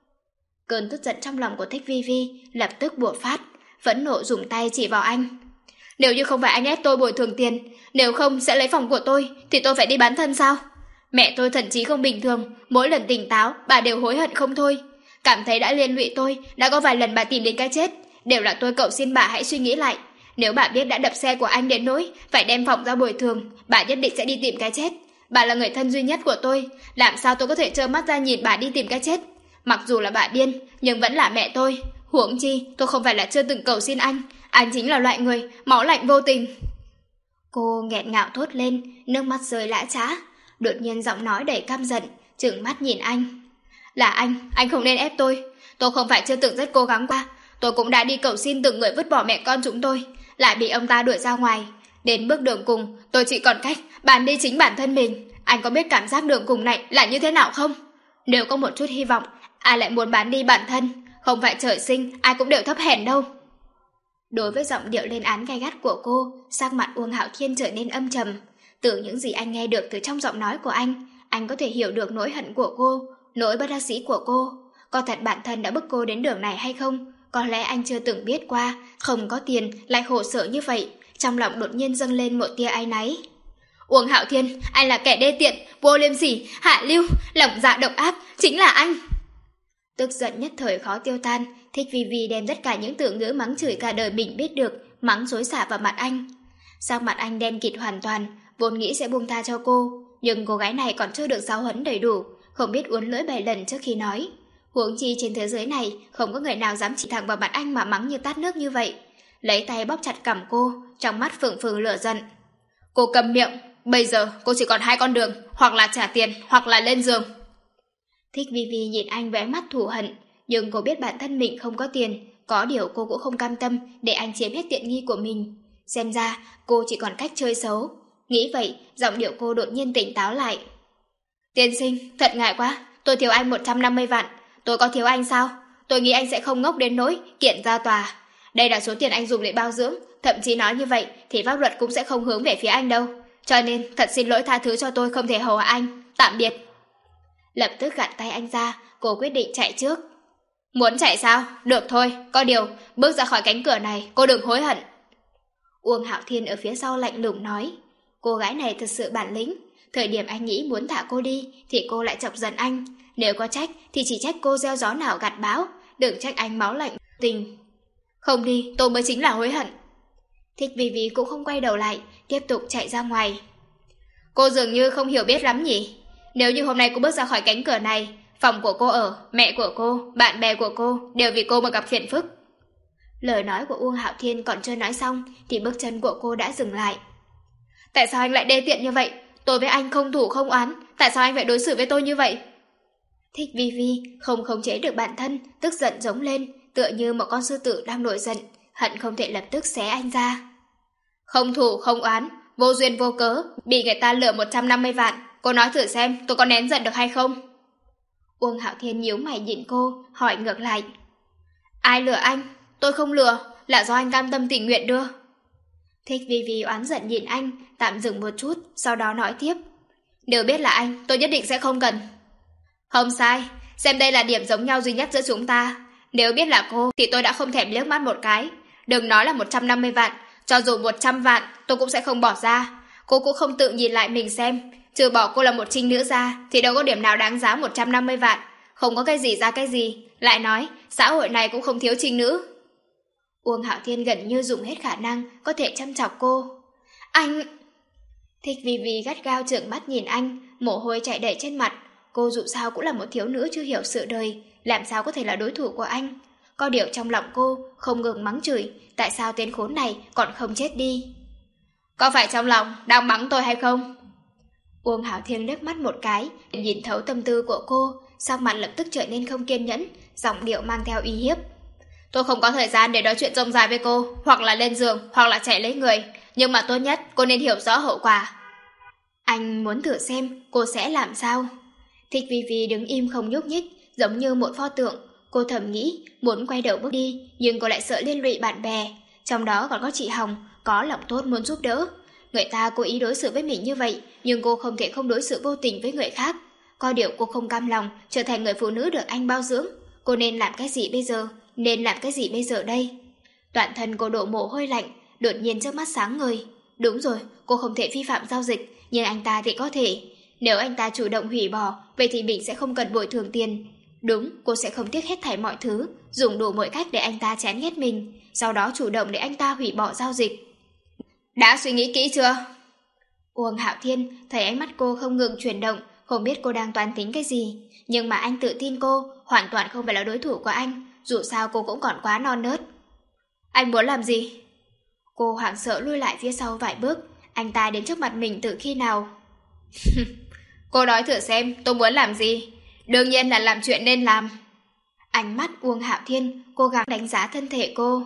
Cơn tức giận trong lòng của Thích Vi Vi lập tức bộc phát, phẫn nộ dùng tay chỉ vào anh. Nếu như không phải anh ép tôi bồi thường tiền, nếu không sẽ lấy phòng của tôi, thì tôi phải đi bán thân sao? Mẹ tôi thần trí không bình thường, mỗi lần tỉnh táo bà đều hối hận không thôi. Cảm thấy đã liên lụy tôi, đã có vài lần bà tìm đến cái chết. Đều là tôi cầu xin bà hãy suy nghĩ lại. Nếu bà biết đã đập xe của anh đến nỗi phải đem phòng ra bồi thường, bà nhất định sẽ đi tìm cái chết. Bà là người thân duy nhất của tôi, làm sao tôi có thể trơ mắt ra nhìn bà đi tìm cái chết? Mặc dù là bà điên, nhưng vẫn là mẹ tôi. Huống chi, tôi không phải là chưa từng cầu xin anh. Anh chính là loại người máu lạnh vô tình. Cô nghẹn ngào thốt lên, nước mắt rơi lã chã. Đột nhiên giọng nói đầy căm giận, trừng mắt nhìn anh. Là anh, anh không nên ép tôi. Tôi không phải chưa từng rất cố gắng qua. Tôi cũng đã đi cầu xin từng người vứt bỏ mẹ con chúng tôi, lại bị ông ta đuổi ra ngoài. Đến bước đường cùng, tôi chỉ còn cách bán đi chính bản thân mình. Anh có biết cảm giác đường cùng này là như thế nào không? Nếu có một chút hy vọng, ai lại muốn bán đi bản thân? Không phải trời sinh, ai cũng đều thấp hèn đâu. Đối với giọng điệu lên án gay gắt của cô, sắc mặt Uông Hạo Thiên trở nên âm trầm. Từ những gì anh nghe được từ trong giọng nói của anh, anh có thể hiểu được nỗi hận của cô, nỗi bất đắc dĩ của cô. Có thật bản thân đã bức cô đến đường này hay không? Có lẽ anh chưa từng biết qua, không có tiền lại khổ sở như vậy. Trong lòng đột nhiên dâng lên một tia áy náy. Uông Hạo Thiên, anh là kẻ đê tiện, vô liêm sỉ, hạ lưu, lòng dạ độc ác, chính là anh. Tức giận nhất thời khó tiêu tan, Thích Vi Vi đem tất cả những từ ngữ mắng chửi cả đời mình biết được, mắng xối xả vào mặt anh. Sắc mặt anh đen kịt hoàn toàn, vốn nghĩ sẽ buông tha cho cô, nhưng cô gái này còn chưa được giáo huấn đầy đủ, không biết uốn lưỡi bảy lần trước khi nói. Huống chi trên thế giới này không có người nào dám chỉ thẳng vào mặt anh mà mắng như tát nước như vậy. Lấy tay bóp chặt cằm cô, trong mắt phừng phừng lửa giận. Cô cầm miệng, bây giờ cô chỉ còn hai con đường, hoặc là trả tiền, hoặc là lên giường. Thích Vi Vi nhìn anh với ánh mắt thù hận, nhưng cô biết bản thân mình không có tiền, có điều cô cũng không cam tâm để anh chiếm hết tiện nghi của mình. Xem ra cô chỉ còn cách chơi xấu. Nghĩ vậy, giọng điệu cô đột nhiên tỉnh táo lại. Tiên sinh, thật ngại quá, tôi thiếu anh một trăm năm mươi vạn. Tôi có thiếu anh sao? Tôi nghĩ anh sẽ không ngốc đến nỗi kiện ra tòa. Đây là số tiền anh dùng để bao dưỡng, thậm chí nói như vậy thì pháp luật cũng sẽ không hướng về phía anh đâu. Cho nên thật xin lỗi tha thứ cho tôi không thể hầu hạ anh. Tạm biệt. Lập tức gạt tay anh ra, cô quyết định chạy trước. Muốn chạy sao? Được thôi, có điều bước ra khỏi cánh cửa này cô đừng hối hận. Uông Hạo Thiên ở phía sau lạnh lùng nói. Cô gái này thật sự bản lĩnh. Thời điểm anh nghĩ muốn thả cô đi thì cô lại chọc giận anh. Nếu có trách thì chỉ trách cô gieo gió nào gặt bão, đừng trách anh máu lạnh tình. Không đi, tôi mới chính là hối hận. Thích Vi Vi cũng không quay đầu lại, tiếp tục chạy ra ngoài. Cô dường như không hiểu biết lắm nhỉ. Nếu như hôm nay cô bước ra khỏi cánh cửa này, phòng của cô ở, mẹ của cô, bạn bè của cô đều vì cô mà gặp phiền phức. Lời nói của Uông Hạo Thiên còn chưa nói xong thì bước chân của cô đã dừng lại. Tại sao anh lại đê tiện như vậy? Tôi với anh không thủ không oán, tại sao anh phải đối xử với tôi như vậy? Thích Vi Vi không khống chế được bản thân, tức giận giống lên, tựa như một con sư tử đang nổi giận, hận không thể lập tức xé anh ra. Không thủ không oán, vô duyên vô cớ, bị người ta lừa một trăm năm mươi vạn. Cô nói thử xem tôi có nén giận được hay không? Uông Hạo Thiên nhíu mày nhìn cô, hỏi ngược lại. Ai lừa anh? Tôi không lừa, là do anh cam tâm tình nguyện đưa. Thích Vi Vi oán giận nhìn anh, tạm dừng một chút, sau đó nói tiếp. Nếu biết là anh, tôi nhất định sẽ không cần. Không sai, xem đây là điểm giống nhau duy nhất giữa chúng ta. Nếu biết là cô, thì tôi đã không thèm liếc mắt một cái. Đừng nói là một trăm năm mươi vạn, cho dù một trăm vạn, tôi cũng sẽ không bỏ ra. Cô cũng không tự nhìn lại mình xem. Trừ bỏ cô là một trinh nữ ra, thì đâu có điểm nào đáng giá một trăm năm mươi vạn. Không có cái gì ra cái gì. Lại nói, xã hội này cũng không thiếu trinh nữ. Uông Hạo Thiên gần như dùng hết khả năng có thể chăm chọc cô. Anh... Thích Vi Vi gắt gao trợn mắt nhìn anh, mồ hôi chảy đầy trên mặt. Cô dù sao cũng là một thiếu nữ chưa hiểu sự đời, làm sao có thể là đối thủ của anh. Có điều trong lòng cô không ngừng mắng chửi, tại sao tên khốn này còn không chết đi. Có phải trong lòng đang mắng tôi hay không? Uông Hạo Thiên liếc mắt một cái, nhìn thấu tâm tư của cô, sắc mặt lập tức trở nên không kiên nhẫn, giọng điệu mang theo uy hiếp. Tôi không có thời gian để nói chuyện rông dài với cô, hoặc là lên giường, hoặc là chạy lấy người, nhưng mà tốt nhất cô nên hiểu rõ hậu quả. Anh muốn thử xem cô sẽ làm sao? Thích Vi Vi đứng im không nhúc nhích, giống như một pho tượng. Cô thầm nghĩ muốn quay đầu bước đi, nhưng cô lại sợ liên lụy bạn bè, trong đó còn có chị Hồng, có lòng tốt muốn giúp đỡ. Người ta cố ý đối xử với mình như vậy, nhưng cô không thể không đối xử vô tình với người khác. Có điều cô không cam lòng trở thành người phụ nữ được anh bao dưỡng. Cô nên làm cái gì bây giờ? Nên làm cái gì bây giờ đây? Toàn thân cô đổ mồ hôi lạnh, đột nhiên trước mắt sáng ngời. Đúng rồi, cô không thể vi phạm giao dịch, nhưng anh ta thì có thể. Nếu anh ta chủ động hủy bỏ, vậy thì mình sẽ không cần bồi thường tiền. Đúng, cô sẽ không tiếc hết thảy mọi thứ, dùng đủ mọi cách để anh ta chán ghét mình, sau đó chủ động để anh ta hủy bỏ giao dịch. Đã suy nghĩ kỹ chưa? Uông Hạo Thiên thấy ánh mắt cô không ngừng chuyển động, không biết cô đang toán tính cái gì. Nhưng mà anh tự tin cô hoàn toàn không phải là đối thủ của anh, dù sao cô cũng còn quá non nớt. Anh muốn làm gì? Cô hoảng sợ lui lại phía sau vài bước. Anh ta đến trước mặt mình từ khi nào? Cô nói thử xem tôi muốn làm gì. Đương nhiên là làm chuyện nên làm. Ánh mắt Uông Hạo Thiên cố gắng đánh giá thân thể cô.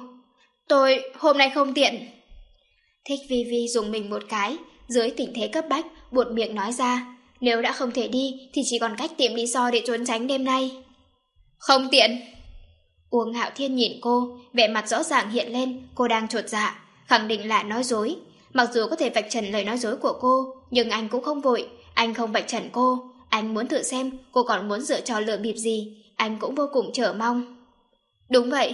Tôi hôm nay không tiện. Thích Vi Vi dùng mình một cái, dưới tình thế cấp bách buột miệng nói ra. Nếu đã không thể đi thì chỉ còn cách tìm lý do để trốn tránh đêm nay. Không tiện. Uông Hạo Thiên nhìn cô, vẻ mặt rõ ràng hiện lên, cô đang chột dạ, khẳng định là nói dối. Mặc dù có thể vạch trần lời nói dối của cô, nhưng anh cũng không vội, anh không vạch trần cô. Anh muốn thử xem cô còn muốn dở trò lừa bịp gì, anh cũng vô cùng chờ mong. Đúng vậy.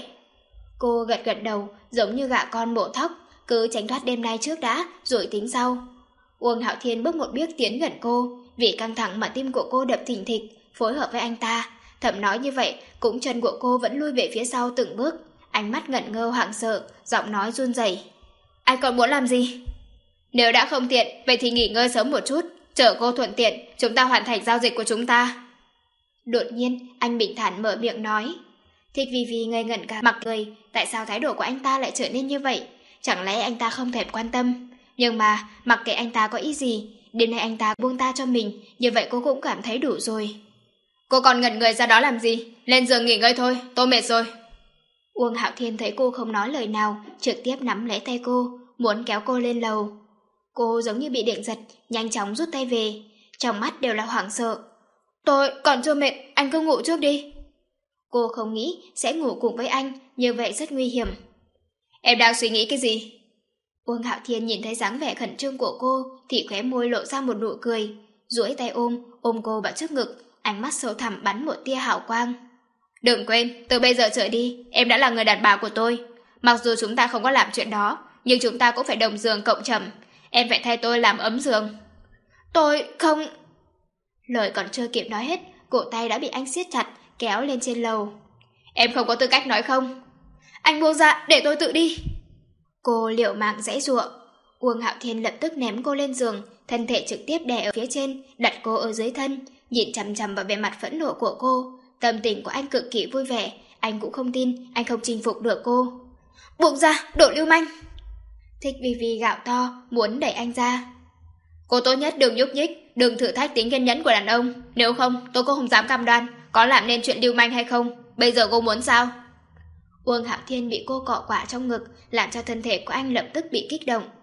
Cô gật gật đầu, giống như gạ con mổ thóc, cứ tránh thoát đêm nay trước đã, rồi tính sau. Uông Hạo Thiên bước một bước tiến gần cô, vì căng thẳng mà tim của cô đập thình thịch, phối hợp với anh ta. Thậm nói như vậy, cũng chân của cô vẫn lui về phía sau từng bước, ánh mắt ngẩn ngơ hoảng sợ, giọng nói run rẩy. Anh còn muốn làm gì? Nếu đã không tiện, vậy thì nghỉ ngơi sớm một chút, chờ cô thuận tiện, chúng ta hoàn thành giao dịch của chúng ta. Đột nhiên, anh bình thản mở miệng nói. Thích Vi Vi ngây ngẩn cả mặt cười, tại sao thái độ của anh ta lại trở nên như vậy? Chẳng lẽ anh ta không thèm quan tâm? Nhưng mà, mặc kệ anh ta có ý gì, đến nay anh ta buông ta cho mình, như vậy cô cũng cảm thấy đủ rồi. Cô còn ngẩn người ra đó làm gì? Lên giường nghỉ ngơi thôi, tôi mệt rồi. Uông Hạo Thiên thấy cô không nói lời nào, trực tiếp nắm lấy tay cô, muốn kéo cô lên lầu. Cô giống như bị điện giật, nhanh chóng rút tay về, trong mắt đều là hoảng sợ. Tôi còn chưa mệt, anh cứ ngủ trước đi. Cô không nghĩ sẽ ngủ cùng với anh, như vậy rất nguy hiểm. Em đang suy nghĩ cái gì? Uông Hạo Thiên nhìn thấy dáng vẻ khẩn trương của cô, thì khóe môi lộ ra một nụ cười, duỗi tay ôm, ôm cô vào trước ngực, ánh mắt sâu thẳm bắn một tia hào quang. Đừng quên, từ bây giờ trở đi, em đã là người đàn bà của tôi. Mặc dù chúng ta không có làm chuyện đó, nhưng chúng ta cũng phải đồng giường cộng trầm. Em phải thay tôi làm ấm giường. Tôi không... Lời còn chưa kịp nói hết, cổ tay đã bị anh siết chặt, kéo lên trên lầu. Em không có tư cách nói không. Anh buông ra, để tôi tự đi. Cô liều mạng giãy giụa. Uông Hạo Thiên lập tức ném cô lên giường, thân thể trực tiếp đè ở phía trên, đặt cô ở dưới thân, nhìn chằm chằm vào vẻ mặt phẫn nộ của cô. Tâm tình của anh cực kỳ vui vẻ, anh cũng không tin anh không chinh phục được cô. Buông ra, đồ lưu manh. Thích Vi Vi gạo to, muốn đẩy anh ra. Cô tốt nhất đừng nhúc nhích, đừng thử thách tính kiên nhẫn của đàn ông. Nếu không, tôi cũng không dám cam đoan có làm nên chuyện lưu manh hay không. Bây giờ cô muốn sao? Uông Hạo Thiên bị cô cọ quạ trong ngực, làm cho thân thể của anh lập tức bị kích động.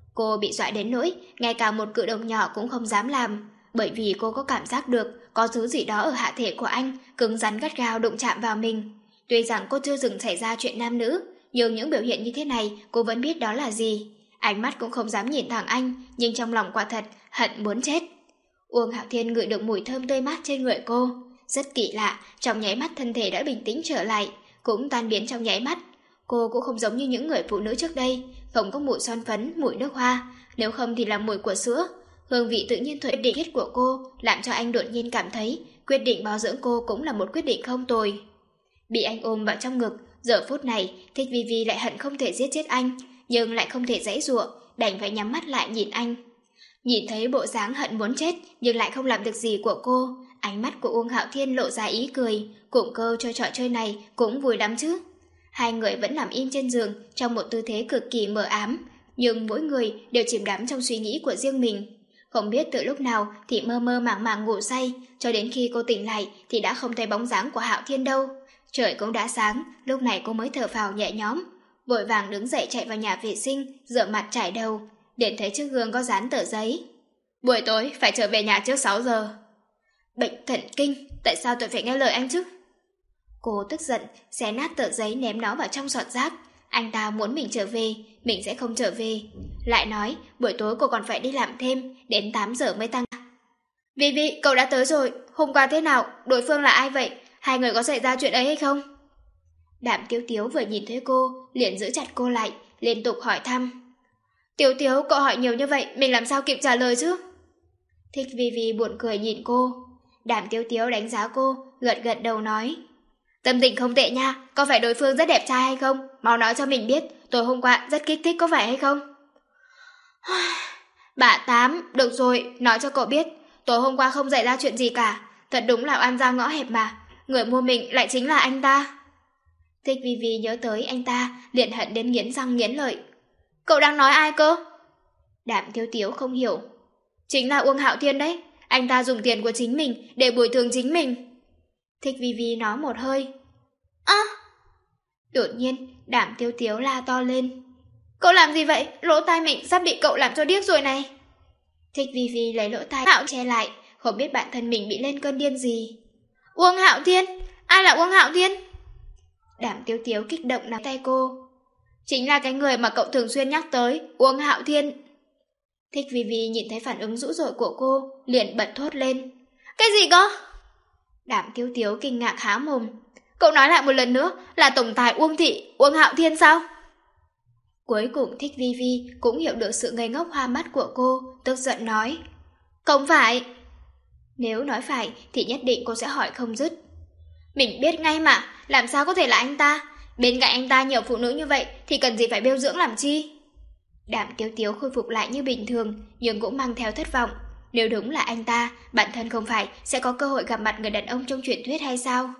Cô bị dọa đến nỗi ngay cả một cử động nhỏ cũng không dám làm, bởi vì cô có cảm giác được có thứ gì đó ở hạ thể của anh cứng rắn gắt gao đụng chạm vào mình. Tuy rằng cô chưa từng xảy ra chuyện nam nữ, nhưng những biểu hiện như thế này cô vẫn biết đó là gì. Ánh mắt cũng không dám nhìn thẳng anh, nhưng trong lòng quả thật hận muốn chết. Uông Hạo Thiên ngửi được mùi thơm tươi mát trên người cô. Rất kỳ lạ, trong nháy mắt thân thể đã bình tĩnh trở lại, cũng tan biến trong nháy mắt. Cô cũng không giống như những người phụ nữ trước đây, không có mùi son phấn, mùi nước hoa, nếu không thì là mùi của sữa. Hương vị tự nhiên thuận định hết của cô làm cho anh đột nhiên cảm thấy quyết định bao dưỡng cô cũng là một quyết định không tồi. Bị anh ôm vào trong ngực, giờ phút này Thích Vi Vi lại hận không thể giết chết anh, nhưng lại không thể giãy giụa, đành phải nhắm mắt lại nhìn anh. Nhìn thấy bộ dáng hận muốn chết nhưng lại không làm được gì của cô, ánh mắt của Uông Hạo Thiên lộ ra ý cười, cụm câu chơi trò chơi này cũng vui lắm chứ. Hai người vẫn nằm im trên giường trong một tư thế cực kỳ mờ ám, nhưng mỗi người đều chìm đắm trong suy nghĩ của riêng mình. Không biết từ lúc nào thì mơ mơ màng màng ngủ say, cho đến khi cô tỉnh lại thì đã không thấy bóng dáng của Hạo Thiên đâu. Trời cũng đã sáng, lúc này cô mới thở phào nhẹ nhõm, vội vàng đứng dậy chạy vào nhà vệ sinh, rửa mặt chải đầu, đến thấy trước gương có dán tờ giấy: buổi tối phải trở về nhà trước sáu giờ. Bệnh thần kinh, tại sao tôi phải nghe lời anh chứ? Cô tức giận, xé nát tờ giấy ném nó vào trong sọt rác. Anh ta muốn mình trở về, mình sẽ không trở về. Lại nói, buổi tối cô còn phải đi làm thêm, đến tám giờ mới tăng. Vi Vi, cậu đã tới rồi, hôm qua thế nào, đối phương là ai vậy? Hai người có xảy ra chuyện ấy hay không? Đạm Tiếu Tiếu vừa nhìn thấy cô, liền giữ chặt cô lại, liên tục hỏi thăm. Tiếu Tiếu, cậu hỏi nhiều như vậy, mình làm sao kịp trả lời chứ? Thích Vi Vi buồn cười nhìn cô. Đạm Tiếu Tiếu đánh giá cô, gật gật đầu nói: tâm tình không tệ nha, có phải đối phương rất đẹp trai hay không? Mau nói cho mình biết, tối hôm qua rất kích thích có phải hay không? Bà Tám, được rồi, nói cho cậu biết, tối hôm qua không xảy ra chuyện gì cả. Thật đúng là oan gia ngõ hẹp mà, người mua mình lại chính là anh ta. Thích Vi Vi nhớ tới anh ta, liền hận đến nghiến răng nghiến lợi. Cậu đang nói ai cơ? Đạm Tiếu Tiếu không hiểu. Chính là Uông Hạo Thiên đấy, anh ta dùng tiền của chính mình để bồi thường chính mình. Thích Vi Vi nói một hơi. À! Đột nhiên, Đạm Tiếu Tiếu la to lên. Cậu làm gì vậy? Lỗ tai mình sắp bị cậu làm cho điếc rồi này. Thích Vi Vi lấy lỗ tai Hạo che lại, không biết bản thân mình bị lên cơn điên gì. Uông Hạo Thiên? Ai là Uông Hạo Thiên? Đạm Tiếu Tiếu kích động nắm tay cô. Chính là cái người mà cậu thường xuyên nhắc tới, Uông Hạo Thiên. Thích Vi Vi nhìn thấy phản ứng dữ dội của cô, liền bật thốt lên. Cái gì cơ? Đạm Tiếu Tiếu kinh ngạc há mồm. Cậu nói lại một lần nữa, là tổng tài Uông Thị, Uông Hạo Thiên sao? Cuối cùng Thích Vi Vi cũng hiểu được sự ngây ngốc hoa mắt của cô, tức giận nói. Không phải. Nếu nói phải thì nhất định cô sẽ hỏi không dứt. Mình biết ngay mà, làm sao có thể là anh ta? Bên cạnh anh ta nhiều phụ nữ như vậy thì cần gì phải bêu dưỡng làm chi? Đạm Tiếu Tiếu khôi phục lại như bình thường, nhưng cũng mang theo thất vọng. Nếu đúng là anh ta, bản thân không phải sẽ có cơ hội gặp mặt người đàn ông trong truyền thuyết hay sao?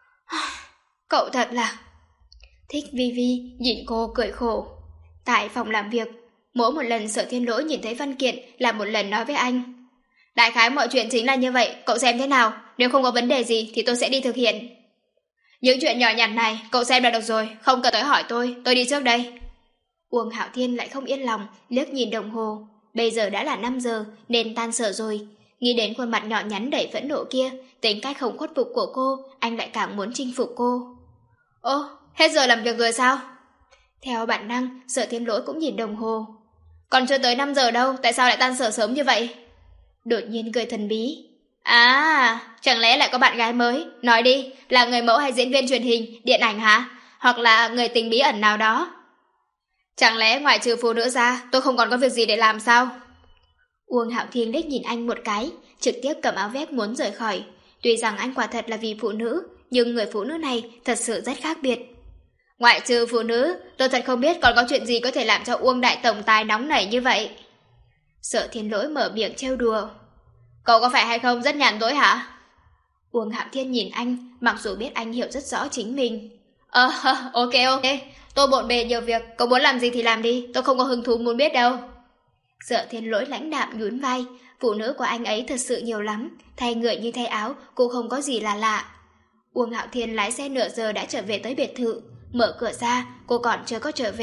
Cậu thật là... Thích Vi Vi nhìn cô cười khổ. Tại phòng làm việc, mỗi một lần Sở Thiên Lỗi nhìn thấy văn kiện là một lần nói với anh. Đại khái mọi chuyện chính là như vậy, cậu xem thế nào? Nếu không có vấn đề gì thì tôi sẽ đi thực hiện. Những chuyện nhỏ nhặt này cậu xem là được rồi, không cần tới hỏi tôi, tôi đi trước đây. Uông Hạo Thiên lại không yên lòng, liếc nhìn đồng hồ. Bây giờ đã là năm giờ, nên tan sở rồi. Nghĩ đến khuôn mặt nhỏ nhắn đầy phẫn nộ kia, tính cách không khuất phục của cô, anh lại càng muốn chinh phục cô. Ô, hết giờ làm việc rồi sao? Theo bản năng, Sở Thiên Lỗi cũng nhìn đồng hồ. Còn chưa tới năm giờ đâu, tại sao lại tan sở sớm như vậy? Đột nhiên cười thần bí. À, chẳng lẽ lại có bạn gái mới? Nói đi, là người mẫu hay diễn viên truyền hình, điện ảnh hả? Hoặc là người tình bí ẩn nào đó? Chẳng lẽ ngoại trừ phụ nữ ra, tôi không còn có việc gì để làm sao? Uông Hạo Thiên liếc nhìn anh một cái, trực tiếp cầm áo vest muốn rời khỏi. Tuy rằng anh quả thật là vì phụ nữ, nhưng người phụ nữ này thật sự rất khác biệt. Ngoại trừ phụ nữ, tôi thật không biết còn có chuyện gì có thể làm cho Uông đại tổng tài nóng nảy như vậy. Sở Thiên Lỗi mở miệng trêu đùa. Cậu có phải hay không rất nhàn rỗi hả? Uông Hạo Thiên nhìn anh, mặc dù biết anh hiểu rất rõ chính mình. Ờ, ok ok, tôi bộn bề nhiều việc, cậu muốn làm gì thì làm đi, tôi không có hứng thú muốn biết đâu. Sở Thiên Lỗi lãnh đạm nhún vai, phụ nữ của anh ấy thật sự nhiều lắm, thay người như thay áo, cô không có gì là lạ. Uông Hạo Thiên lái xe nửa giờ đã trở về tới biệt thự, mở cửa ra, cô còn chưa có trở về,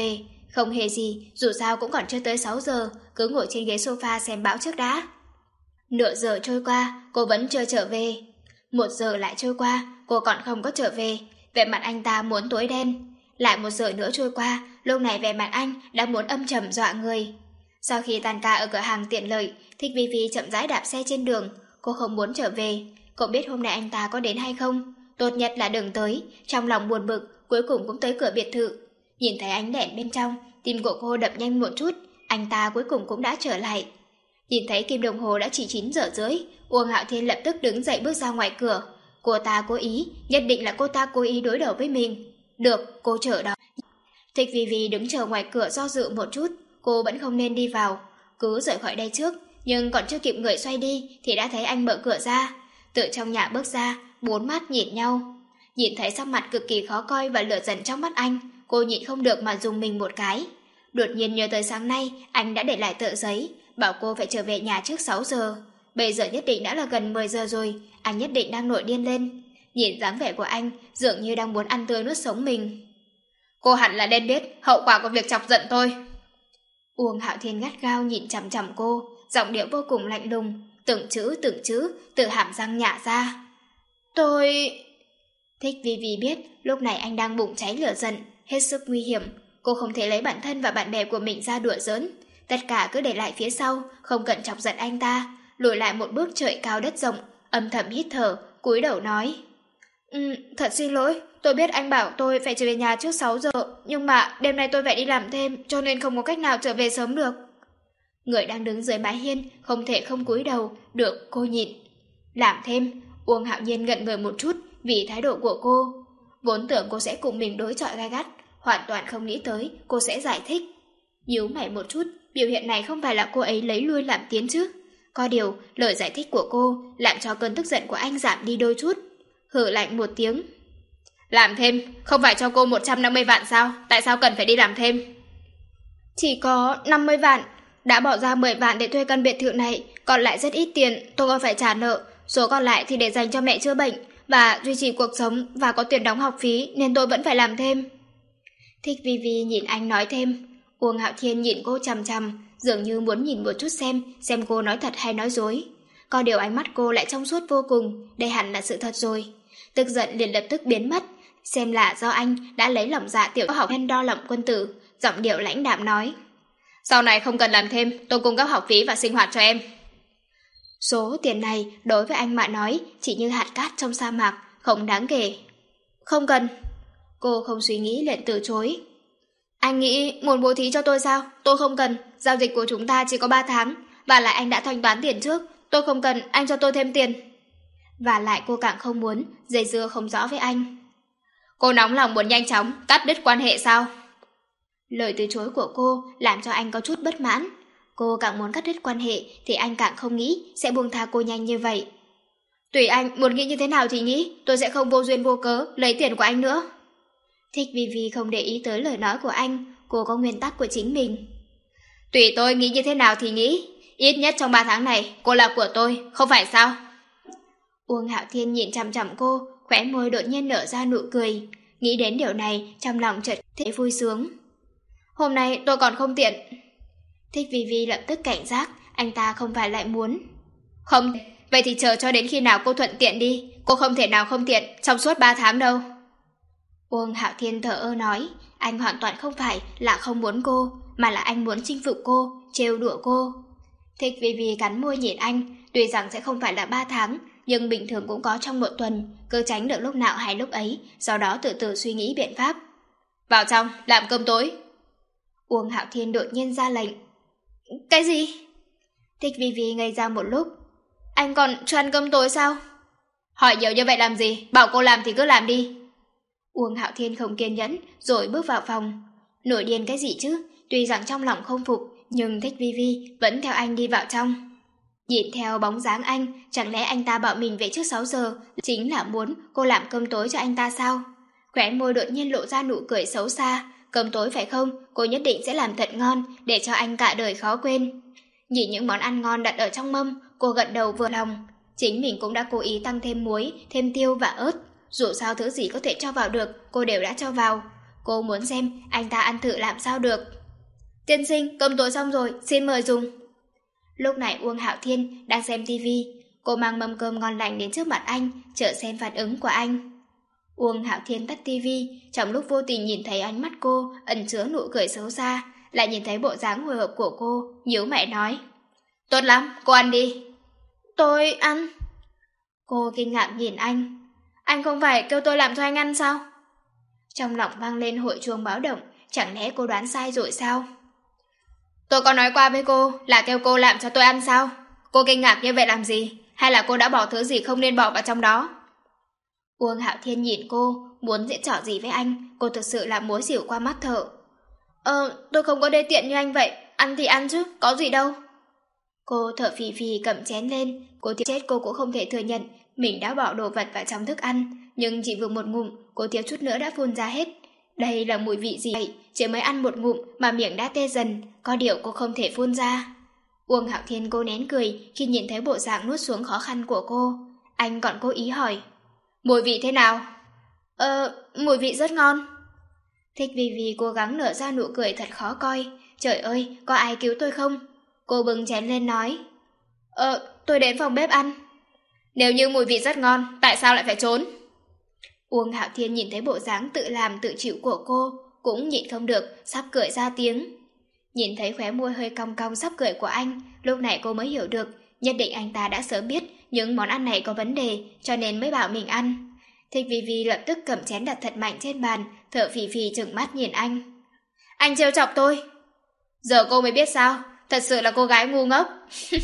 Không hề gì, dù sao cũng còn chưa tới sáu giờ, cứ ngồi trên ghế sofa xem bão trước đã. Nửa giờ trôi qua, cô vẫn chưa trở về. Một giờ lại trôi qua, cô còn không có trở về. Vẻ mặt anh ta muốn tối đen. Lại một giờ nữa trôi qua, lúc này vẻ mặt anh đã muốn âm trầm dọa người. Sau khi tan ca ở cửa hàng tiện lợi, Thích Vi Vi chậm rãi đạp xe trên đường. Cô không muốn trở về. Cô biết hôm nay anh ta có đến hay không? Tốt nhất là đừng tới. Trong lòng buồn bực, cuối cùng cũng tới cửa biệt thự. Nhìn thấy ánh đèn bên trong, tim của cô đập nhanh một chút. Anh ta cuối cùng cũng đã trở lại. Nhìn thấy kim đồng hồ đã chỉ chín giờ rưỡi, Uông Hạo Thiên lập tức đứng dậy bước ra ngoài cửa. Cô ta cố ý, nhất định là cô ta cố ý đối đầu với mình. Được, cô chờ đó. Thích Vi Vi đứng chờ ngoài cửa do dự một chút, cô vẫn không nên đi vào, cứ rời khỏi đây trước, nhưng còn chưa kịp người xoay đi thì đã thấy anh mở cửa ra. Từ trong nhà bước ra, bốn mắt nhìn nhau. Nhìn thấy sắc mặt cực kỳ khó coi và lửa giận trong mắt anh, cô nhịn không được mà dùng mình một cái. Đột nhiên nhớ tới sáng nay anh đã để lại tờ giấy, bảo cô phải trở về nhà trước sáu giờ. Bây giờ nhất định đã là gần mười giờ rồi, anh nhất định đang nổi điên lên. Nhìn dáng vẻ của anh, dường như đang muốn ăn tươi nuốt sống mình. Cô hẳn là nên biết hậu quả của việc chọc giận tôi. Uông Hạo Thiên gắt gao nhìn chằm chằm cô, giọng điệu vô cùng lạnh lùng, từng chữ từng chữ từ hàm răng nhả ra. Tôi... Thích Vi Vi biết lúc này anh đang bùng cháy lửa giận, hết sức nguy hiểm. Cô không thể lấy bản thân và bạn bè của mình ra đùa giỡn. Tất cả cứ để lại phía sau, không cần chọc giận anh ta. Lùi lại một bước trời cao đất rộng, âm thầm hít thở, cúi đầu nói. Ừ, thật xin lỗi, tôi biết anh bảo tôi phải trở về nhà trước sáu giờ, nhưng mà đêm nay tôi phải đi làm thêm, cho nên không có cách nào trở về sớm được. Người đang đứng dưới mái hiên, không thể không cúi đầu, được cô nhịn. Làm thêm, Uông Hạo Nhiên ngẩn người một chút vì thái độ của cô. Vốn tưởng cô sẽ cùng mình đối chọi gay gắt, hoàn toàn không nghĩ tới cô sẽ giải thích. Nhíu mày một chút, biểu hiện này không phải là cô ấy lấy lui làm tiến chứ. Có điều, lời giải thích của cô làm cho cơn tức giận của anh giảm đi đôi chút. Hử lạnh một tiếng. Làm thêm, không phải cho cô một trăm năm mươi vạn sao? Tại sao cần phải đi làm thêm? Chỉ có năm mươi vạn. Đã bỏ ra mười vạn để thuê căn biệt thự này, còn lại rất ít tiền, tôi còn phải trả nợ. Số còn lại thì để dành cho mẹ chữa bệnh và duy trì cuộc sống và có tiền đóng học phí, nên tôi vẫn phải làm thêm. Thích Vi Vi nhìn anh nói thêm. Uông Hạo Thiên nhìn cô chằm chằm, dường như muốn nhìn một chút xem, xem cô nói thật hay nói dối. Có điều ánh mắt cô lại trong suốt vô cùng, đây hẳn là sự thật rồi. Tức giận liền lập tức biến mất, xem là do anh đã lấy lòng dạ tiểu học hen đo lỏng quân tử, giọng điệu lãnh đạm nói. Sau này không cần làm thêm, tôi cung cấp học phí và sinh hoạt cho em. Số tiền này đối với anh mà nói chỉ như hạt cát trong sa mạc, không đáng kể. Không cần. Cô không suy nghĩ liền từ chối. Anh nghĩ muốn bố thí cho tôi sao? Tôi không cần, giao dịch của chúng ta chỉ có ba tháng, và lại anh đã thanh toán tiền trước, tôi không cần anh cho tôi thêm tiền. Và lại cô càng không muốn dây dưa không rõ với anh. Cô nóng lòng muốn nhanh chóng cắt đứt quan hệ sao? Lời từ chối của cô làm cho anh có chút bất mãn. Cô càng muốn cắt đứt quan hệ thì anh càng không nghĩ sẽ buông tha cô nhanh như vậy. Tùy anh muốn nghĩ như thế nào thì nghĩ, tôi sẽ không vô duyên vô cớ lấy tiền của anh nữa. Thích Vi Vi không để ý tới lời nói của anh, cô có nguyên tắc của chính mình. Tùy tôi nghĩ như thế nào thì nghĩ, ít nhất trong ba tháng này cô là của tôi, không phải sao? Uông Hạo Thiên nhìn chằm chằm cô, khóe môi đột nhiên nở ra nụ cười. Nghĩ đến điều này, trong lòng chợt thấy vui sướng. Hôm nay tôi còn không tiện. Thích Vi Vi lập tức cảnh giác, anh ta không phải lại muốn. Không, vậy thì chờ cho đến khi nào cô thuận tiện đi, cô không thể nào không tiện trong suốt ba tháng đâu. Uông Hạo Thiên thở ơ nói, anh hoàn toàn không phải là không muốn cô, mà là anh muốn chinh phục cô, trêu đùa cô. Thích Vi Vi cắn môi nhìn anh, tuy rằng sẽ không phải là ba tháng, nhưng bình thường cũng có trong một tuần, cứ tránh được lúc nào hay lúc ấy, sau đó từ từ suy nghĩ biện pháp. Vào trong, làm cơm tối. Uông Hạo Thiên đột nhiên ra lệnh. Cái gì? Thích Vi Vi ngây ra một lúc. Anh còn cho ăn cơm tối sao? Hỏi nhiều như vậy làm gì, bảo cô làm thì cứ làm đi. Uông Hạo Thiên không kiên nhẫn, rồi bước vào phòng. Nổi điên cái gì chứ, tuy rằng trong lòng không phục, nhưng Thích Vi Vi vẫn theo anh đi vào trong. Nhìn theo bóng dáng anh, chẳng lẽ anh ta bảo mình về trước sáu giờ, chính là muốn cô làm cơm tối cho anh ta sao? Khóe môi đột nhiên lộ ra nụ cười xấu xa. Cơm tối phải không, cô nhất định sẽ làm thật ngon, để cho anh cả đời khó quên. Nhìn những món ăn ngon đặt ở trong mâm, cô gật đầu vừa lòng. Chính mình cũng đã cố ý tăng thêm muối, thêm tiêu và ớt. Dù sao thứ gì có thể cho vào được, cô đều đã cho vào. Cô muốn xem anh ta ăn thử làm sao được. Tiên sinh, cơm tối xong rồi, xin mời dùng. Lúc này Uông Hạo Thiên đang xem tivi, cô mang mâm cơm ngon lành đến trước mặt anh, chờ xem phản ứng của anh. Uông Hạo Thiên tắt tivi, trong lúc vô tình nhìn thấy ánh mắt cô ẩn chứa nụ cười xấu xa, lại nhìn thấy bộ dáng hồi hộp của cô, nhíu mày nói: Tốt lắm, cô ăn đi. Tôi ăn. Cô kinh ngạc nhìn anh. Anh không phải kêu tôi làm cho anh ăn sao? Trong lòng vang lên hội chuông báo động, chẳng lẽ cô đoán sai rồi sao? Tôi có nói qua với cô là kêu cô làm cho tôi ăn sao? Cô kinh ngạc như vậy làm gì? Hay là cô đã bỏ thứ gì không nên bỏ vào trong đó? Uông Hạo Thiên nhìn cô, muốn diễn trò gì với anh, cô thực sự là múa xỉu qua mắt thở. Ờ, tôi không có đê tiện như anh vậy, ăn thì ăn chứ, có gì đâu. Cô thở phì phì cầm chén lên, cô thiếu chết cô cũng không thể thừa nhận mình đã bỏ đồ vật vào trong thức ăn, nhưng chỉ vừa một ngụm, cô thiếu chút nữa đã phun ra hết. Đây là mùi vị gì vậy? Chỉ mới ăn một ngụm mà miệng đã tê dần, có điều cô không thể phun ra. Uông Hạo Thiên cô nén cười khi nhìn thấy bộ dạng nuốt xuống khó khăn của cô. Anh còn cố ý hỏi: Mùi vị thế nào? Ờ, mùi vị rất ngon. Thích Vì Vì cố gắng nở ra nụ cười thật khó coi. Trời ơi, có ai cứu tôi không? Cô bưng chén lên nói: Ờ, tôi đến phòng bếp ăn. Nếu như mùi vị rất ngon, tại sao lại phải trốn? Uông Hạo Thiên nhìn thấy bộ dáng tự làm tự chịu của cô, cũng nhịn không được, sắp cười ra tiếng. Nhìn thấy khóe môi hơi cong cong sắp cười của anh, lúc này cô mới hiểu được, nhất định anh ta đã sớm biết những món ăn này có vấn đề, cho nên mới bảo mình ăn. Thích Vì Vì lập tức cầm chén đặt thật mạnh trên bàn, thở phì phì trừng mắt nhìn anh. Anh trêu chọc tôi. Giờ cô mới biết sao, thật sự là cô gái ngu ngốc.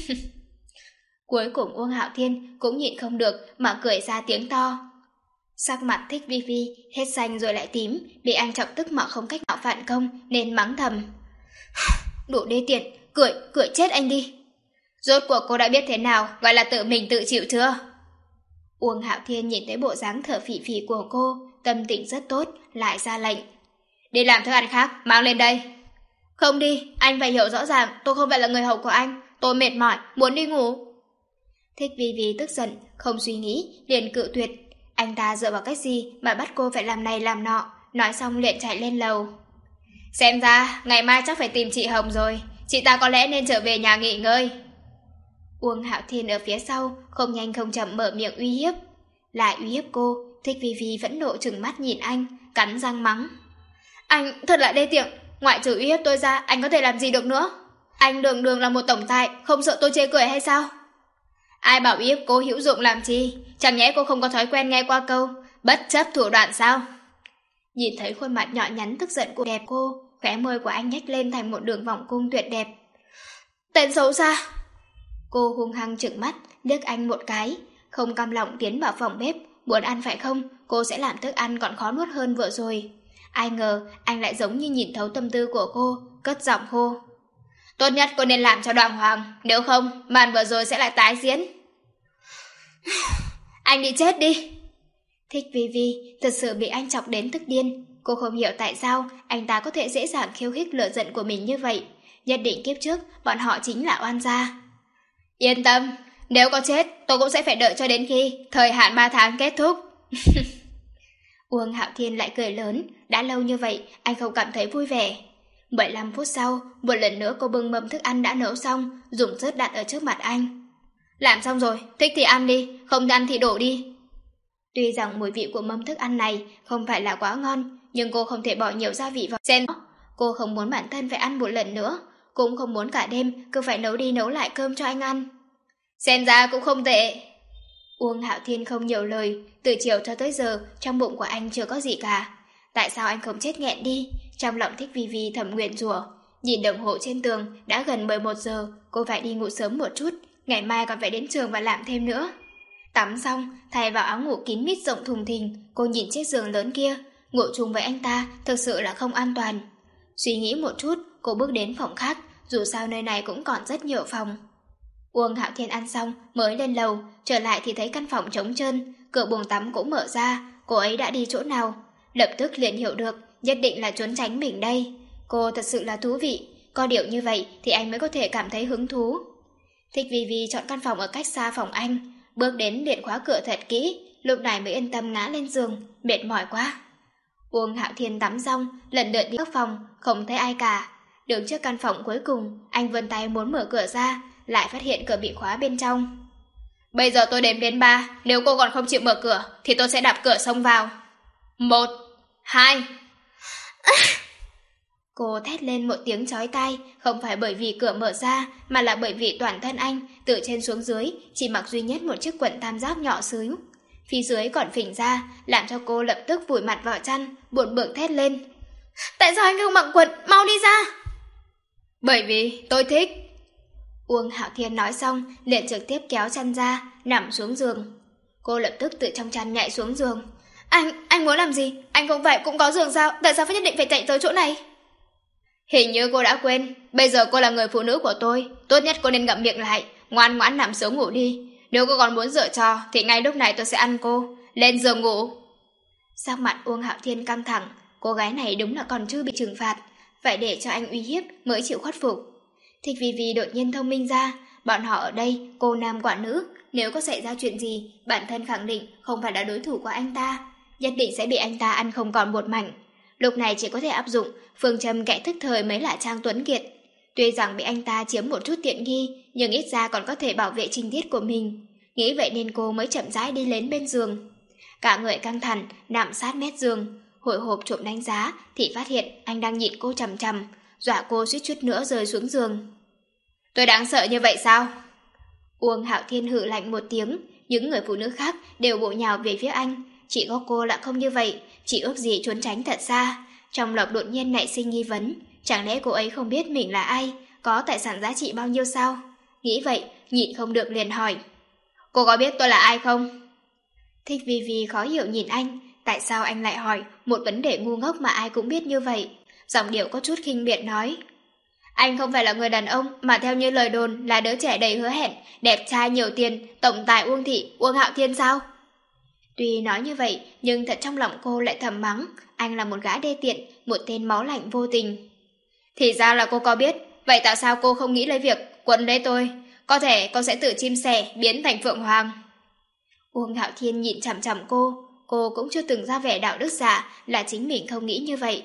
Cuối cùng Uông Hạo Thiên cũng nhịn không được mà cười ra tiếng to. Sắc mặt Thích Vi Vi hết xanh rồi lại tím, bị anh chọc tức mà không cách nào phản công nên mắng thầm. Đủ đê tiện, cười, cười chết anh đi. Rốt cuộc cô đã biết thế nào gọi là tự mình tự chịu chưa? Uông Hạo Thiên nhìn thấy bộ dáng thở phì phì của cô, tâm tình rất tốt, lại ra lệnh. Đi làm thức ăn khác, mang lên đây. Không đi, anh phải hiểu rõ ràng, tôi không phải là người hầu của anh, tôi mệt mỏi, muốn đi ngủ. Thích Vi Vi tức giận, không suy nghĩ, liền cự tuyệt. Anh ta dựa vào cách gì mà bắt cô phải làm này làm nọ, nói xong liền chạy lên lầu. Xem ra, ngày mai chắc phải tìm chị Hồng rồi, chị ta có lẽ nên trở về nhà nghỉ ngơi. Uông Hạo Thiên ở phía sau, không nhanh không chậm mở miệng uy hiếp. Lại uy hiếp cô, Thích Vi Vi vẫn nộ trừng mắt nhìn anh, cắn răng mắng. Anh thật là đê tiện, ngoại trừ uy hiếp tôi ra, anh có thể làm gì được nữa? Anh đường đường là một tổng tài, không sợ tôi chê cười hay sao? Ai bảo uy hiếp cô hữu dụng làm chi? Chẳng nhẽ cô không có thói quen nghe qua câu bất chấp thủ đoạn sao? Nhìn thấy khuôn mặt nhỏ nhắn tức giận của đẹp cô, khóe môi của anh nhếch lên thành một đường vòng cung tuyệt đẹp. Tên xấu xa! Cô hung hăng trừng mắt, liếc anh một cái, không cam lòng tiến vào phòng bếp. Muốn ăn phải không? Cô sẽ làm thức ăn còn khó nuốt hơn vừa rồi. Ai ngờ anh lại giống như nhìn thấu tâm tư của cô, cất giọng hô. Tốt nhất cô nên làm cho đàng hoàng, nếu không màn vừa rồi sẽ lại tái diễn. Anh đi chết đi. Thích Vi Vi thật sự bị anh chọc đến tức điên. Cô không hiểu tại sao anh ta có thể dễ dàng khiêu khích lửa giận của mình như vậy. Nhất định kiếp trước bọn họ chính là oan gia. Yên tâm, nếu có chết tôi cũng sẽ phải đợi cho đến khi thời hạn ba tháng kết thúc. Uông Hạo Thiên lại cười lớn. Đã lâu như vậy anh không cảm thấy vui vẻ. mười lăm phút sau, một lần nữa cô bưng mâm thức ăn đã nấu xong, dùng rớt đặt ở trước mặt anh. Làm xong rồi, thích thì ăn đi, không ăn thì đổ đi. Tuy rằng mùi vị của mâm thức ăn này không phải là quá ngon, nhưng cô không thể bỏ nhiều gia vị vào xem. Cô không muốn bản thân phải ăn một lần nữa, cũng không muốn cả đêm cứ phải nấu đi nấu lại cơm cho anh ăn. Xem ra cũng không tệ. Uông Hạo Thiên không nhiều lời, từ chiều cho tới giờ trong bụng của anh chưa có gì cả. Tại sao anh không chết nghẹn đi? Trong lòng Thích Vi Vi thầm nguyện rủa. Nhìn đồng hồ trên tường, đã gần mười một giờ, cô phải đi ngủ sớm một chút, ngày mai còn phải đến trường và làm thêm nữa. Tắm xong, thay vào áo ngủ kín mít rộng thùng thình, cô nhìn chiếc giường lớn kia, ngủ chung với anh ta thực sự là không an toàn. Suy nghĩ một chút, cô bước đến phòng khác, dù sao nơi này cũng còn rất nhiều phòng. Uông Hạo Thiên ăn xong mới lên lầu, trở lại thì thấy căn phòng trống trơn, cửa buồng tắm cũng mở ra, cô ấy đã đi chỗ nào? Lập tức liền hiểu được, nhất định là trốn tránh mình đây. Cô thật sự là thú vị, có điều như vậy thì anh mới có thể cảm thấy hứng thú. Thích Vi Vi chọn căn phòng ở cách xa phòng anh, bước đến liền khóa cửa thật kỹ, lúc này mới yên tâm ngã lên giường, mệt mỏi quá. Uông Hạo Thiên tắm xong, lần lượt đi các phòng, không thấy ai cả. Đứng trước căn phòng cuối cùng, anh vươn tay muốn mở cửa ra, lại phát hiện cửa bị khóa bên trong. Bây giờ tôi đếm đến ba, nếu cô còn không chịu mở cửa, thì tôi sẽ đạp cửa xông vào. Một, hai. Cô thét lên một tiếng chói tai, không phải bởi vì cửa mở ra, mà là bởi vì toàn thân anh, từ trên xuống dưới, chỉ mặc duy nhất một chiếc quần tam giác nhỏ xíu. Phía dưới còn phình ra, làm cho cô lập tức vùi mặt vào chăn, buồn bực thét lên. Tại sao anh không mặc quần, mau đi ra! Bởi vì tôi thích. Uông Hạo Thiên nói xong, liền trực tiếp kéo chăn ra, nằm xuống giường. Cô lập tức từ trong chăn nhảy xuống giường. Anh, anh muốn làm gì? Anh không phải cũng có giường sao? Tại sao phải nhất định phải chạy tới chỗ này? Hình như cô đã quên, bây giờ cô là người phụ nữ của tôi, tốt nhất cô nên ngậm miệng lại, ngoan ngoãn nằm xuống ngủ đi. Nếu cô còn muốn giở trò, thì ngay lúc này tôi sẽ ăn cô. Lên giường ngủ. Sắc mặt Uông Hạo Thiên căng thẳng, cô gái này đúng là còn chưa bị trừng phạt, phải để cho anh uy hiếp mới chịu khuất phục. Thích Vì Vì đột nhiên thông minh ra, bọn họ ở đây, cô nam quả nữ, nếu có xảy ra chuyện gì, bản thân khẳng định không phải là đối thủ của anh ta, nhất định sẽ bị anh ta ăn không còn một mảnh. Lúc này chỉ có thể áp dụng phương châm kẻ thức thời mới là Trang Tuấn Kiệt. Tuy rằng bị anh ta chiếm một chút tiện nghi, nhưng ít ra còn có thể bảo vệ trinh tiết của mình. Nghĩ vậy nên cô mới chậm rãi đi đến bên giường. Cả người căng thẳng, nằm sát mép giường, hồi hộp trộm đánh giá thì phát hiện anh đang nhìn cô chằm chằm, dọa cô suýt chút nữa rơi xuống giường. Tôi đáng sợ như vậy sao? Uông Hạo Thiên hừ lạnh một tiếng, những người phụ nữ khác đều bổ nhào về phía anh, chỉ có cô lại không như vậy, chỉ ước gì trốn tránh thật xa. Trong lòng đột nhiên nảy sinh nghi vấn, chẳng lẽ cô ấy không biết mình là ai, có tài sản giá trị bao nhiêu sao? Nghĩ vậy, nhịn không được liền hỏi. Cô có biết tôi là ai không? Thích Vì Vì khó hiểu nhìn anh, tại sao anh lại hỏi một vấn đề ngu ngốc mà ai cũng biết như vậy? Giọng điệu có chút khinh miệt nói. Anh không phải là người đàn ông mà theo như lời đồn là đứa trẻ đầy hứa hẹn, đẹp trai nhiều tiền, tổng tài Uông Thị, Uông Hạo Thiên sao? Tuy nói như vậy, nhưng thật trong lòng cô lại thầm mắng, anh là một gã đê tiện, một tên máu lạnh vô tình. Thì ra là cô có biết, vậy tại sao cô không nghĩ lấy việc quấn lấy tôi? Có thể cô sẽ tự chim sẻ biến thành Phượng Hoàng. Uông Hạo Thiên nhìn chằm chằm cô, cô cũng chưa từng ra vẻ đạo đức giả là chính mình không nghĩ như vậy.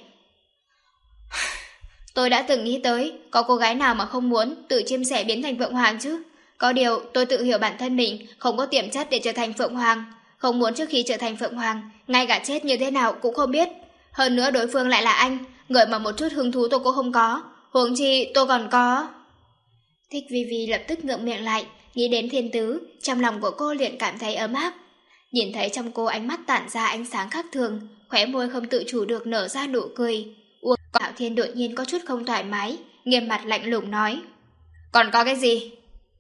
Tôi đã từng nghĩ tới, có cô gái nào mà không muốn tự chim sẻ biến thành Phượng Hoàng chứ? Có điều tôi tự hiểu bản thân mình không có tiềm chất để trở thành Phượng Hoàng, không muốn trước khi trở thành Phượng Hoàng, ngay cả chết như thế nào cũng không biết. Hơn nữa đối phương lại là anh, người mà một chút hứng thú tôi cũng không có, huống chi tôi còn có. Thích Vi Vi lập tức ngượng miệng lại, nghĩ đến thiên tứ, trong lòng của cô liền cảm thấy ấm áp. Nhìn thấy trong cô ánh mắt tản ra ánh sáng khác thường, khóe môi không tự chủ được nở ra nụ cười. Uông Hạo Thiên đột nhiên có chút không thoải mái, nghiêm mặt lạnh lùng nói. Còn có cái gì?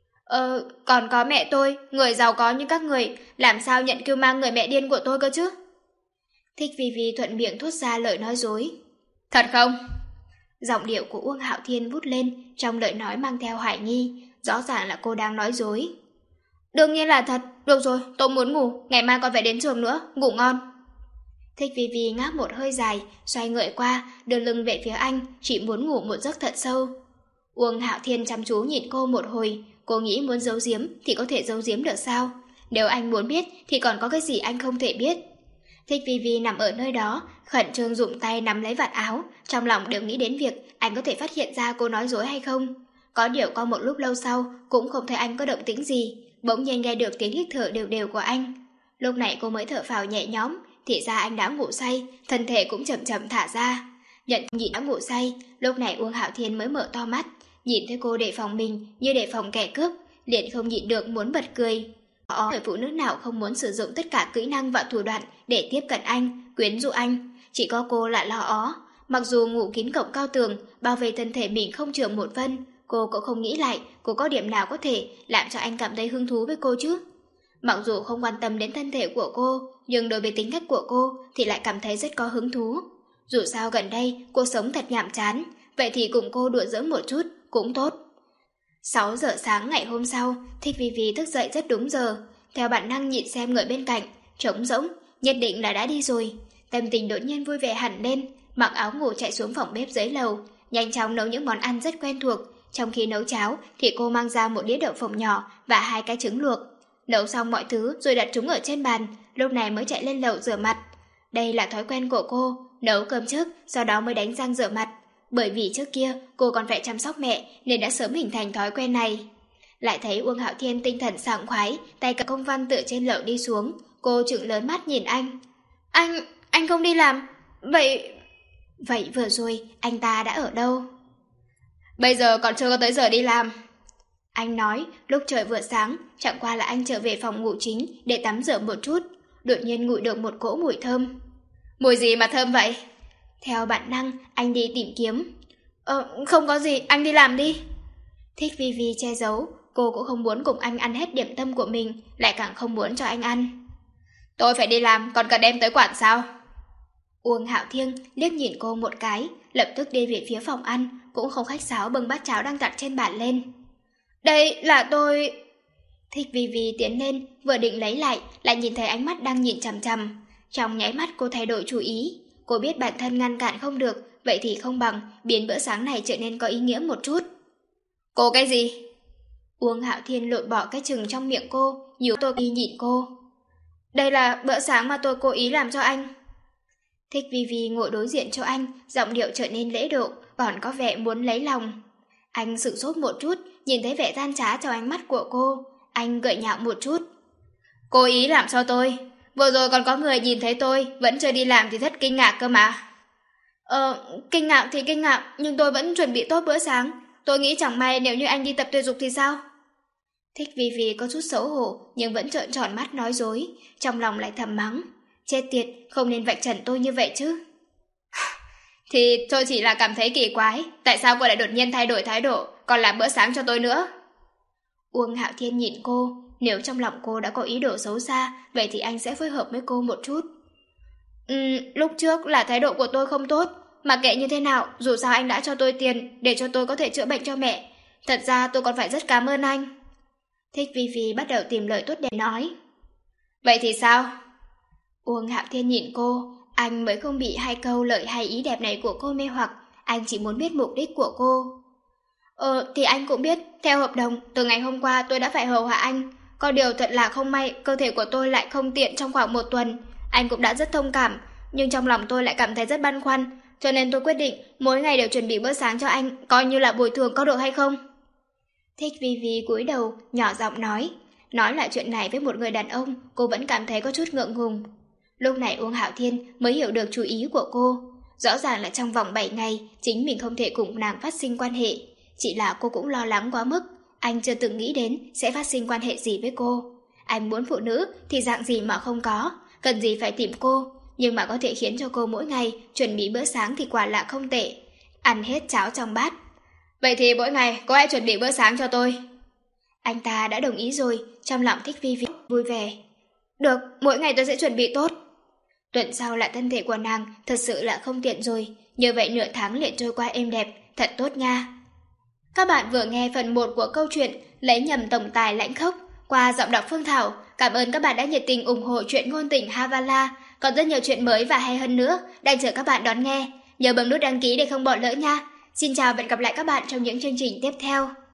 Ờ, còn có mẹ tôi, người giàu có như các người, làm sao nhận kêu mang người mẹ điên của tôi cơ chứ? Thích Vi Vi thuận miệng thốt ra lời nói dối. Thật không? Giọng điệu của Uông Hạo Thiên vút lên, trong lời nói mang theo hoài nghi, rõ ràng là cô đang nói dối. Đương nhiên là thật, được rồi, tôi muốn ngủ, ngày mai còn phải đến trường nữa, ngủ ngon. Thích Vi Vi ngáp một hơi dài, xoay người qua, đưa lưng về phía anh, chỉ muốn ngủ một giấc thật sâu. Uông Hạo Thiên chăm chú nhìn cô một hồi, cô nghĩ muốn giấu giếm thì có thể giấu giếm được sao? Nếu anh muốn biết thì còn có cái gì anh không thể biết? Thích Vi Vi nằm ở nơi đó, khẩn trương dùng tay nắm lấy vạt áo, trong lòng đều nghĩ đến việc anh có thể phát hiện ra cô nói dối hay không. Có điều có một lúc lâu sau, cũng không thấy anh có động tĩnh gì, bỗng nhiên nghe được tiếng hít thở đều đều của anh. Lúc này cô mới thở phào nhẹ nhõm, thì ra anh đã ngủ say, thân thể cũng chậm chậm thả ra. Nhận nhịn đã ngủ say, lúc này Uông Hạo Thiên mới mở to mắt, nhìn thấy cô đề phòng mình như đề phòng kẻ cướp, liền không nhịn được muốn bật cười. Có người phụ nữ nào không muốn sử dụng tất cả kỹ năng và thủ đoạn để tiếp cận anh, quyến rũ anh, chỉ có cô lại lo ó. Mặc dù ngủ kín cổng cao tường, bảo vệ thân thể mình không chừa một phân, cô cũng không nghĩ lại cô có điểm nào có thể làm cho anh cảm thấy hứng thú với cô chứ. Mặc dù không quan tâm đến thân thể của cô, nhưng đối với tính cách của cô thì lại cảm thấy rất có hứng thú. Dù sao gần đây cô sống thật nhàm chán, vậy thì cùng cô đùa giỡn một chút cũng tốt. sáu giờ sáng ngày hôm sau, Thích Vi Vi thức dậy rất đúng giờ, theo bản năng nhịn xem người bên cạnh, trống rỗng, nhất định là đã đi rồi. Tâm tình đột nhiên vui vẻ hẳn lên, mặc áo ngủ chạy xuống phòng bếp dưới lầu, nhanh chóng nấu những món ăn rất quen thuộc. Trong khi nấu cháo thì cô mang ra một đĩa đậu phộng nhỏ và hai cái trứng luộc. Nấu xong mọi thứ rồi đặt chúng ở trên bàn, lúc này mới chạy lên lầu rửa mặt. Đây là thói quen của cô, nấu cơm trước, sau đó mới đánh răng rửa mặt. bởi vì trước kia cô còn phải chăm sóc mẹ nên đã sớm hình thành thói quen này. Lại thấy Uông Hạo Thiên tinh thần sảng khoái, tay cầm công văn từ trên lầu đi xuống, cô trừng lớn mắt nhìn anh. Anh, anh không đi làm, vậy... Vậy vừa rồi, anh ta đã ở đâu? Bây giờ còn chưa có tới giờ đi làm. Anh nói, lúc trời vừa sáng, chẳng qua là anh trở về phòng ngủ chính để tắm rửa một chút, đột nhiên ngửi được một cỗ mùi thơm. Mùi gì mà thơm vậy? Theo bản năng, anh đi tìm kiếm. Ờ, không có gì, anh đi làm đi. Thích Vi Vi che giấu, cô cũng không muốn cùng anh ăn hết điểm tâm của mình, lại càng không muốn cho anh ăn. Tôi phải đi làm, còn cần em tới quản sao? Uông Hạo Thiên liếc nhìn cô một cái, lập tức đi về phía phòng ăn, cũng không khách sáo bưng bát cháo đang đặt trên bàn lên. Đây là tôi... Thích Vi Vi tiến lên, vừa định lấy lại, lại nhìn thấy ánh mắt đang nhìn chằm chằm. Trong nháy mắt cô thay đổi chủ ý. Cô biết bản thân ngăn cản không được, vậy thì không bằng biến bữa sáng này trở nên có ý nghĩa một chút. Cô cái gì? Uông Hạo Thiên lột bỏ cái chừng trong miệng cô, nhíu tôi đi nhìn cô. Đây là bữa sáng mà tôi cố ý làm cho anh. Thích Vi Vi ngồi đối diện cho anh, giọng điệu trở nên lễ độ, còn có vẻ muốn lấy lòng. Anh sửng sốt một chút, nhìn thấy vẻ gian trá trong ánh mắt của cô. Anh gợi nhạo một chút. Cố ý làm cho tôi. Vừa rồi còn có người nhìn thấy tôi vẫn chưa đi làm thì rất kinh ngạc cơ mà. Ờ, kinh ngạc thì kinh ngạc, nhưng tôi vẫn chuẩn bị tốt bữa sáng. Tôi nghĩ chẳng may nếu như anh đi tập thể dục thì sao? Thích Vi Vi có chút xấu hổ, nhưng vẫn trợn tròn mắt nói dối, trong lòng lại thầm mắng. Chết tiệt, không nên vạch trần tôi như vậy chứ. Thì tôi chỉ là cảm thấy kỳ quái, tại sao cô lại đột nhiên thay đổi thái độ, còn làm bữa sáng cho tôi nữa? Uông Hạo Thiên nhìn cô, nếu trong lòng cô đã có ý đồ xấu xa, vậy thì anh sẽ phối hợp với cô một chút. Ừ, lúc trước là thái độ của tôi không tốt, mà kệ như thế nào, dù sao anh đã cho tôi tiền để cho tôi có thể chữa bệnh cho mẹ. Thật ra tôi còn phải rất cảm ơn anh. Thích Vi Vi bắt đầu tìm lời tốt để nói. Vậy thì sao? Uông Hạo Thiên nhìn cô, anh mới không bị hai câu lời hay ý đẹp này của cô mê hoặc, anh chỉ muốn biết mục đích của cô. Ờ, thì anh cũng biết, theo hợp đồng, từ ngày hôm qua tôi đã phải hầu hạ anh. Có điều thật là không may, cơ thể của tôi lại không tiện trong khoảng một tuần. Anh cũng đã rất thông cảm, nhưng trong lòng tôi lại cảm thấy rất băn khoăn, cho nên tôi quyết định mỗi ngày đều chuẩn bị bữa sáng cho anh, coi như là bồi thường, có được hay không? Thích Vi Vi cúi đầu, nhỏ giọng nói. Nói lại chuyện này với một người đàn ông, cô vẫn cảm thấy có chút ngượng ngùng. Lúc này Uông Hạo Thiên mới hiểu được chú ý của cô. Rõ ràng là trong vòng bảy ngày, chính mình không thể cùng nàng phát sinh quan hệ. Chỉ là cô cũng lo lắng quá mức, anh chưa từng nghĩ đến sẽ phát sinh quan hệ gì với cô. Anh muốn phụ nữ thì dạng gì mà không có, cần gì phải tìm cô, nhưng mà có thể khiến cho cô mỗi ngày chuẩn bị bữa sáng thì quả là không tệ. Ăn hết cháo trong bát. Vậy thì mỗi ngày cô hãy chuẩn bị bữa sáng cho tôi. Anh ta đã đồng ý rồi, trong lòng Thích Vi Vi vui vẻ. Được, mỗi ngày tôi sẽ chuẩn bị tốt. Tuần sau là thân thể của nàng thật sự là không tiện rồi, như vậy nửa tháng liền trôi qua êm đẹp, thật tốt nha. Các bạn vừa nghe phần một của câu chuyện Lấy nhầm tổng tài lãnh khốc qua giọng đọc Phương Thảo. Cảm ơn các bạn đã nhiệt tình ủng hộ truyện ngôn tình Havala. Còn rất nhiều chuyện mới và hay hơn nữa đang chờ các bạn đón nghe. Nhớ bấm nút đăng ký để không bỏ lỡ nha. Xin chào và hẹn gặp lại các bạn trong những chương trình tiếp theo.